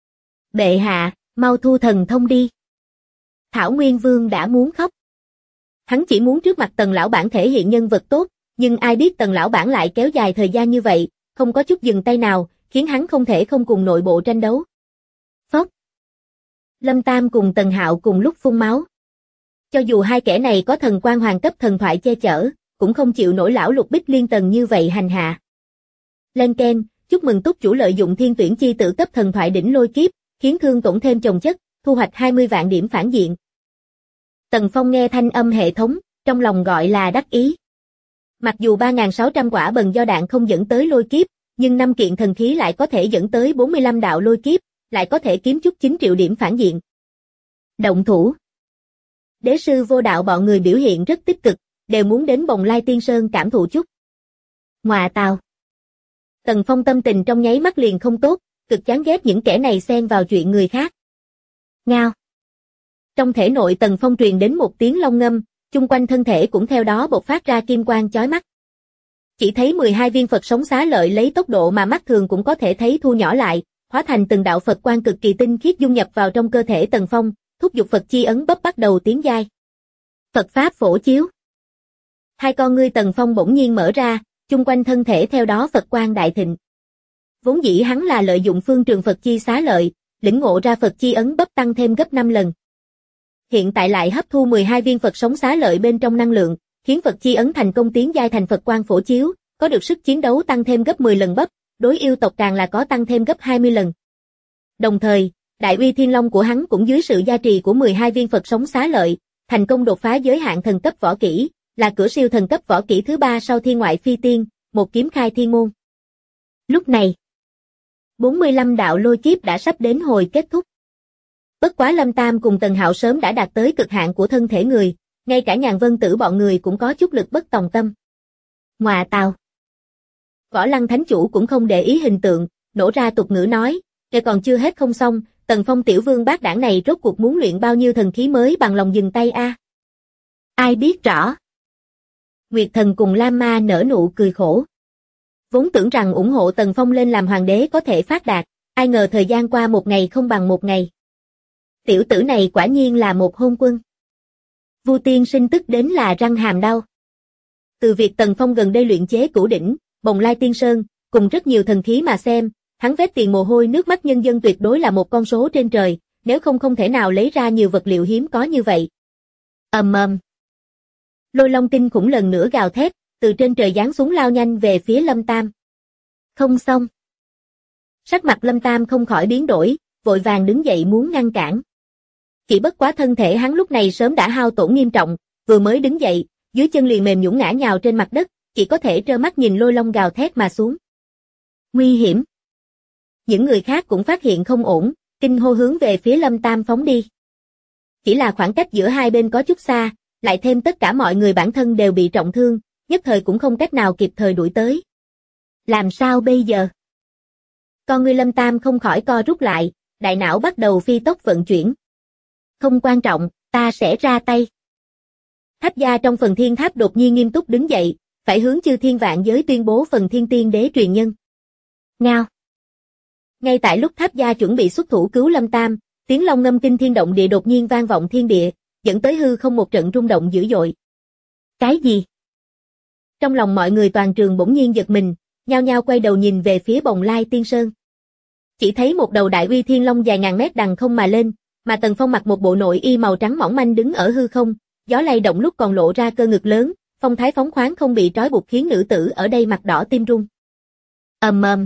Bệ hạ, mau thu thần thông đi. Thảo Nguyên Vương đã muốn khóc. Hắn chỉ muốn trước mặt Tần lão bản thể hiện nhân vật tốt, nhưng ai biết Tần lão bản lại kéo dài thời gian như vậy, không có chút dừng tay nào, khiến hắn không thể không cùng nội bộ tranh đấu. Phốc. Lâm Tam cùng Tần Hạo cùng lúc phun máu. Cho dù hai kẻ này có thần quan hoàng cấp thần thoại che chở, cũng không chịu nổi lão Lục Bích Liên Tần như vậy hành hạ. Lên ken, chúc mừng túc chủ lợi dụng thiên tuyển chi tử cấp thần thoại đỉnh lôi kiếp, khiến thương tổn thêm chồng chất, thu hoạch 20 vạn điểm phản diện. Tần Phong nghe thanh âm hệ thống, trong lòng gọi là đắc ý. Mặc dù 3.600 quả bần do đạn không dẫn tới lôi kiếp, nhưng 5 kiện thần khí lại có thể dẫn tới 45 đạo lôi kiếp, lại có thể kiếm chút 9 triệu điểm phản diện. Động thủ. Đế sư Vô Đạo bọn người biểu hiện rất tích cực, đều muốn đến Bồng Lai Tiên Sơn cảm thụ chút. Ngoà tào. Tần Phong tâm tình trong nháy mắt liền không tốt, cực chán ghét những kẻ này xen vào chuyện người khác. Ngao. Trong thể nội Tần Phong truyền đến một tiếng long ngâm, chung quanh thân thể cũng theo đó bộc phát ra kim quang chói mắt. Chỉ thấy 12 viên Phật sống xá lợi lấy tốc độ mà mắt thường cũng có thể thấy thu nhỏ lại, hóa thành từng đạo Phật quang cực kỳ tinh khiết dung nhập vào trong cơ thể Tần Phong, thúc giục Phật chi ấn bấp bắt đầu tiến giai. Phật pháp phổ chiếu. Hai con ngươi Tần Phong bỗng nhiên mở ra, chung quanh thân thể theo đó Phật quang đại thịnh. Vốn dĩ hắn là lợi dụng phương trường Phật chi xá lợi, lĩnh ngộ ra Phật chi ấn bấp tăng thêm gấp 5 lần. Hiện tại lại hấp thu 12 viên Phật sống xá lợi bên trong năng lượng, khiến Phật chi ấn thành công tiến giai thành Phật quang phổ chiếu, có được sức chiến đấu tăng thêm gấp 10 lần bấp, đối yêu tộc càng là có tăng thêm gấp 20 lần. Đồng thời, đại uy thiên long của hắn cũng dưới sự gia trì của 12 viên Phật sống xá lợi, thành công đột phá giới hạn thần cấp võ kỹ, là cửa siêu thần cấp võ kỹ thứ 3 sau thiên ngoại phi tiên, một kiếm khai thiên môn. Lúc này, 45 đạo lôi kiếp đã sắp đến hồi kết thúc. Bất quá Lâm Tam cùng Tần Hạo sớm đã đạt tới cực hạn của thân thể người, ngay cả Nhàn Vân Tử bọn người cũng có chút lực bất tòng tâm. Ngoà tào. Võ Lăng Thánh Chủ cũng không để ý hình tượng, nổ ra tục ngữ nói, "Kẻ còn chưa hết không xong, Tần Phong tiểu vương bác đảng này rốt cuộc muốn luyện bao nhiêu thần khí mới bằng lòng dừng tay a?" Ai biết rõ. Nguyệt Thần cùng Lam Ma nở nụ cười khổ. Vốn tưởng rằng ủng hộ Tần Phong lên làm hoàng đế có thể phát đạt, ai ngờ thời gian qua một ngày không bằng một ngày. Tiểu tử này quả nhiên là một hôn quân. Vu Tiên Sinh tức đến là răng hàm đau. Từ việc Tần Phong gần đây luyện chế cửu đỉnh, Bồng Lai Tiên Sơn, cùng rất nhiều thần khí mà xem, hắn vét tiền mồ hôi nước mắt nhân dân tuyệt đối là một con số trên trời, nếu không thể nào lấy ra nhiều vật liệu hiếm có như vậy. Ầm ầm. Lôi Long kinh khủng lần nữa gào thét, từ trên trời giáng xuống lao nhanh về phía Lâm Tam. Không xong. Sắc mặt Lâm Tam không khỏi biến đổi, vội vàng đứng dậy muốn ngăn cản. Chỉ bất quá thân thể hắn lúc này sớm đã hao tổn nghiêm trọng, vừa mới đứng dậy, dưới chân liền mềm nhũn ngã nhào trên mặt đất, chỉ có thể trơ mắt nhìn Lôi Long gào thét mà xuống. Nguy hiểm. Những người khác cũng phát hiện không ổn, kinh hô hướng về phía Lâm Tam phóng đi. Chỉ là khoảng cách giữa hai bên có chút xa, lại thêm tất cả mọi người bản thân đều bị trọng thương, nhất thời cũng không cách nào kịp thời đuổi tới. Làm sao bây giờ? Con ngươi Lâm Tam không khỏi co rút lại, đại não bắt đầu phi tốc vận chuyển. Không quan trọng, ta sẽ ra tay. Tháp gia trong Phần Thiên Tháp đột nhiên nghiêm túc đứng dậy, phải hướng chư thiên vạn giới tuyên bố Phần Thiên Tiên Đế truyền nhân. Ngao. Ngay tại lúc Tháp gia chuẩn bị xuất thủ cứu Lâm Tam, tiếng long ngâm kinh thiên động địa đột nhiên vang vọng thiên địa, dẫn tới hư không một trận rung động dữ dội. Cái gì? Trong lòng mọi người toàn trường bỗng nhiên giật mình, nhao nhao quay đầu nhìn về phía Bồng Lai Tiên Sơn. Chỉ thấy một đầu đại uy thiên long dài ngàn mét đằng không mà lên, mà Tần Phong mặc một bộ nội y màu trắng mỏng manh đứng ở hư không, gió lay động lúc còn lộ ra cơ ngực lớn, phong thái phóng khoáng không bị trói buộc khiến nữ tử ở đây mặt đỏ tim run. Ầm ầm.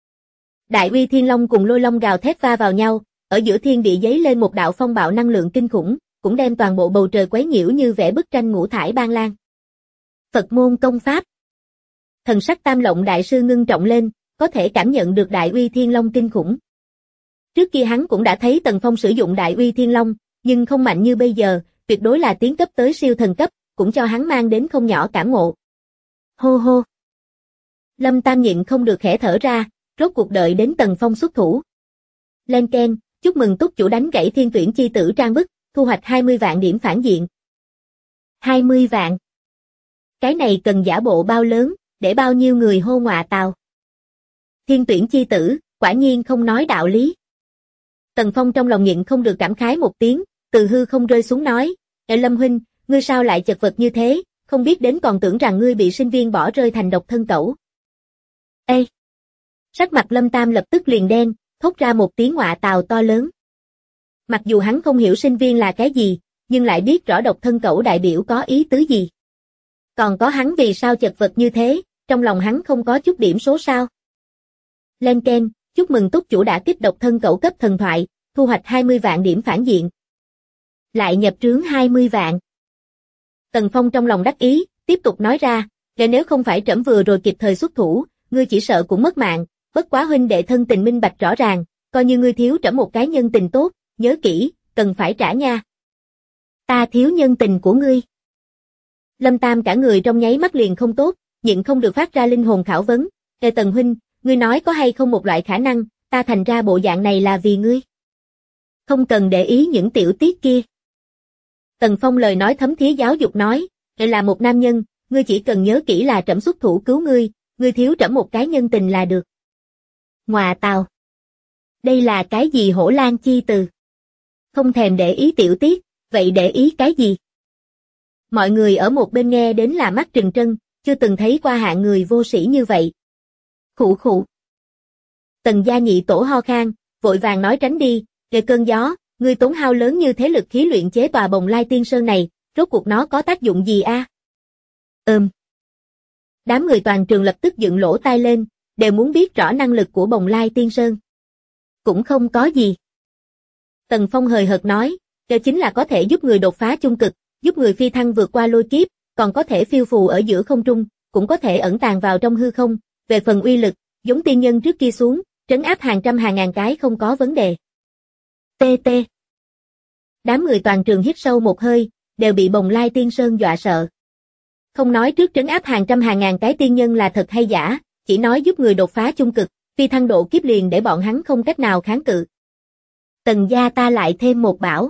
Đại uy thiên long cùng Lôi Long gào thét va vào nhau, ở giữa thiên địa giấy lên một đạo phong bạo năng lượng kinh khủng, cũng đem toàn bộ bầu trời quấy nhiễu như vẽ bức tranh ngũ thải ban lan. Phật môn công pháp. Thần sắc Tam Lộng đại sư ngưng trọng lên, có thể cảm nhận được đại uy thiên long kinh khủng. Trước kia hắn cũng đã thấy Tần Phong sử dụng đại uy thiên long, nhưng không mạnh như bây giờ, tuyệt đối là tiến cấp tới siêu thần cấp, cũng cho hắn mang đến không nhỏ cảm ngộ. Hô hô. Lâm Tam nhịn không được khẽ thở ra, rốt cuộc đợi đến Tần Phong xuất thủ. Lên keng, chúc mừng túc chủ đánh gãy thiên tuyển chi tử trang bức, thu hoạch 20 vạn điểm phản diện. 20 vạn. Cái này cần giả bộ bao lớn, để bao nhiêu người hô ngọa tào. Thiên tuyển chi tử, quả nhiên không nói đạo lý. Tần Phong trong lòng nhịn không được cảm khái một tiếng, từ hư không rơi xuống nói, Lâm huynh, ngươi sao lại chật vật như thế, không biết đến còn tưởng rằng ngươi bị sinh viên bỏ rơi thành độc thân cẩu. Ê! Sắc mặt Lâm Tam lập tức liền đen, thốt ra một tiếng ngọa tào to lớn. Mặc dù hắn không hiểu sinh viên là cái gì, nhưng lại biết rõ độc thân cẩu đại biểu có ý tứ gì. Còn có hắn vì sao chật vật như thế, trong lòng hắn không có chút điểm số sao. Lên keng, chúc mừng túc chủ đã kích độc thân cẩu cấp thần thoại, thu hoạch 20 vạn điểm phản diện. Lại nhập trướng 20 vạn. Tần Phong trong lòng đắc ý, tiếp tục nói ra, nếu không phải trẫm vừa rồi kịp thời xuất thủ, ngươi chỉ sợ cũng mất mạng, bất quá huynh đệ thân tình minh bạch rõ ràng, coi như ngươi thiếu trẫm một cái nhân tình tốt, nhớ kỹ, cần phải trả nha. Ta thiếu nhân tình của ngươi. Lâm Tam cả người trong nháy mắt liền không tốt, nhịn không được phát ra linh hồn khảo vấn, Tần huynh, ngươi nói có hay không một loại khả năng, ta thành ra bộ dạng này là vì ngươi. Không cần để ý những tiểu tiết kia. Tần Phong lời nói thấm thía giáo dục nói, là một nam nhân, ngươi chỉ cần nhớ kỹ là trẫm xuất thủ cứu ngươi, ngươi thiếu trẫm một cái nhân tình là được. Ngọa tào. Đây là cái gì hổ lan chi từ? Không thèm để ý tiểu tiết, vậy để ý cái gì? Mọi người ở một bên nghe đến là mắt trừng trân, chưa từng thấy qua hạng người vô sĩ như vậy. Khụ khụ. Tần gia nhị tổ ho khan, vội vàng nói tránh đi, cơn gió, ngươi tốn hao lớn như thế lực khí luyện chế tòa Bồng Lai Tiên Sơn này, rốt cuộc nó có tác dụng gì a? Đám người toàn trường lập tức dựng lỗ tai lên, đều muốn biết rõ năng lực của Bồng Lai Tiên Sơn. Cũng không có gì. Tần Phong hời hợt nói, đó chính là có thể giúp người đột phá chung cực, giúp người phi thăng vượt qua lôi kiếp, còn có thể phiêu phù ở giữa không trung, cũng có thể ẩn tàng vào trong hư không, về phần uy lực, giống tiên nhân trước kia xuống, trấn áp hàng trăm hàng ngàn cái không có vấn đề. TT. Đám người toàn trường hít sâu một hơi, đều bị Bồng Lai Tiên Sơn dọa sợ. Không nói trước trấn áp hàng trăm hàng ngàn cái tiên nhân là thật hay giả, chỉ nói giúp người đột phá chung cực, phi thăng độ kiếp liền để bọn hắn không cách nào kháng cự. Tần gia ta lại thêm một bảo.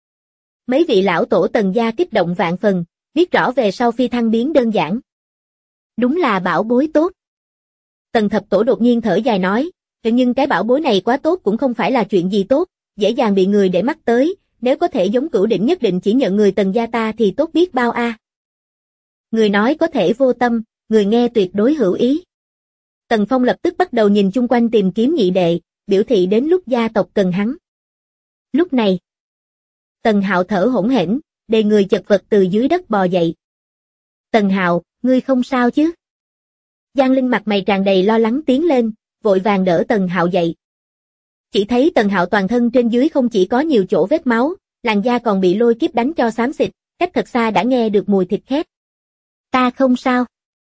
Mấy vị lão tổ Tần gia kích động vạn phần, biết rõ về sau phi thăng biến đơn giản. Đúng là bảo bối tốt. Tần thập tổ đột nhiên thở dài nói, nhưng cái bảo bối này quá tốt cũng không phải là chuyện gì tốt, dễ dàng bị người để mắt tới, nếu có thể giống Cửu Đỉnh nhất định chỉ nhận người Tần gia ta thì tốt biết bao a. Người nói có thể vô tâm, người nghe tuyệt đối hữu ý. Tần Phong lập tức bắt đầu nhìn chung quanh tìm kiếm nhị đệ, biểu thị đến lúc gia tộc cần hắn. Lúc này, Tần Hạo thở hổn hển, đề người chật vật từ dưới đất bò dậy. Tần Hạo, ngươi không sao chứ? Giang Linh mặt mày tràn đầy lo lắng tiến lên, vội vàng đỡ Tần Hạo dậy. Chỉ thấy Tần Hạo toàn thân trên dưới không chỉ có nhiều chỗ vết máu, làn da còn bị lôi kiếp đánh cho xám xịt, cách thật xa đã nghe được mùi thịt khét. Ta không sao.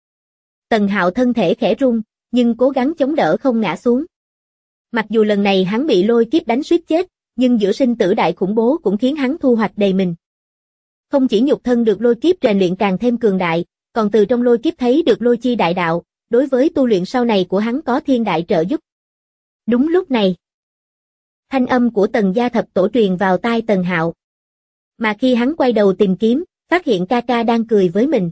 Tần Hạo thân thể khẽ run, nhưng cố gắng chống đỡ không ngã xuống. Mặc dù lần này hắn bị lôi kiếp đánh suýt chết, nhưng giữa sinh tử đại khủng bố cũng khiến hắn thu hoạch đầy mình. Không chỉ nhục thân được lôi kiếp rèn luyện càng thêm cường đại, còn từ trong lôi kiếp thấy được lôi chi đại đạo, đối với tu luyện sau này của hắn có thiên đại trợ giúp. Đúng lúc này, thanh âm của Tần gia thập tổ truyền vào tai Tần Hạo. Mà khi hắn quay đầu tìm kiếm, phát hiện ca ca đang cười với mình.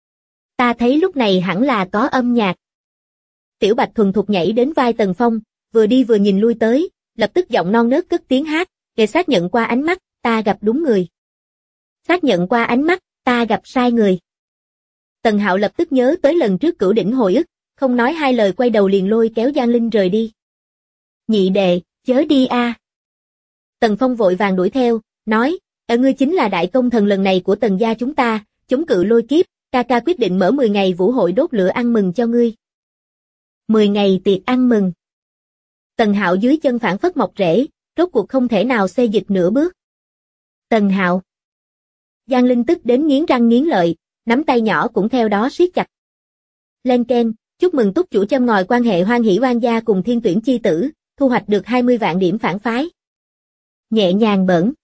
Ta thấy lúc này hẳn là có âm nhạc. Tiểu Bạch thuần thục nhảy đến vai Tần Phong, vừa đi vừa nhìn lui tới, lập tức giọng non nớt cất tiếng hát, để xác nhận qua ánh mắt, ta gặp đúng người. Xác nhận qua ánh mắt, ta gặp sai người. Tần Hạo lập tức nhớ tới lần trước Cửu Đỉnh hồi ức, không nói hai lời quay đầu liền lôi kéo Giang Linh rời đi. Nhị đệ, chớ đi a. Tần Phong vội vàng đuổi theo, nói, ngươi chính là đại công thần lần này của Tần gia chúng ta, chống cự lôi kiếp, ca ca quyết định mở 10 ngày vũ hội đốt lửa ăn mừng cho ngươi. 10 ngày tiệc ăn mừng. Tần Hạo dưới chân phản phất mọc rễ, rốt cuộc không thể nào xê dịch nửa bước. Tần Hạo. Giang Linh tức đến nghiến răng nghiến lợi, nắm tay nhỏ cũng theo đó siết chặt. Lên keng, chúc mừng túc chủ châm ngòi quan hệ hoan hỷ oan gia cùng thiên tuyển chi tử, thu hoạch được 20 vạn điểm phản phái. Nhẹ nhàng bẩn.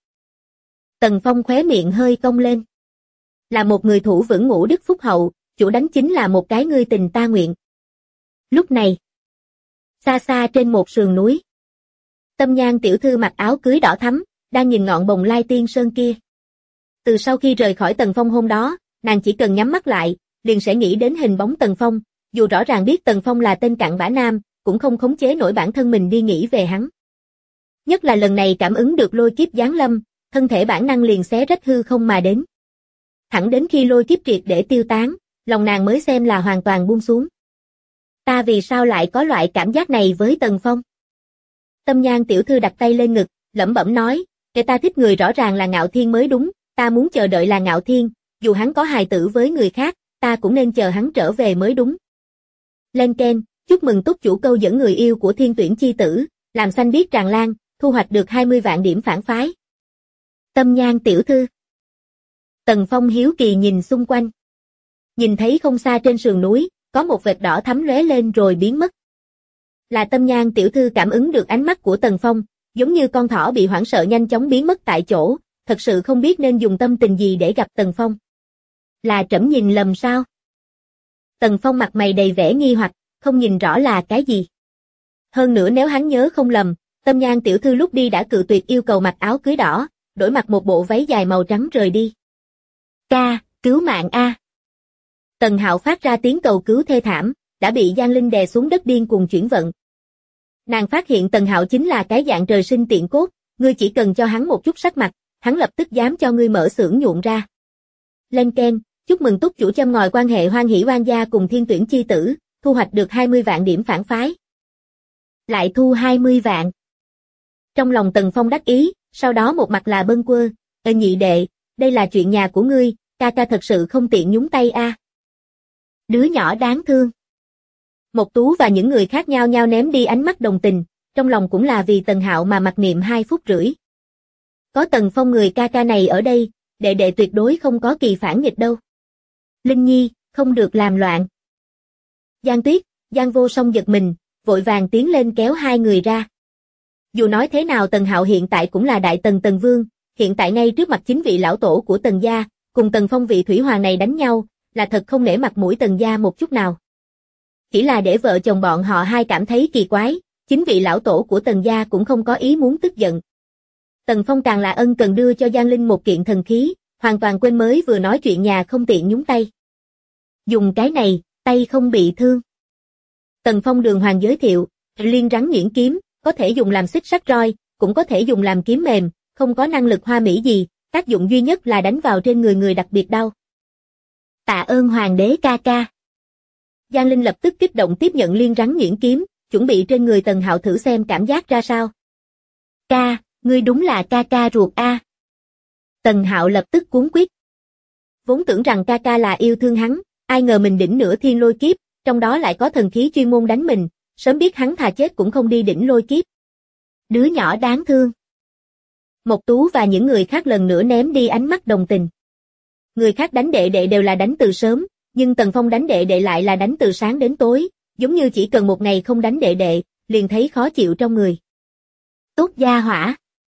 Tần Phong khóe miệng hơi cong lên. Là một người thủ vững ngũ đức phúc hậu, chủ đánh chính là một cái ngươi tình ta nguyện. Lúc này, xa xa trên một sườn núi, Tâm Nhan tiểu thư mặc áo cưới đỏ thắm, đang nhìn ngọn Bồng Lai Tiên Sơn kia. Từ sau khi rời khỏi Tần Phong hôm đó, nàng chỉ cần nhắm mắt lại, liền sẽ nghĩ đến hình bóng Tần Phong, dù rõ ràng biết Tần Phong là tên cặn bã nam, cũng không khống chế nổi bản thân mình đi nghĩ về hắn. Nhất là lần này cảm ứng được lôi kiếp giáng lâm, thân thể bản năng liền xé rách hư không mà đến. Thẳng đến khi lôi kiếp triệt để tiêu tán, lòng nàng mới xem là hoàn toàn buông xuống. Ta vì sao lại có loại cảm giác này với Tần Phong? Tâm Nhan tiểu thư đặt tay lên ngực, lẩm bẩm nói, kẻ ta thích người rõ ràng là Ngạo Thiên mới đúng, ta muốn chờ đợi là Ngạo Thiên, dù hắn có hài tử với người khác, ta cũng nên chờ hắn trở về mới đúng. Lên keng, chúc mừng túc chủ câu dẫn người yêu của thiên tuyển chi tử, làm xanh biết tràn lan, thu hoạch được 20 vạn điểm phản phái. Tâm Nhan tiểu thư. Tần Phong hiếu kỳ nhìn xung quanh. Nhìn thấy không xa trên sườn núi, có một vệt đỏ thắm lóe lên rồi biến mất. Là Tâm Nhan tiểu thư cảm ứng được ánh mắt của Tần Phong, giống như con thỏ bị hoảng sợ nhanh chóng biến mất tại chỗ, thật sự không biết nên dùng tâm tình gì để gặp Tần Phong. Là trẫm nhìn lầm sao? Tần Phong mặt mày đầy vẻ nghi hoặc, không nhìn rõ là cái gì. Hơn nữa nếu hắn nhớ không lầm, Tâm Nhan tiểu thư lúc đi đã cự tuyệt yêu cầu mặc áo cưới đỏ, đổi mặc một bộ váy dài màu trắng rời đi. Ca, cứu mạng a! Tần Hạo phát ra tiếng cầu cứu thê thảm, đã bị Giang Linh đè xuống đất điên cuồng chuyển vận. Nàng phát hiện Tần Hạo chính là cái dạng trời sinh tiện cốt, ngươi chỉ cần cho hắn một chút sắc mặt, hắn lập tức dám cho ngươi mở xưởng nhuộm ra. Lên keng, chúc mừng túc chủ châm ngòi quan hệ hoan hỷ oan gia cùng thiên tuyển chi tử, thu hoạch được 20 vạn điểm phản phái. Lại thu 20 vạn. Trong lòng Tần Phong đắc ý, sau đó một mặt là bâng quơ, nhị đệ, đây là chuyện nhà của ngươi, ca ca thật sự không tiện nhúng tay a. Đứa nhỏ đáng thương. Mộc Tú và những người khác nhao nhao ném đi ánh mắt đồng tình, trong lòng cũng là vì Tần Hạo mà mặc niệm 2 phút rưỡi. Có Tần Phong người ca ca này ở đây, đệ đệ tuyệt đối không có kỳ phản nghịch đâu. Linh Nhi, không được làm loạn. Giang Tuyết, Giang Vô Song giật mình, vội vàng tiến lên kéo hai người ra. Dù nói thế nào Tần Hạo hiện tại cũng là đại tần Tần Vương, hiện tại ngay trước mặt chính vị lão tổ của Tần gia, cùng Tần Phong vị thủy hoàng này đánh nhau, là thật không nể mặt mũi Tần gia một chút nào. Chỉ là để vợ chồng bọn họ hai cảm thấy kỳ quái, chính vị lão tổ của Tần gia cũng không có ý muốn tức giận. Tần Phong càng là ân cần đưa cho Giang Linh một kiện thần khí, hoàn toàn quên mới vừa nói chuyện nhà không tiện nhúng tay. Dùng cái này, tay không bị thương. Tần Phong đường hoàng giới thiệu, liên rắn nhuyễn kiếm, có thể dùng làm xích sắt roi, cũng có thể dùng làm kiếm mềm, không có năng lực hoa mỹ gì, tác dụng duy nhất là đánh vào trên người đặc biệt đau. Tạ ơn hoàng đế ca ca. Giang Linh lập tức kích động tiếp nhận liên rắn nhuyễn kiếm, chuẩn bị trên người Tần Hạo thử xem cảm giác ra sao. Ca, ngươi đúng là ca ca ruột a. Tần Hạo lập tức cuống quýt. Vốn tưởng rằng ca ca là yêu thương hắn, ai ngờ mình đỉnh nửa thiên lôi kiếp, trong đó lại có thần khí chuyên môn đánh mình, sớm biết hắn thà chết cũng không đi đỉnh lôi kiếp. Đứa nhỏ đáng thương. Mộc Tú và những người khác lần nữa ném đi ánh mắt đồng tình. Người khác đánh đệ đệ đều là đánh từ sớm, nhưng Tần Phong đánh đệ đệ lại là đánh từ sáng đến tối, giống như chỉ cần một ngày không đánh đệ đệ, liền thấy khó chịu trong người. Tốt gia hỏa.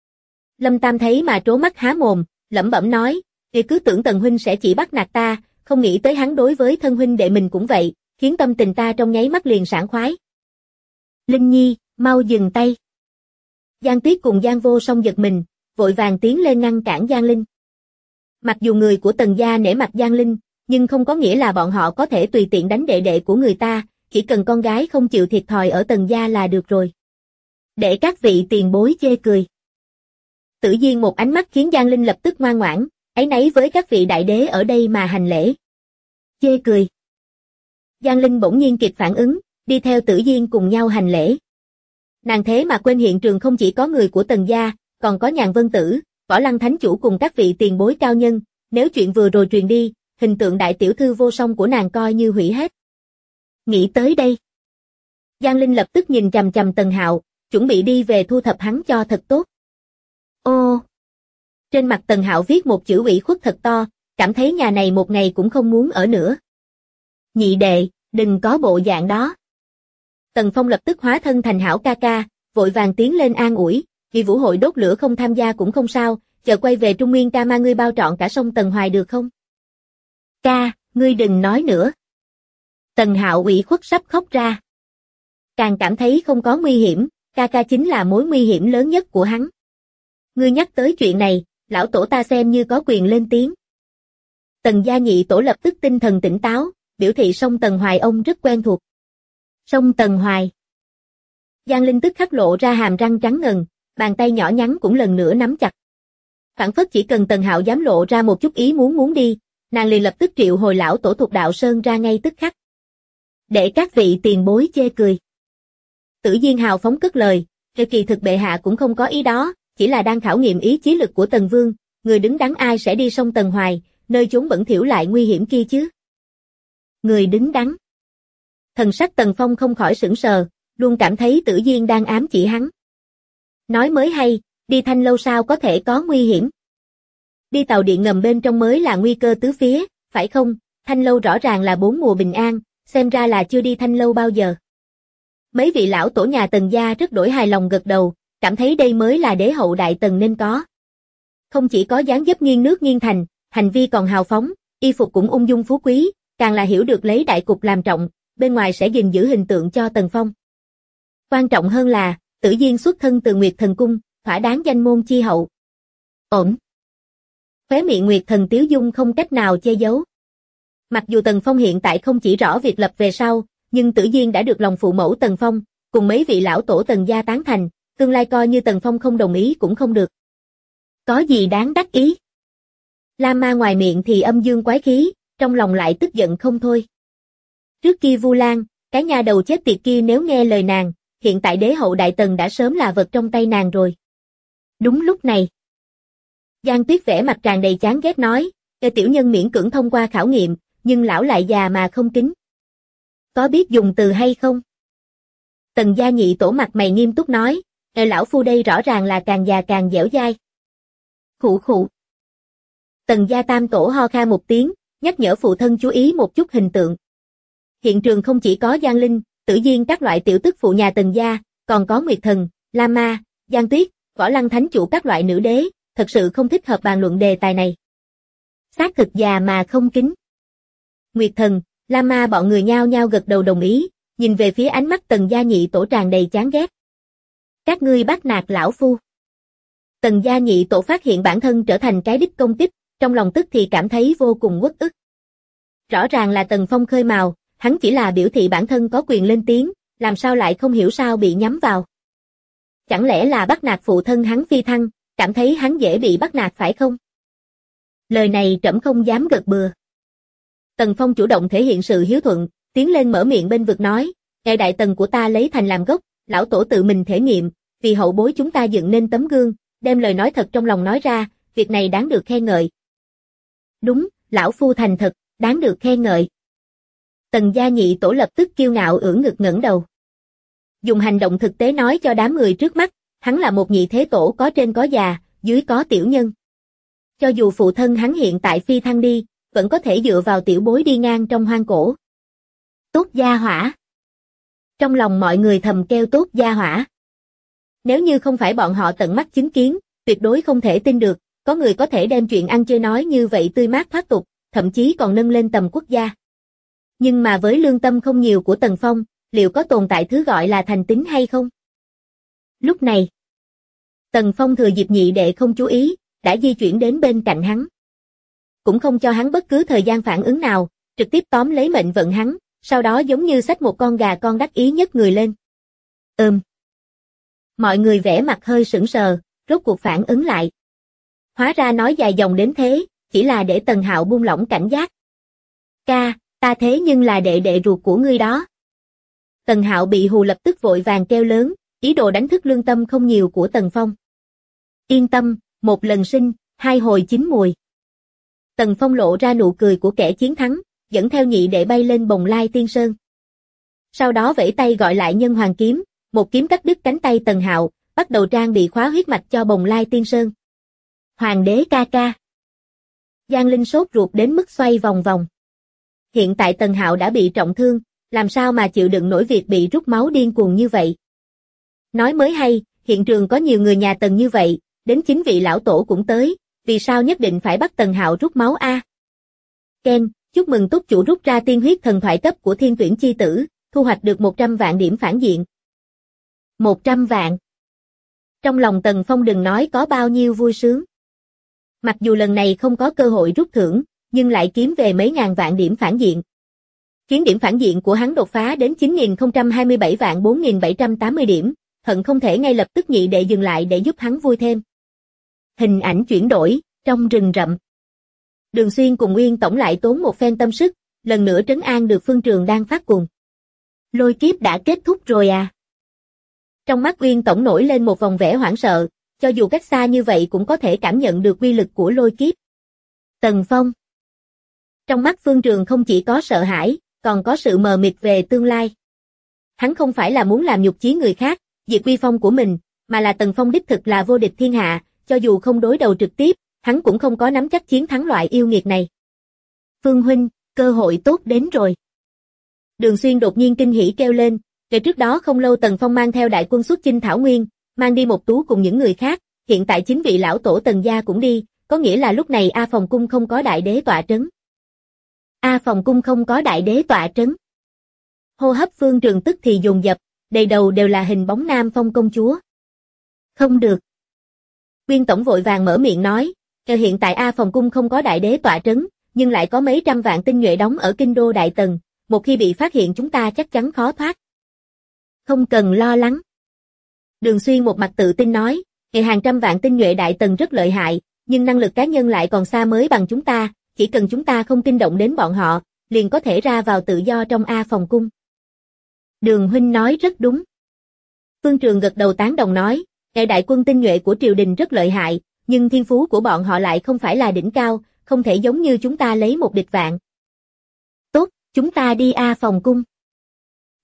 Lâm Tam thấy mà trố mắt há mồm, lẩm bẩm nói, cứ tưởng Tần huynh sẽ chỉ bắt nạt ta, không nghĩ tới hắn đối với thân huynh đệ mình cũng vậy, khiến tâm tình ta trong nháy mắt liền sảng khoái. Linh Nhi, mau dừng tay. Giang Tuyết cùng Giang Vô Song giật mình, vội vàng tiến lên ngăn cản Giang Linh. Mặc dù người của Tần gia nể mặt Giang Linh, nhưng không có nghĩa là bọn họ có thể tùy tiện đánh đệ đệ của người ta, chỉ cần con gái không chịu thiệt thòi ở Tần gia là được rồi. Để các vị tiền bối chê cười. Tự nhiên một ánh mắt khiến Giang Linh lập tức ngoan ngoãn, áy náy với các vị đại đế ở đây mà hành lễ. Chê cười. Giang Linh bỗng nhiên kịp phản ứng, đi theo Tử Diên cùng nhau hành lễ. Nàng thế mà quên hiện trường không chỉ có người của Tần gia, còn có Nhàn Vân Tử, Võ Lăng Thánh Chủ cùng các vị tiền bối cao nhân, nếu chuyện vừa rồi truyền đi, hình tượng đại tiểu thư vô song của nàng coi như hủy hết. Nghĩ tới đây, Giang Linh lập tức nhìn chằm chằm Tần Hạo, chuẩn bị đi về thu thập hắn cho thật tốt. Ô! Trên mặt Tần Hạo viết một chữ ủy khuất thật to, cảm thấy nhà này một ngày cũng không muốn ở nữa. Nhị đệ, đừng có bộ dạng đó. Tần Phong lập tức hóa thân thành Hảo ca ca, vội vàng tiến lên an ủi, vì vũ hội đốt lửa không tham gia cũng không sao, chờ quay về Trung Nguyên ca ma ngươi bao trọn cả sông Tần Hoài được không? Ca, ngươi đừng nói nữa. Tần Hạo ủy khuất sắp khóc ra. Càng cảm thấy không có nguy hiểm, ca ca chính là mối nguy hiểm lớn nhất của hắn. Ngươi nhắc tới chuyện này, lão tổ ta xem như có quyền lên tiếng. Tần gia nhị tổ lập tức tinh thần tỉnh táo, biểu thị sông Tần Hoài ông rất quen thuộc. Sông Tần Hoài. Giang Linh tức khắc lộ ra hàm răng trắng ngần, bàn tay nhỏ nhắn cũng lần nữa nắm chặt. Phản phất chỉ cần Tần Hạo dám lộ ra một chút ý muốn đi, nàng liền lập tức triệu hồi lão tổ thuộc đạo Sơn ra ngay tức khắc. Để các vị tiền bối chê cười. Tử Diên hào phóng cất lời, kỳ thực bệ hạ cũng không có ý đó, chỉ là đang khảo nghiệm ý chí lực của Tần Vương, người đứng đắn ai sẽ đi sông Tần Hoài, nơi chốn bẩn thỉu lại nguy hiểm kia chứ. Người đứng đắn. Thần sắc Tần Phong không khỏi sững sờ, luôn cảm thấy Tử Diên đang ám chỉ hắn. Nói mới hay, đi Thanh Lâu sao có thể có nguy hiểm. Đi tàu điện ngầm bên trong mới là nguy cơ tứ phía, phải không? Thanh Lâu rõ ràng là 4 mùa bình an, xem ra là chưa đi Thanh Lâu bao giờ. Mấy vị lão tổ nhà Tần gia rất đổi hài lòng gật đầu, cảm thấy đây mới là đế hậu đại tần nên có. Không chỉ có dáng dấp nghiêng nước nghiêng thành, hành vi còn hào phóng, y phục cũng ung dung phú quý, càng là hiểu được lấy đại cục làm trọng, bên ngoài sẽ gìn giữ hình tượng cho Tần Phong. Quan trọng hơn là, Tử Diên xuất thân từ Nguyệt Thần Cung, thỏa đáng danh môn chi hậu. Ổn. Khóe miệng Nguyệt Thần Tiếu Dung không cách nào che giấu. Mặc dù Tần Phong hiện tại không chỉ rõ việc lập về sau, nhưng Tử Diên đã được lòng phụ mẫu Tần Phong, cùng mấy vị lão tổ Tần gia tán thành, tương lai coi như Tần Phong không đồng ý cũng không được. Có gì đáng đắc ý? Lam Ma ngoài miệng thì âm dương quái khí, trong lòng lại tức giận không thôi. Trước kia Vu Lan, cái nhà đầu chết tiệt kia nếu nghe lời nàng, hiện tại đế hậu đại tần đã sớm là vật trong tay nàng rồi. Đúng lúc này, Giang Tuyết vẻ mặt tràn đầy chán ghét nói, tiểu nhân miễn cưỡng thông qua khảo nghiệm, nhưng lão lại già mà không kính. Có biết dùng từ hay không? Tần gia nhị tổ mặt mày nghiêm túc nói, lão phu đây rõ ràng là càng già càng dẻo dai. Khụ khụ. Tần gia tam tổ ho khan một tiếng, nhắc nhở phụ thân chú ý một chút hình tượng. Hiện trường không chỉ có Giang Linh, Tử Diên các loại tiểu tức phụ nhà Tần gia, còn có Nguyệt Thần, Lam Ma, Giang Tuyết, Võ Lăng Thánh Chủ các loại nữ đế, thật sự không thích hợp bàn luận đề tài này. Xác thực già mà không kính. Nguyệt Thần, Lam Ma bọn người nhao nhao gật đầu đồng ý, nhìn về phía ánh mắt Tần gia nhị tổ tràn đầy chán ghét. Các ngươi bắt nạt lão phu. Tần gia nhị tổ phát hiện bản thân trở thành cái đích công kích, trong lòng tức thì cảm thấy vô cùng uất ức. Rõ ràng là Tần Phong khơi mào, hắn chỉ là biểu thị bản thân có quyền lên tiếng, làm sao lại không hiểu sao bị nhắm vào. Chẳng lẽ là bắt nạt phụ thân hắn phi thăng, cảm thấy hắn dễ bị bắt nạt phải không? Lời này trẫm không dám gật bừa. Tần Phong chủ động thể hiện sự hiếu thuận, tiến lên mở miệng bên vực nói, ngài đại tần của ta lấy thành làm gốc, lão tổ tự mình thể nghiệm, vì hậu bối chúng ta dựng nên tấm gương, đem lời nói thật trong lòng nói ra, việc này đáng được khen ngợi. Đúng, lão phu thành thật, đáng được khen ngợi. Tần gia nhị tổ lập tức kiêu ngạo ưỡn ngực ngẩng đầu. Dùng hành động thực tế nói cho đám người trước mắt, hắn là một nhị thế tổ có trên có già, dưới có tiểu nhân. Cho dù phụ thân hắn hiện tại phi thăng đi, vẫn có thể dựa vào tiểu bối đi ngang trong hoang cổ. Tốt gia hỏa. Trong lòng mọi người thầm kêu tốt gia hỏa. Nếu như không phải bọn họ tận mắt chứng kiến, tuyệt đối không thể tin được, có người có thể đem chuyện ăn chơi nói như vậy tươi mát thoát tục, thậm chí còn nâng lên tầm quốc gia. Nhưng mà với lương tâm không nhiều của Tần Phong, liệu có tồn tại thứ gọi là thành tín hay không? Lúc này, Tần Phong thừa dịp nhị đệ không chú ý, đã di chuyển đến bên cạnh hắn. Cũng không cho hắn bất cứ thời gian phản ứng nào, trực tiếp tóm lấy mệnh vận hắn, sau đó giống như xách một con gà con đắc ý nhất người lên. Mọi người vẻ mặt hơi sững sờ, rốt cuộc phản ứng lại. Hóa ra nói dài dòng đến thế, chỉ là để Tần Hạo buông lỏng cảnh giác. Ca, ta thế nhưng là đệ đệ ruột của ngươi đó. Tần Hạo bị hù lập tức vội vàng kêu lớn, ý đồ đánh thức lương tâm không nhiều của Tần Phong. Yên tâm, một lần sinh, hai hồi chín mùi. Tần Phong lộ ra nụ cười của kẻ chiến thắng, dẫn theo nhị đệ bay lên bồng lai tiên sơn. Sau đó vẫy tay gọi lại nhân hoàng kiếm, một kiếm cắt đứt cánh tay Tần Hạo, bắt đầu trang bị khóa huyết mạch cho bồng lai tiên sơn. Hoàng đế ca ca. Giang Linh sốt ruột đến mức xoay vòng vòng. Hiện tại Tần Hạo đã bị trọng thương, làm sao mà chịu đựng nổi việc bị rút máu điên cuồng như vậy. Nói mới hay, hiện trường có nhiều người nhà Tần như vậy, đến 9 vị lão tổ cũng tới, vì sao nhất định phải bắt Tần Hạo rút máu a? Ken, chúc mừng túc chủ rút ra tiên huyết thần thoại cấp của thiên tuyển chi tử, thu hoạch được 100 vạn điểm phản diện. 100 vạn. Trong lòng Tần Phong đừng nói có bao nhiêu vui sướng. Mặc dù lần này không có cơ hội rút thưởng, nhưng lại kiếm về mấy ngàn vạn điểm phản diện. Khiến điểm phản diện của hắn đột phá đến 9.027 vạn 4.780 điểm, hận không thể ngay lập tức nhị đệ dừng lại để giúp hắn vui thêm. Hình ảnh chuyển đổi, trong rừng rậm. Đường Xuyên cùng Nguyên Tổng lại tốn một phen tâm sức, lần nữa trấn an được Phương Trường đang phát cuồng. Lôi kiếp đã kết thúc rồi à? Trong mắt Nguyên Tổng nổi lên một vòng vẻ hoảng sợ, cho dù cách xa như vậy cũng có thể cảm nhận được uy lực của lôi kiếp. Tần Phong. Trong mắt Phương Trường không chỉ có sợ hãi, còn có sự mờ mịt về tương lai. Hắn không phải là muốn làm nhục chí người khác, diệt uy phong của mình, mà là Tần Phong đích thực là vô địch thiên hạ, cho dù không đối đầu trực tiếp, hắn cũng không có nắm chắc chiến thắng loại yêu nghiệt này. Phương huynh, cơ hội tốt đến rồi. Đường Xuyên đột nhiên kinh hỉ kêu lên, kể trước đó không lâu Tần Phong mang theo đại quân xuất chinh Thảo Nguyên, mang đi một tú cùng những người khác, hiện tại 9 vị lão tổ Tần gia cũng đi, có nghĩa là lúc này A Phòng Cung không có đại đế tọa trấn. A Phòng Cung không có đại đế tọa trấn. Hô hấp Phương Trường tức thì dồn dập, đầy đầu đều là hình bóng Nam Phong công chúa. Không được. Nguyên Tổng vội vàng mở miệng nói, hiện tại A Phòng Cung không có đại đế tọa trấn, nhưng lại có mấy trăm vạn tinh nhuệ đóng ở kinh đô Đại Tần, một khi bị phát hiện chúng ta chắc chắn khó thoát. Không cần lo lắng. Đường Xuyên một mặt tự tin nói, hàng trăm vạn tinh nhuệ Đại Tần rất lợi hại, nhưng năng lực cá nhân lại còn xa mới bằng chúng ta, chỉ cần chúng ta không kinh động đến bọn họ, liền có thể ra vào tự do trong A Phòng Cung. Đường huynh nói rất đúng. Phương Trường gật đầu tán đồng nói, đại quân tinh nhuệ của triều đình rất lợi hại, nhưng thiên phú của bọn họ lại không phải là đỉnh cao, không thể giống như chúng ta lấy một địch vạn. Tốt, chúng ta đi A Phòng Cung.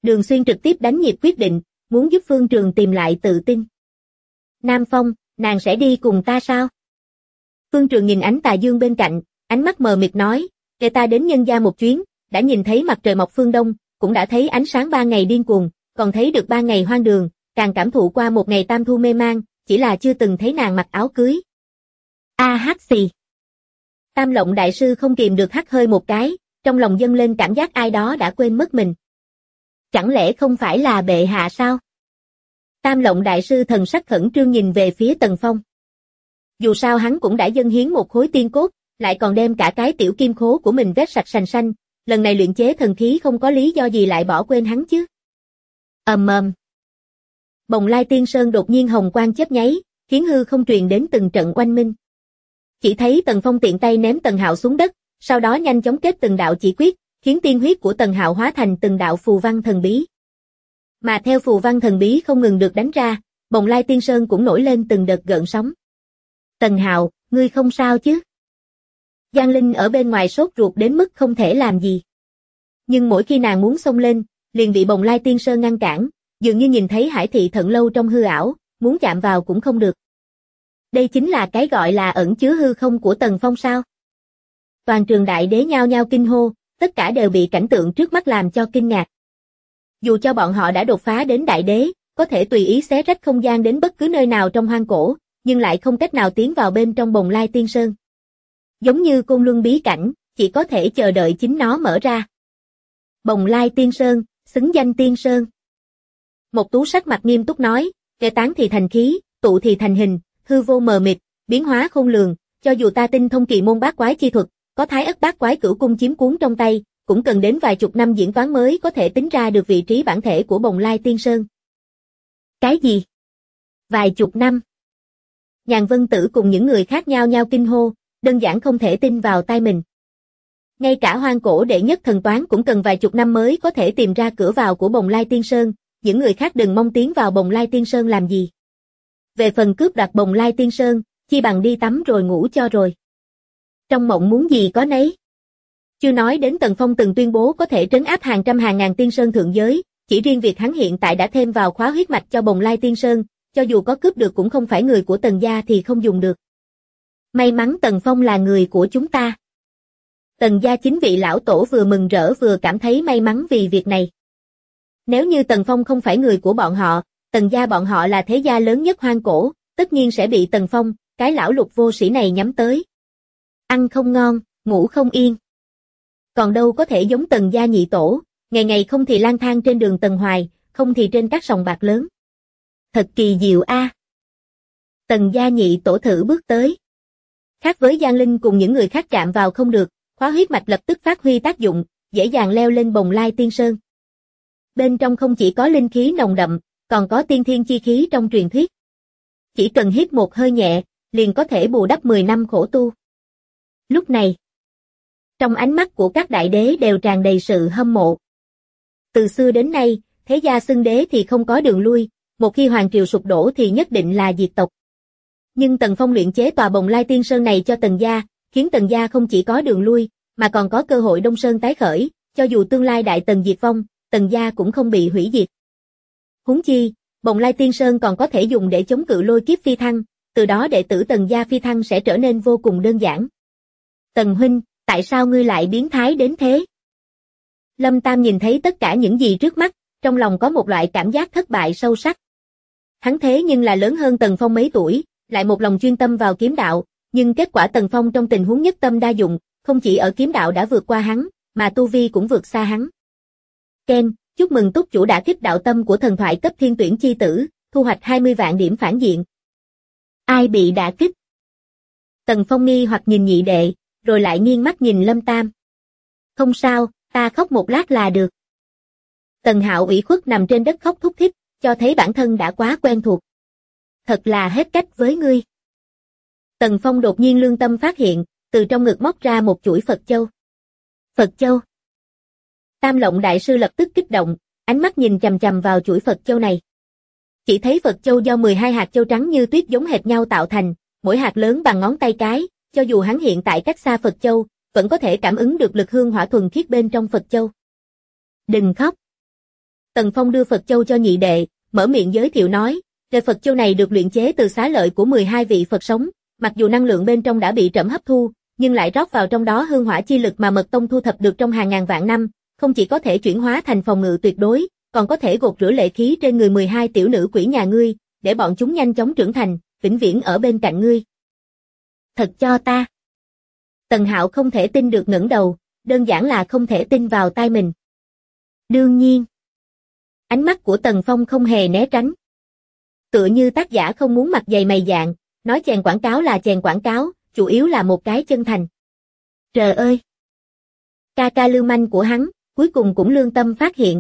Đường Xuyên trực tiếp đánh nhịp quyết định, muốn giúp Phương Trường tìm lại tự tin. Nam Phong, nàng sẽ đi cùng ta sao? Phương Trường nhìn ánh tà dương bên cạnh, ánh mắt mờ mịt nói, để ta đến nhân gia một chuyến, đã nhìn thấy mặt trời mọc phương đông, cũng đã thấy ánh sáng 3 ngày điên cuồng, còn thấy được 3 ngày hoang đường, càng cảm thụ qua 1 ngày tam thu mê mang, chỉ là chưa từng thấy nàng mặc áo cưới. Hát xì. Tam Lộng đại sư không kìm được hắt hơi một cái, trong lòng dâng lên cảm giác ai đó đã quên mất mình. Chẳng lẽ không phải là bệ hạ sao? Tam Lộng đại sư thần sắc khẩn trương nhìn về phía Tần Phong. Dù sao hắn cũng đã dâng hiến một khối tiên cốt, lại còn đem cả cái tiểu kim khố của mình vét sạch sành xanh, lần này luyện chế thần khí không có lý do gì lại bỏ quên hắn chứ. Bồng Lai Tiên Sơn đột nhiên hồng quang chớp nháy, khiến hư không truyền đến từng trận oanh minh. Chỉ thấy Tần Phong tiện tay ném Tần Hạo xuống đất, sau đó nhanh chóng kết từng đạo chỉ quyết, khiến tiên huyết của Tần Hạo hóa thành từng đạo phù văn thần bí. Mà theo phù văn thần bí không ngừng được đánh ra, Bồng Lai Tiên Sơn cũng nổi lên từng đợt gợn sóng. Tần Hạo, ngươi không sao chứ? Giang Linh ở bên ngoài sốt ruột đến mức không thể làm gì. Nhưng mỗi khi nàng muốn xông lên, liền bị Bồng Lai Tiên Sơn ngăn cản, dường như nhìn thấy Hải Thị Thận Lâu trong hư ảo, muốn chạm vào cũng không được. Đây chính là cái gọi là ẩn chứa hư không của Tần Phong sao? Toàn trường đại đế nhao nhao kinh hô, tất cả đều bị cảnh tượng trước mắt làm cho kinh ngạc. Dù cho bọn họ đã đột phá đến đại đế, có thể tùy ý xé rách không gian đến bất cứ nơi nào trong hoang cổ, nhưng lại không cách nào tiến vào bên trong Bồng Lai Tiên Sơn. Giống như Côn Luân bí cảnh, chỉ có thể chờ đợi chính nó mở ra. Bồng Lai Tiên Sơn, xứng danh Tiên Sơn. Một Tú sắc mặt nghiêm túc nói, kẻ tán thì thành khí, tụ thì thành hình, hư vô mờ mịt, biến hóa khôn lường, cho dù ta tinh thông kỳ môn bát quái chi thuật, có Thái Ất Bát Quái Cửu Cung chiếm cuốn trong tay, cũng cần đến vài chục năm diễn toán mới có thể tính ra được vị trí bản thể của Bồng Lai Tiên Sơn. Cái gì? Vài chục năm? Nhàn Vân Tử cùng những người khác nhao nhao kinh hô, đơn giản không thể tin vào tai mình. Ngay cả hoang cổ đệ nhất thần toán cũng cần vài chục năm mới có thể tìm ra cửa vào của Bồng Lai Tiên Sơn, những người khác đừng mong tiến vào Bồng Lai Tiên Sơn làm gì. Về phần cướp đoạt Bồng Lai Tiên Sơn, chi bằng đi tắm rồi ngủ cho rồi. Trong mộng muốn gì có nấy. Chưa nói đến Tần Phong từng tuyên bố có thể trấn áp hàng trăm hàng ngàn tiên sơn thượng giới, chỉ riêng việc hắn hiện tại đã thêm vào khóa huyết mạch cho Bồng Lai Tiên Sơn, cho dù có cướp được cũng không phải người của Tần gia thì không dùng được. May mắn Tần Phong là người của chúng ta. Tần gia 9 vị lão tổ vừa mừng rỡ vừa cảm thấy may mắn vì việc này. Nếu như Tần Phong không phải người của bọn họ, Tần gia bọn họ là thế gia lớn nhất hoang cổ, tất nhiên sẽ bị Tần Phong, cái lão lục vô sĩ này nhắm tới. Ăn không ngon, ngủ không yên. Còn đâu có thể giống Tần gia nhị tổ, ngày ngày không thì lang thang trên đường Tần Hoài, không thì trên các sòng bạc lớn. Thật kỳ diệu a. Tần gia nhị tổ thử bước tới. Khác với Giang Linh cùng những người khác chạm vào không được, khóa huyết mạch lập tức phát huy tác dụng, dễ dàng leo lên Bồng Lai Tiên Sơn. Bên trong không chỉ có linh khí nồng đậm, còn có tiên thiên chi khí trong truyền thuyết. Chỉ cần hít một hơi nhẹ, liền có thể bù đắp 10 năm khổ tu. Lúc này, trong ánh mắt của các đại đế đều tràn đầy sự hâm mộ. Từ xưa đến nay, thế gia xưng đế thì không có đường lui, một khi hoàng triều sụp đổ thì nhất định là diệt tộc. Nhưng Tần Phong luyện chế tòa Bồng Lai Tiên Sơn này cho Tần gia, khiến Tần gia không chỉ có đường lui, mà còn có cơ hội Đông Sơn tái khởi, cho dù tương lai đại Tần diệt vong, Tần gia cũng không bị hủy diệt. Huống chi, Bồng Lai Tiên Sơn còn có thể dùng để chống cự lôi kiếp phi thăng, từ đó đệ tử Tần gia phi thăng sẽ trở nên vô cùng đơn giản. Tần huynh, tại sao ngươi lại biến thái đến thế? Lâm Tam nhìn thấy tất cả những gì trước mắt, trong lòng có một loại cảm giác thất bại sâu sắc. Hắn thế nhưng là lớn hơn Tần Phong mấy tuổi, lại một lòng chuyên tâm vào kiếm đạo, nhưng kết quả Tần Phong trong tình huống nhất tâm đa dụng, không chỉ ở kiếm đạo đã vượt qua hắn, mà tu vi cũng vượt xa hắn. Ken, chúc mừng túc chủ đã kích đạo tâm của thần thoại cấp thiên tuyển chi tử, thu hoạch 20 vạn điểm phản diện. Ai bị đả kích? Tần Phong nghi hoặc nhìn nhị đệ, rồi lại nghiêng mắt nhìn Lâm Tam. Không sao, ta khóc một lát là được. Tần Hạo ủy khuất nằm trên đất khóc thút thít, cho thấy bản thân đã quá quen thuộc. Thật là hết cách với ngươi. Tần Phong đột nhiên lương tâm phát hiện, từ trong ngực móc ra một chuỗi Phật châu. Phật châu. Tam Lộng đại sư lập tức kích động, ánh mắt nhìn chằm chằm vào chuỗi Phật châu này. Chỉ thấy Phật châu do 12 hạt châu trắng như tuyết giống hệt nhau tạo thành, mỗi hạt lớn bằng ngón tay cái, cho dù hắn hiện tại cách xa Phật châu, vẫn có thể cảm ứng được lực hương hỏa thuần khiết bên trong Phật châu. Đừng khóc. Tần Phong đưa Phật Châu cho nhị đệ, mở miệng giới thiệu nói, về Phật Châu này được luyện chế từ xá lợi của 12 vị Phật sống, mặc dù năng lượng bên trong đã bị trẫm hấp thu, nhưng lại rót vào trong đó hương hỏa chi lực mà Mật Tông thu thập được trong hàng ngàn vạn năm, không chỉ có thể chuyển hóa thành phòng ngự tuyệt đối, còn có thể gột rửa lệ khí trên người 12 tiểu nữ quỷ nhà ngươi, để bọn chúng nhanh chóng trưởng thành, vĩnh viễn ở bên cạnh ngươi. Thật cho ta. Tần Hạo không thể tin được ngẩng đầu, đơn giản là không thể tin vào tai mình. Đương nhiên. Ánh mắt của Tần Phong không hề né tránh. Tựa như tác giả không muốn mặt dày mày dạn, nói chèn quảng cáo là chèn quảng cáo, chủ yếu là một cái chân thành. Trời ơi! Ca ca lưu manh của hắn, cuối cùng cũng lương tâm phát hiện.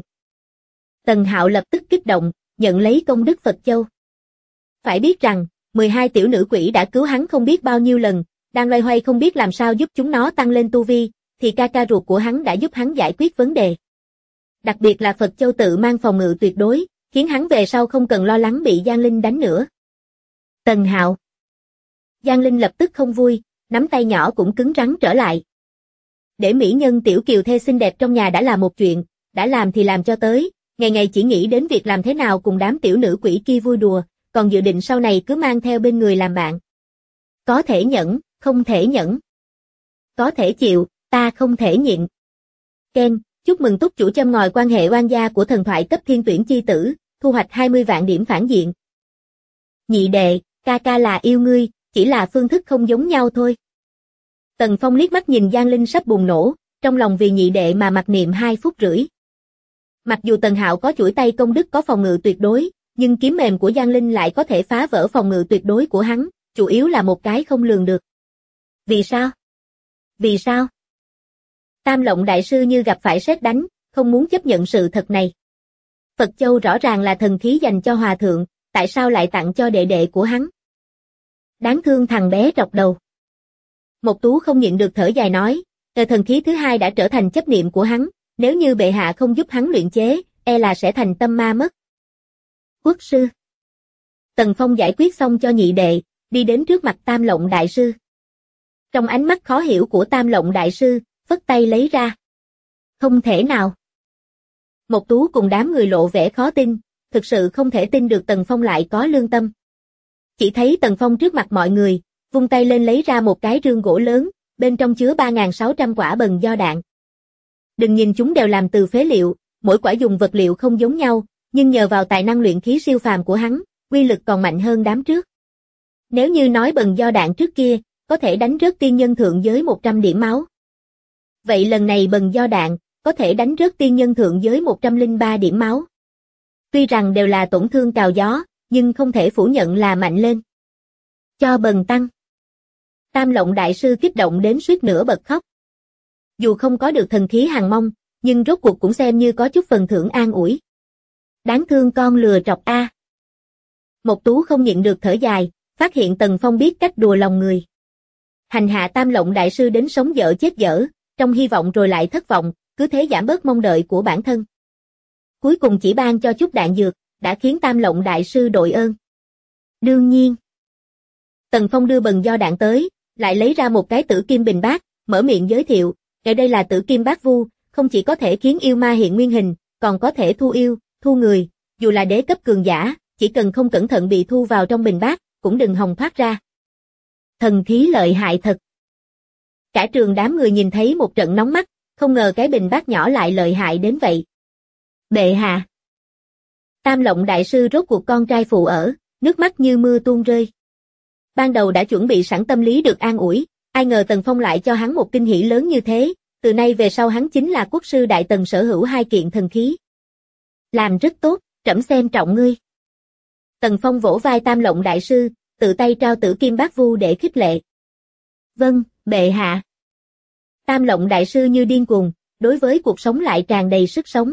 Tần Hạo lập tức kích động, nhận lấy công đức Phật Châu. Phải biết rằng, 12 tiểu nữ quỷ đã cứu hắn không biết bao nhiêu lần, đang loay hoay không biết làm sao giúp chúng nó tăng lên tu vi, thì ca ca ruột của hắn đã giúp hắn giải quyết vấn đề. Đặc biệt là Phật Châu tự mang phòng ngự tuyệt đối, khiến hắn về sau không cần lo lắng bị Giang Linh đánh nữa. Tần Hạo. Giang Linh lập tức không vui, nắm tay nhỏ cũng cứng rắn trở lại. Để mỹ nhân tiểu kiều thê xinh đẹp trong nhà đã là một chuyện, đã làm thì làm cho tới, ngày ngày chỉ nghĩ đến việc làm thế nào cùng đám tiểu nữ quỷ kia vui đùa, còn dự định sau này cứ mang theo bên người làm bạn. Có thể nhẫn, không thể nhẫn. Có thể chịu, ta không thể nhịn. Ken, chúc mừng túc chủ châm ngòi quan hệ oan gia của thần thoại cấp thiên tuyển chi tử, thu hoạch 20 vạn điểm phản diện. Nhị đệ, ca ca là yêu ngươi, chỉ là phương thức không giống nhau thôi. Tần Phong liếc mắt nhìn Giang Linh sắp bùng nổ, trong lòng vì nhị đệ mà mặc niệm 2 phút rưỡi. Mặc dù Tần Hạo có chuỗi tay công đức có phòng ngự tuyệt đối, nhưng kiếm mềm của Giang Linh lại có thể phá vỡ phòng ngự tuyệt đối của hắn, chủ yếu là một cái không lường được. Vì sao? Vì sao? Tam Lộng đại sư như gặp phải sét đánh, không muốn chấp nhận sự thật này. Phật Châu rõ ràng là thần khí dành cho hòa thượng, tại sao lại tặng cho đệ đệ của hắn? Đáng thương thằng bé trọc đầu. Mộc Tú không nhịn được thở dài nói, thần khí thứ hai đã trở thành chấp niệm của hắn, nếu như bệ hạ không giúp hắn luyện chế, e là sẽ thành tâm ma mất. Quốc sư. Tần Phong giải quyết xong cho nhị đệ, đi đến trước mặt Tam Lộng đại sư. Trong ánh mắt khó hiểu của Tam Lộng đại sư, phất tay lấy ra. Không thể nào. Mộc Tú cùng đám người lộ vẻ khó tin, thực sự không thể tin được Tần Phong lại có lương tâm. Chỉ thấy Tần Phong trước mặt mọi người, vung tay lên lấy ra một cái rương gỗ lớn, bên trong chứa 3.600 quả bần do đạn. Đừng nhìn chúng đều làm từ phế liệu, mỗi quả dùng vật liệu không giống nhau, nhưng nhờ vào tài năng luyện khí siêu phàm của hắn, uy lực còn mạnh hơn đám trước. Nếu như nói bần do đạn trước kia, có thể đánh rớt tiên nhân thượng giới 100 điểm máu. Vậy lần này bần do đạn, có thể đánh rớt tiên nhân thượng giới 103 điểm máu. Tuy rằng đều là tổn thương cào gió, nhưng không thể phủ nhận là mạnh lên. Cho bần tăng. Tam Lộng đại sư kích động đến suýt nữa bật khóc. Dù không có được thần khí hàng mong, nhưng rốt cuộc cũng xem như có chút phần thưởng an ủi. Đáng thương con lừa trọc a. Mộc Tú không nhịn được thở dài, phát hiện Tần Phong biết cách đùa lòng người. Hành hạ Tam Lộng đại sư đến sống dở chết dở, trong hy vọng rồi lại thất vọng, cứ thế giảm bớt mong đợi của bản thân. Cuối cùng chỉ ban cho chút đạn dược, đã khiến Tam Lộng đại sư đội ơn. Đương nhiên. Tần Phong đưa bần do đạn tới, lại lấy ra một cái tử kim bình bát, mở miệng giới thiệu, đây là tử kim bát vu, không chỉ có thể khiến yêu ma hiện nguyên hình, còn có thể thu yêu, thu người, dù là đế cấp cường giả, chỉ cần không cẩn thận bị thu vào trong bình bát, cũng đừng hòng thoát ra. Thần khí lợi hại thật. Cả trường đám người nhìn thấy một trận nóng mắt, không ngờ cái bình bát nhỏ lại lợi hại đến vậy. Bệ hạ. Tam Lộng đại sư rốt cuộc con trai phụ ở, nước mắt như mưa tuôn rơi. Ban đầu đã chuẩn bị sẵn tâm lý được an ủi, ai ngờ Tần Phong lại cho hắn một kinh hỉ lớn như thế, từ nay về sau hắn chính là quốc sư đại tần sở hữu 2 kiện thần khí. Làm rất tốt, trẫm xem trọng ngươi. Tần Phong vỗ vai Tam Lộng đại sư, tự tay trao tử kim bát vu để khích lệ. Vâng, bệ hạ. Tam Lộng đại sư như điên cuồng, đối với cuộc sống lại tràn đầy sức sống.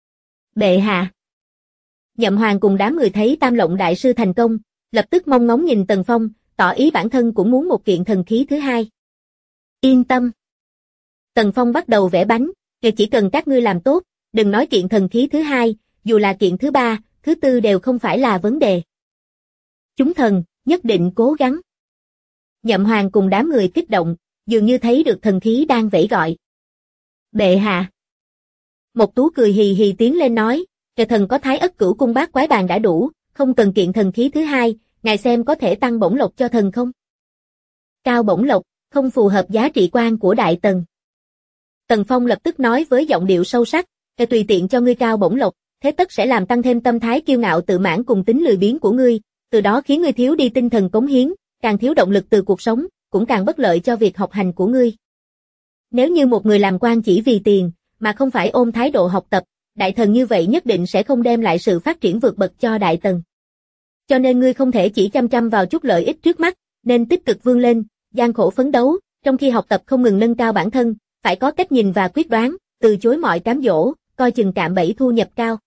Bệ hạ. Nhậm Hoàng cùng đám người thấy Tam Lộng đại sư thành công, lập tức mong ngóng nhìn Tần Phong, tỏ ý bản thân cũng muốn một kiện thần khí thứ hai. Yên tâm. Tần Phong bắt đầu vẽ bánh, chỉ cần các ngươi làm tốt, đừng nói kiện thần khí thứ hai, dù là kiện thứ ba, thứ tư đều không phải là vấn đề. Chúng thần, nhất định cố gắng. Nhậm Hoàng cùng đám người kích động, dường như thấy được thần khí đang vẫy gọi. Bệ hạ. Mộc Tú cười hì hì tiến lên nói, Kệ thần có Thái Ất Cửu Cung Bát Quái Bàn đã đủ, không cần kiện thần khí thứ hai, ngài xem có thể tăng bổng lộc cho thần không? Cao bổng lộc, không phù hợp giá trị quan của Đại Tần. Tần Phong lập tức nói với giọng điệu sâu sắc, kệ tùy tiện cho ngươi cao bổng lộc, thế tất sẽ làm tăng thêm tâm thái kiêu ngạo tự mãn cùng tính lười biếng của ngươi, từ đó khiến ngươi thiếu đi tinh thần cống hiến, càng thiếu động lực từ cuộc sống, cũng càng bất lợi cho việc học hành của ngươi. Nếu như một người làm quan chỉ vì tiền, mà không phải ôm thái độ học tập, đại thần như vậy nhất định sẽ không đem lại sự phát triển vượt bậc cho Đại Tần. Cho nên ngươi không thể chỉ chăm chăm vào chút lợi ích trước mắt, nên tích cực vươn lên, gian khổ phấn đấu, trong khi học tập không ngừng nâng cao bản thân, phải có cách nhìn và quyết đoán, từ chối mọi cám dỗ, coi chừng cạm bẫy thu nhập cao.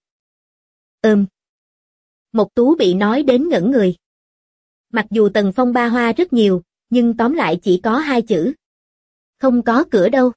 Mộc Tú bị nói đến ngẩn người. Mặc dù Tần Phong ba hoa rất nhiều, nhưng tóm lại chỉ có hai chữ. Không có cửa đâu.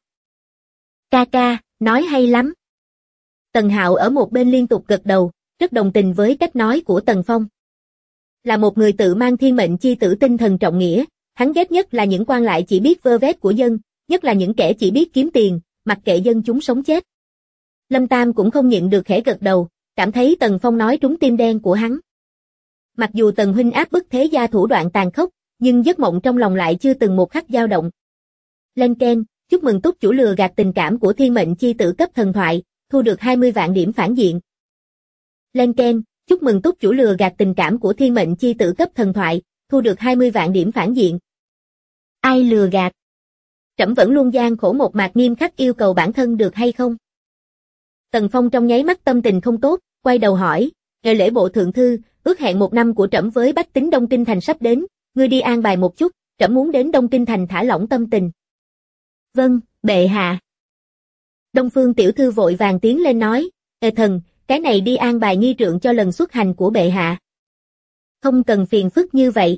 Ca ca, nói hay lắm. Tần Hạo ở một bên liên tục gật đầu, rất đồng tình với cách nói của Tần Phong. Là một người tự mang thiên mệnh chi tử tinh thần trọng nghĩa, hắn ghét nhất là những quan lại chỉ biết vơ vét của dân, nhất là những kẻ chỉ biết kiếm tiền, mặc kệ dân chúng sống chết. Lâm Tam cũng không nhịn được khẽ gật đầu, cảm thấy Tần Phong nói trúng tim đen của hắn. Mặc dù Tần huynh áp bức thế gia thủ đoạn tàn khốc, nhưng giấc mộng trong lòng lại chưa từng một khắc dao động. Lên Ken, chúc mừng túc chủ lừa gạt tình cảm của thiên mệnh chi tử cấp thần thoại, thu được 20 vạn điểm phản diện. Lên Ken, chúc mừng túc chủ lừa gạt tình cảm của thiên mệnh chi tử cấp thần thoại, thu được 20 vạn điểm phản diện. Ai lừa gạt? Trẫm vẫn luôn gian khổ một mạc nghiêm khắc yêu cầu bản thân được hay không? Tần Phong trong nháy mắt tâm tình không tốt, quay đầu hỏi, ngày lễ bộ thượng thư, ước hẹn một năm của trẫm với bách tính Đông Kinh Thành sắp đến, ngươi đi an bài một chút, trẫm muốn đến Đông Kinh Thành thả lỏng tâm tình. Vâng, bệ hạ. Đông Phương tiểu thư vội vàng tiến lên nói, Ê thần, cái này đi an bài nghi trượng cho lần xuất hành của bệ hạ. Không cần phiền phức như vậy.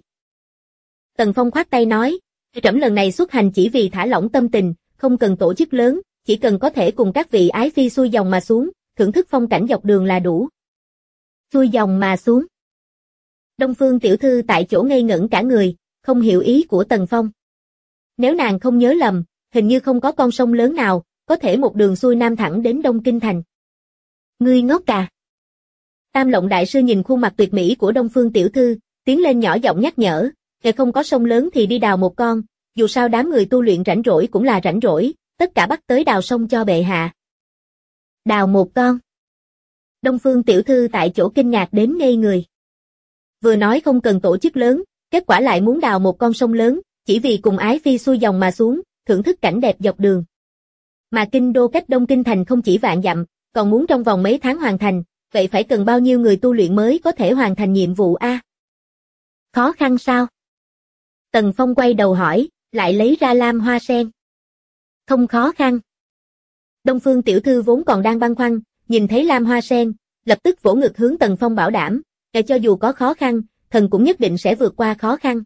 Tần Phong khoát tay nói, trẫm lần này xuất hành chỉ vì thả lỏng tâm tình, không cần tổ chức lớn, chỉ cần có thể cùng các vị ái phi xuôi dòng mà xuống, thưởng thức phong cảnh dọc đường là đủ. Xuôi dòng mà xuống. Đông Phương tiểu thư tại chỗ ngây ngẩn cả người, không hiểu ý của Tần Phong. Nếu nàng không nhớ lầm, hình như không có con sông lớn nào, có thể một đường xuôi nam thẳng đến Đông Kinh Thành. Ngươi ngốc à? Tam Lộng đại sư nhìn khuôn mặt tuyệt mỹ của Đông Phương tiểu thư, tiến lên nhỏ giọng nhắc nhở, nếu không có sông lớn thì đi đào một con, dù sao đám người tu luyện rảnh rỗi cũng là rảnh rỗi, tất cả bắt tới đào sông cho bệ hạ. Đào một con. Đông Phương tiểu thư tại chỗ kinh ngạc đến ngây người. Vừa nói không cần tổ chức lớn, kết quả lại muốn đào một con sông lớn, chỉ vì cùng ái phi xuôi dòng mà xuống, thưởng thức cảnh đẹp dọc đường. Mà kinh đô cách Đông Kinh Thành không chỉ vạn dặm, còn muốn trong vòng mấy tháng hoàn thành, vậy phải cần bao nhiêu người tu luyện mới có thể hoàn thành nhiệm vụ a? Khó khăn sao? Tần Phong quay đầu hỏi, lại lấy ra lam hoa sen. Không khó khăn. Đông Phương tiểu thư vốn còn đang băn khoăn, nhìn thấy lam hoa sen, lập tức vỗ ngực hướng Tần Phong bảo đảm, để cho dù có khó khăn, thần cũng nhất định sẽ vượt qua khó khăn.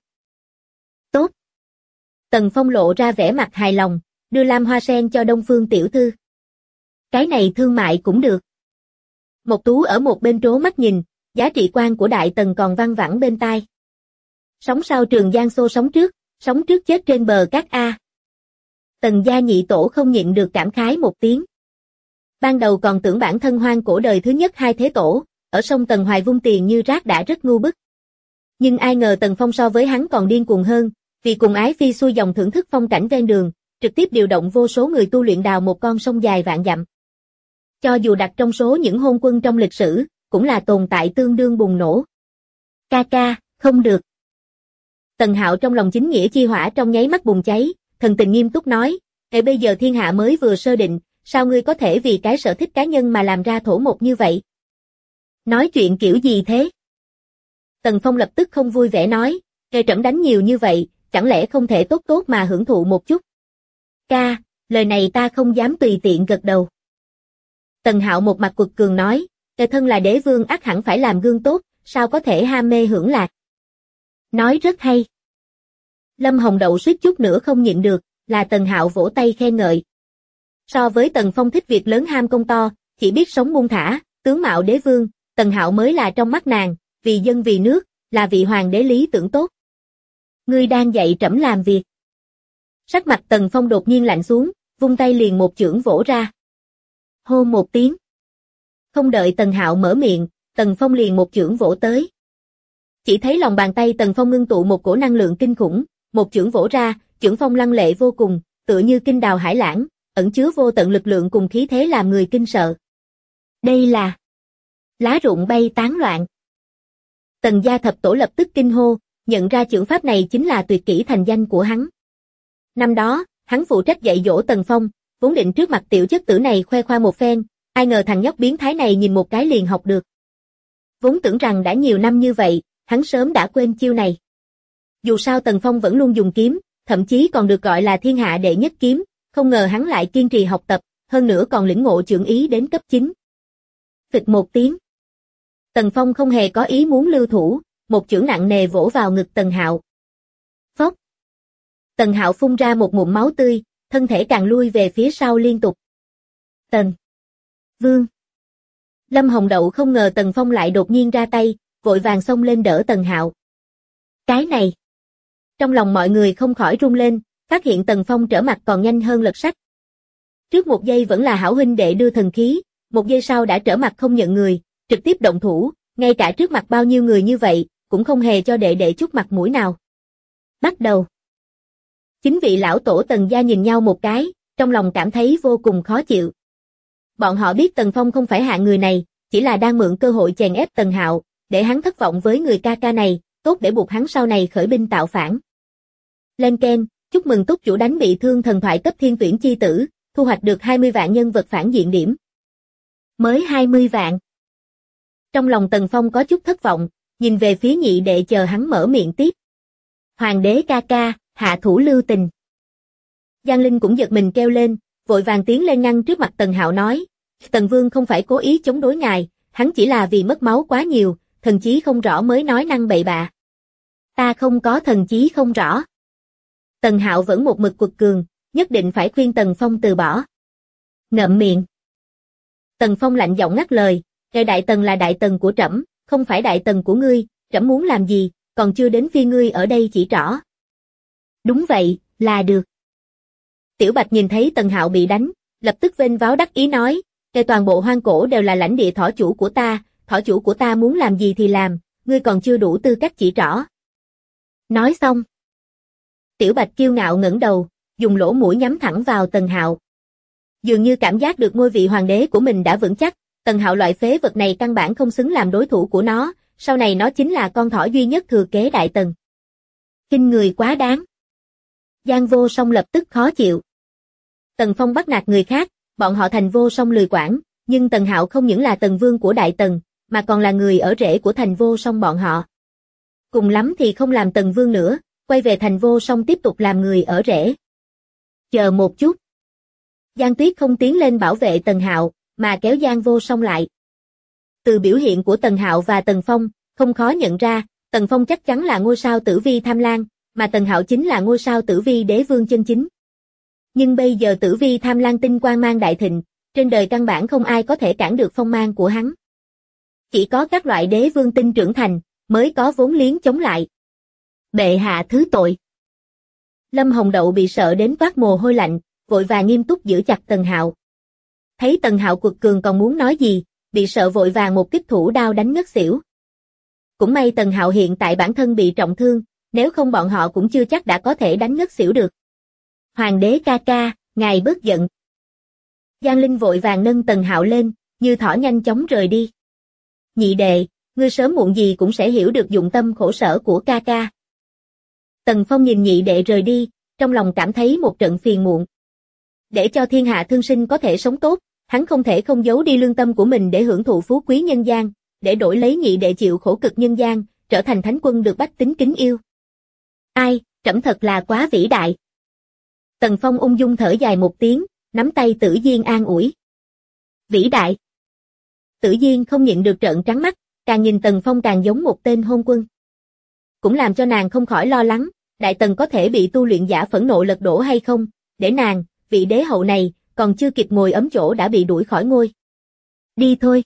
Tốt. Tần Phong lộ ra vẻ mặt hài lòng, đưa lam hoa sen cho Đông Phương tiểu thư. Cái này thương mại cũng được. Mộc Tú ở một bên trố mắt nhìn, giá trị quan của Đại Tần còn văng vẳng bên tai. Sóng sau Trường Giang xô sóng trước chết trên bờ cát a. Tần gia nhị tổ không nhịn được cảm khái một tiếng. Ban đầu còn tưởng bản thân hoang cổ đời thứ nhất hai thế tổ, ở sông Tần Hoài vung tiền như rác đã rất ngu bức. Nhưng ai ngờ Tần Phong so với hắn còn điên cuồng hơn, vì cùng ái phi xuôi dòng thưởng thức phong cảnh ven đường, trực tiếp điều động vô số người tu luyện đào một con sông dài vạn dặm. Cho dù đặt trong số những hôn quân trong lịch sử, cũng là tồn tại tương đương bùng nổ. Ca ca, không được. Tần Hạo trong lòng chính nghĩa chi hỏa trong nháy mắt bùng cháy, thần tình nghiêm túc nói, bây giờ thiên hạ mới vừa sơ định, sao ngươi có thể vì cái sở thích cá nhân mà làm ra thổ một như vậy? Nói chuyện kiểu gì thế? Tần Phong lập tức không vui vẻ nói, trẫm đánh nhiều như vậy, chẳng lẽ không thể tốt tốt mà hưởng thụ một chút? Ca, lời này ta không dám tùy tiện gật đầu. Tần Hạo một mặt quật cường nói, thân là đế vương ắt hẳn phải làm gương tốt, sao có thể ham mê hưởng lạc? Nói rất hay. Lâm Hồng Đậu suýt chút nữa không nhịn được, là Tần Hạo vỗ tay khen ngợi. So với Tần Phong thích việc lớn ham công to, chỉ biết sống buông thả, tướng mạo đế vương, Tần Hạo mới là trong mắt nàng, vì dân vì nước, là vị hoàng đế lý tưởng tốt. Ngươi đang dạy trẫm làm việc. Sắc mặt Tần Phong đột nhiên lạnh xuống, vung tay liền một chưởng vỗ ra. Hô một tiếng. Không đợi Tần Hạo mở miệng, Tần Phong liền một chưởng vỗ tới. Chỉ thấy lòng bàn tay Tần Phong ngưng tụ một cổ năng lượng kinh khủng, một chưởng vỗ ra, chưởng phong lăng lệ vô cùng, tựa như kinh đào hải lãng, ẩn chứa vô tận lực lượng cùng khí thế làm người kinh sợ. Đây là lá rụng bay tán loạn. Tần gia thập tổ lập tức kinh hô, nhận ra chưởng pháp này chính là tuyệt kỹ thành danh của hắn. Năm đó, hắn phụ trách dạy dỗ Tần Phong, vốn định trước mặt tiểu chất tử này khoe khoang một phen, ai ngờ thằng nhóc biến thái này nhìn một cái liền học được. Vốn tưởng rằng đã nhiều năm như vậy, hắn sớm đã quên chiêu này. Dù sao Tần Phong vẫn luôn dùng kiếm, thậm chí còn được gọi là thiên hạ đệ nhất kiếm, không ngờ hắn lại kiên trì học tập, hơn nữa còn lĩnh ngộ chưởng ý đến cấp 9. Phịch một tiếng. Tần Phong không hề có ý muốn lưu thủ, một chưởng nặng nề vỗ vào ngực Tần Hạo. Phốc. Tần Hạo phun ra một ngụm máu tươi, thân thể càng lui về phía sau liên tục. Tần Vương. Lâm Hồng Đậu không ngờ Tần Phong lại đột nhiên ra tay, vội vàng xông lên đỡ Tần Hạo. Cái này. Trong lòng mọi người không khỏi run lên, phát hiện Tần Phong trở mặt còn nhanh hơn lật sách. Trước một giây vẫn là hảo huynh đệ đưa thần khí, một giây sau đã trở mặt không nhận người, trực tiếp động thủ, ngay cả trước mặt bao nhiêu người như vậy, cũng không hề cho đệ đệ chút mặt mũi nào. Bắt đầu. Chính vị lão tổ Tần gia nhìn nhau một cái, trong lòng cảm thấy vô cùng khó chịu. Bọn họ biết Tần Phong không phải hạng người này, chỉ là đang mượn cơ hội chèn ép Tần Hạo, để hắn thất vọng với người ca ca này, tốt để buộc hắn sau này khởi binh tạo phản. Lên keng, chúc mừng túc chủ đánh bị thương thần thoại cấp thiên tuyển chi tử, thu hoạch được 20 vạn nhân vật phản diện điểm. Mới 20 vạn. Trong lòng Tần Phong có chút thất vọng, nhìn về phía nhị đệ chờ hắn mở miệng tiếp. Hoàng đế ca ca, hạ thủ lưu tình. Giang Linh cũng giật mình kêu lên, vội vàng tiến lên ngăn trước mặt Tần Hạo nói, Tần Vương không phải cố ý chống đối ngài, hắn chỉ là vì mất máu quá nhiều, thần chí không rõ mới nói năng bậy bạ. Ta không có thần chí không rõ. Tần Hạo vẫn một mực quật cường, nhất định phải khuyên Tần Phong từ bỏ. Ngậm miệng. Tần Phong lạnh giọng ngắt lời, cái đại tần là đại tần của trẫm, không phải đại tần của ngươi, trẫm muốn làm gì, còn chưa đến phiên ngươi ở đây chỉ trỏ. Đúng vậy, là được. Tiểu Bạch nhìn thấy Tần Hạo bị đánh, lập tức vênh váo đắc ý nói, cái toàn bộ hoang cổ đều là lãnh địa thỏ chủ của ta muốn làm gì thì làm, ngươi còn chưa đủ tư cách chỉ trỏ. Nói xong. Tiểu Bạch kiêu ngạo ngẩng đầu, dùng lỗ mũi nhắm thẳng vào Tần Hạo. Dường như cảm giác được ngôi vị hoàng đế của mình đã vững chắc, Tần Hạo loại phế vật này căn bản không xứng làm đối thủ của nó, sau này nó chính là con thỏ duy nhất thừa kế đại tần. Kinh người quá đáng. Giang Vô Song lập tức khó chịu. Tần Phong bắt nạt người khác, bọn họ thành Vô Song lười quản, nhưng Tần Hạo không những là Tần Vương của đại tần, mà còn là người ở rễ của thành Vô Song bọn họ. Cùng lắm thì không làm Tần Vương nữa, quay về thành Vô Song tiếp tục làm người ở rễ. Chờ một chút. Giang Tuyết không tiến lên bảo vệ Tần Hạo, mà kéo Giang Vô Song lại. Từ biểu hiện của Tần Hạo và Tần Phong, không khó nhận ra, Tần Phong chắc chắn là ngôi sao tử vi tham lang, mà Tần Hạo chính là ngôi sao tử vi đế vương chân chính. Nhưng bây giờ tử vi tham lang tinh quang mang đại thịnh, trên đời căn bản không ai có thể cản được phong mang của hắn. Chỉ có các loại đế vương tinh trưởng thành, mới có vốn liếng chống lại. Bệ hạ thứ tội. Lâm Hồng Đậu bị sợ đến toát mồ hôi lạnh, vội vàng nghiêm túc giữ chặt Tần Hạo. Thấy Tần Hạo quật cường còn muốn nói gì, bị sợ vội vàng một kích thủ đao đánh ngất xỉu. Cũng may Tần Hạo hiện tại bản thân bị trọng thương, nếu không bọn họ cũng chưa chắc đã có thể đánh ngất xỉu được. Hoàng đế ca ca, ngài bớt giận. Giang Linh vội vàng nâng Tần Hạo lên, như thỏ nhanh chóng rời đi. Nhị đệ, ngươi sớm muộn gì cũng sẽ hiểu được dụng tâm khổ sở của ca ca. Tần Phong nhìn nhị đệ rời đi, trong lòng cảm thấy một trận phiền muộn. Để cho thiên hạ thương sinh có thể sống tốt, hắn không thể không giấu đi lương tâm của mình để hưởng thụ phú quý nhân gian, để đổi lấy nhị đệ chịu khổ cực nhân gian, trở thành thánh quân được bách tính kính yêu. Ai, trẫm thật là quá vĩ đại. Tần Phong ung dung thở dài một tiếng, nắm tay Tử Diên an ủi. Vĩ đại. Tử Diên không nhịn được trợn trắng mắt, càng nhìn Tần Phong càng giống một tên hôn quân. Cũng làm cho nàng không khỏi lo lắng, đại tần có thể bị tu luyện giả phẫn nộ lật đổ hay không, để nàng, vị đế hậu này, còn chưa kịp ngồi ấm chỗ đã bị đuổi khỏi ngôi. Đi thôi.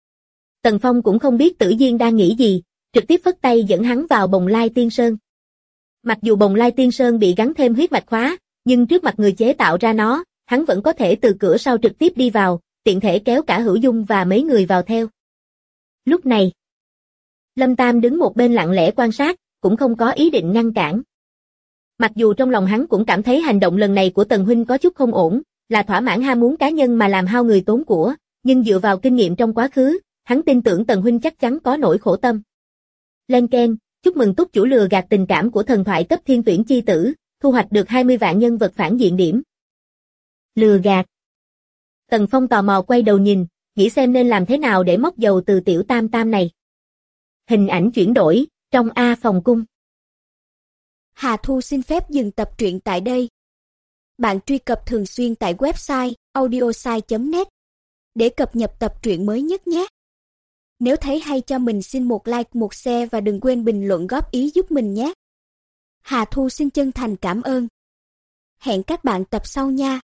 Tần Phong cũng không biết Tử Diên đang nghĩ gì, trực tiếp phất tay dẫn hắn vào Bồng Lai Tiên Sơn. Mặc dù Bồng Lai Tiên Sơn bị gắn thêm huyết mạch khóa, nhưng trước mặt người chế tạo ra nó, hắn vẫn có thể từ cửa sau trực tiếp đi vào, tiện thể kéo cả Hữu Dung và mấy người vào theo. Lúc này, Lâm Tam đứng một bên lặng lẽ quan sát, cũng không có ý định ngăn cản. Mặc dù trong lòng hắn cũng cảm thấy hành động lần này của Tần huynh có chút không ổn, là thỏa mãn ham muốn cá nhân mà làm hao người tốn của, nhưng dựa vào kinh nghiệm trong quá khứ, hắn tin tưởng Tần huynh chắc chắn có nỗi khổ tâm. Lên keng, chúc mừng túc chủ lừa gạt tình cảm của thần thoại cấp thiên tuyển chi tử, thu hoạch được 20 vạn nhân vật phản diện điểm. Lừa gạt. Tần Phong tò mò quay đầu nhìn, nghĩ xem nên làm thế nào để móc dầu từ tiểu tam tam này. Hình ảnh chuyển đổi, trong A phòng cung. Hà Thu xin phép dừng tập truyện tại đây. Bạn truy cập thường xuyên tại website audiosai.net để cập nhật tập truyện mới nhất nhé. Nếu thấy hay cho mình xin một like, một share và đừng quên bình luận góp ý giúp mình nhé. Hà Thu xin chân thành cảm ơn. Hẹn các bạn tập sau nha.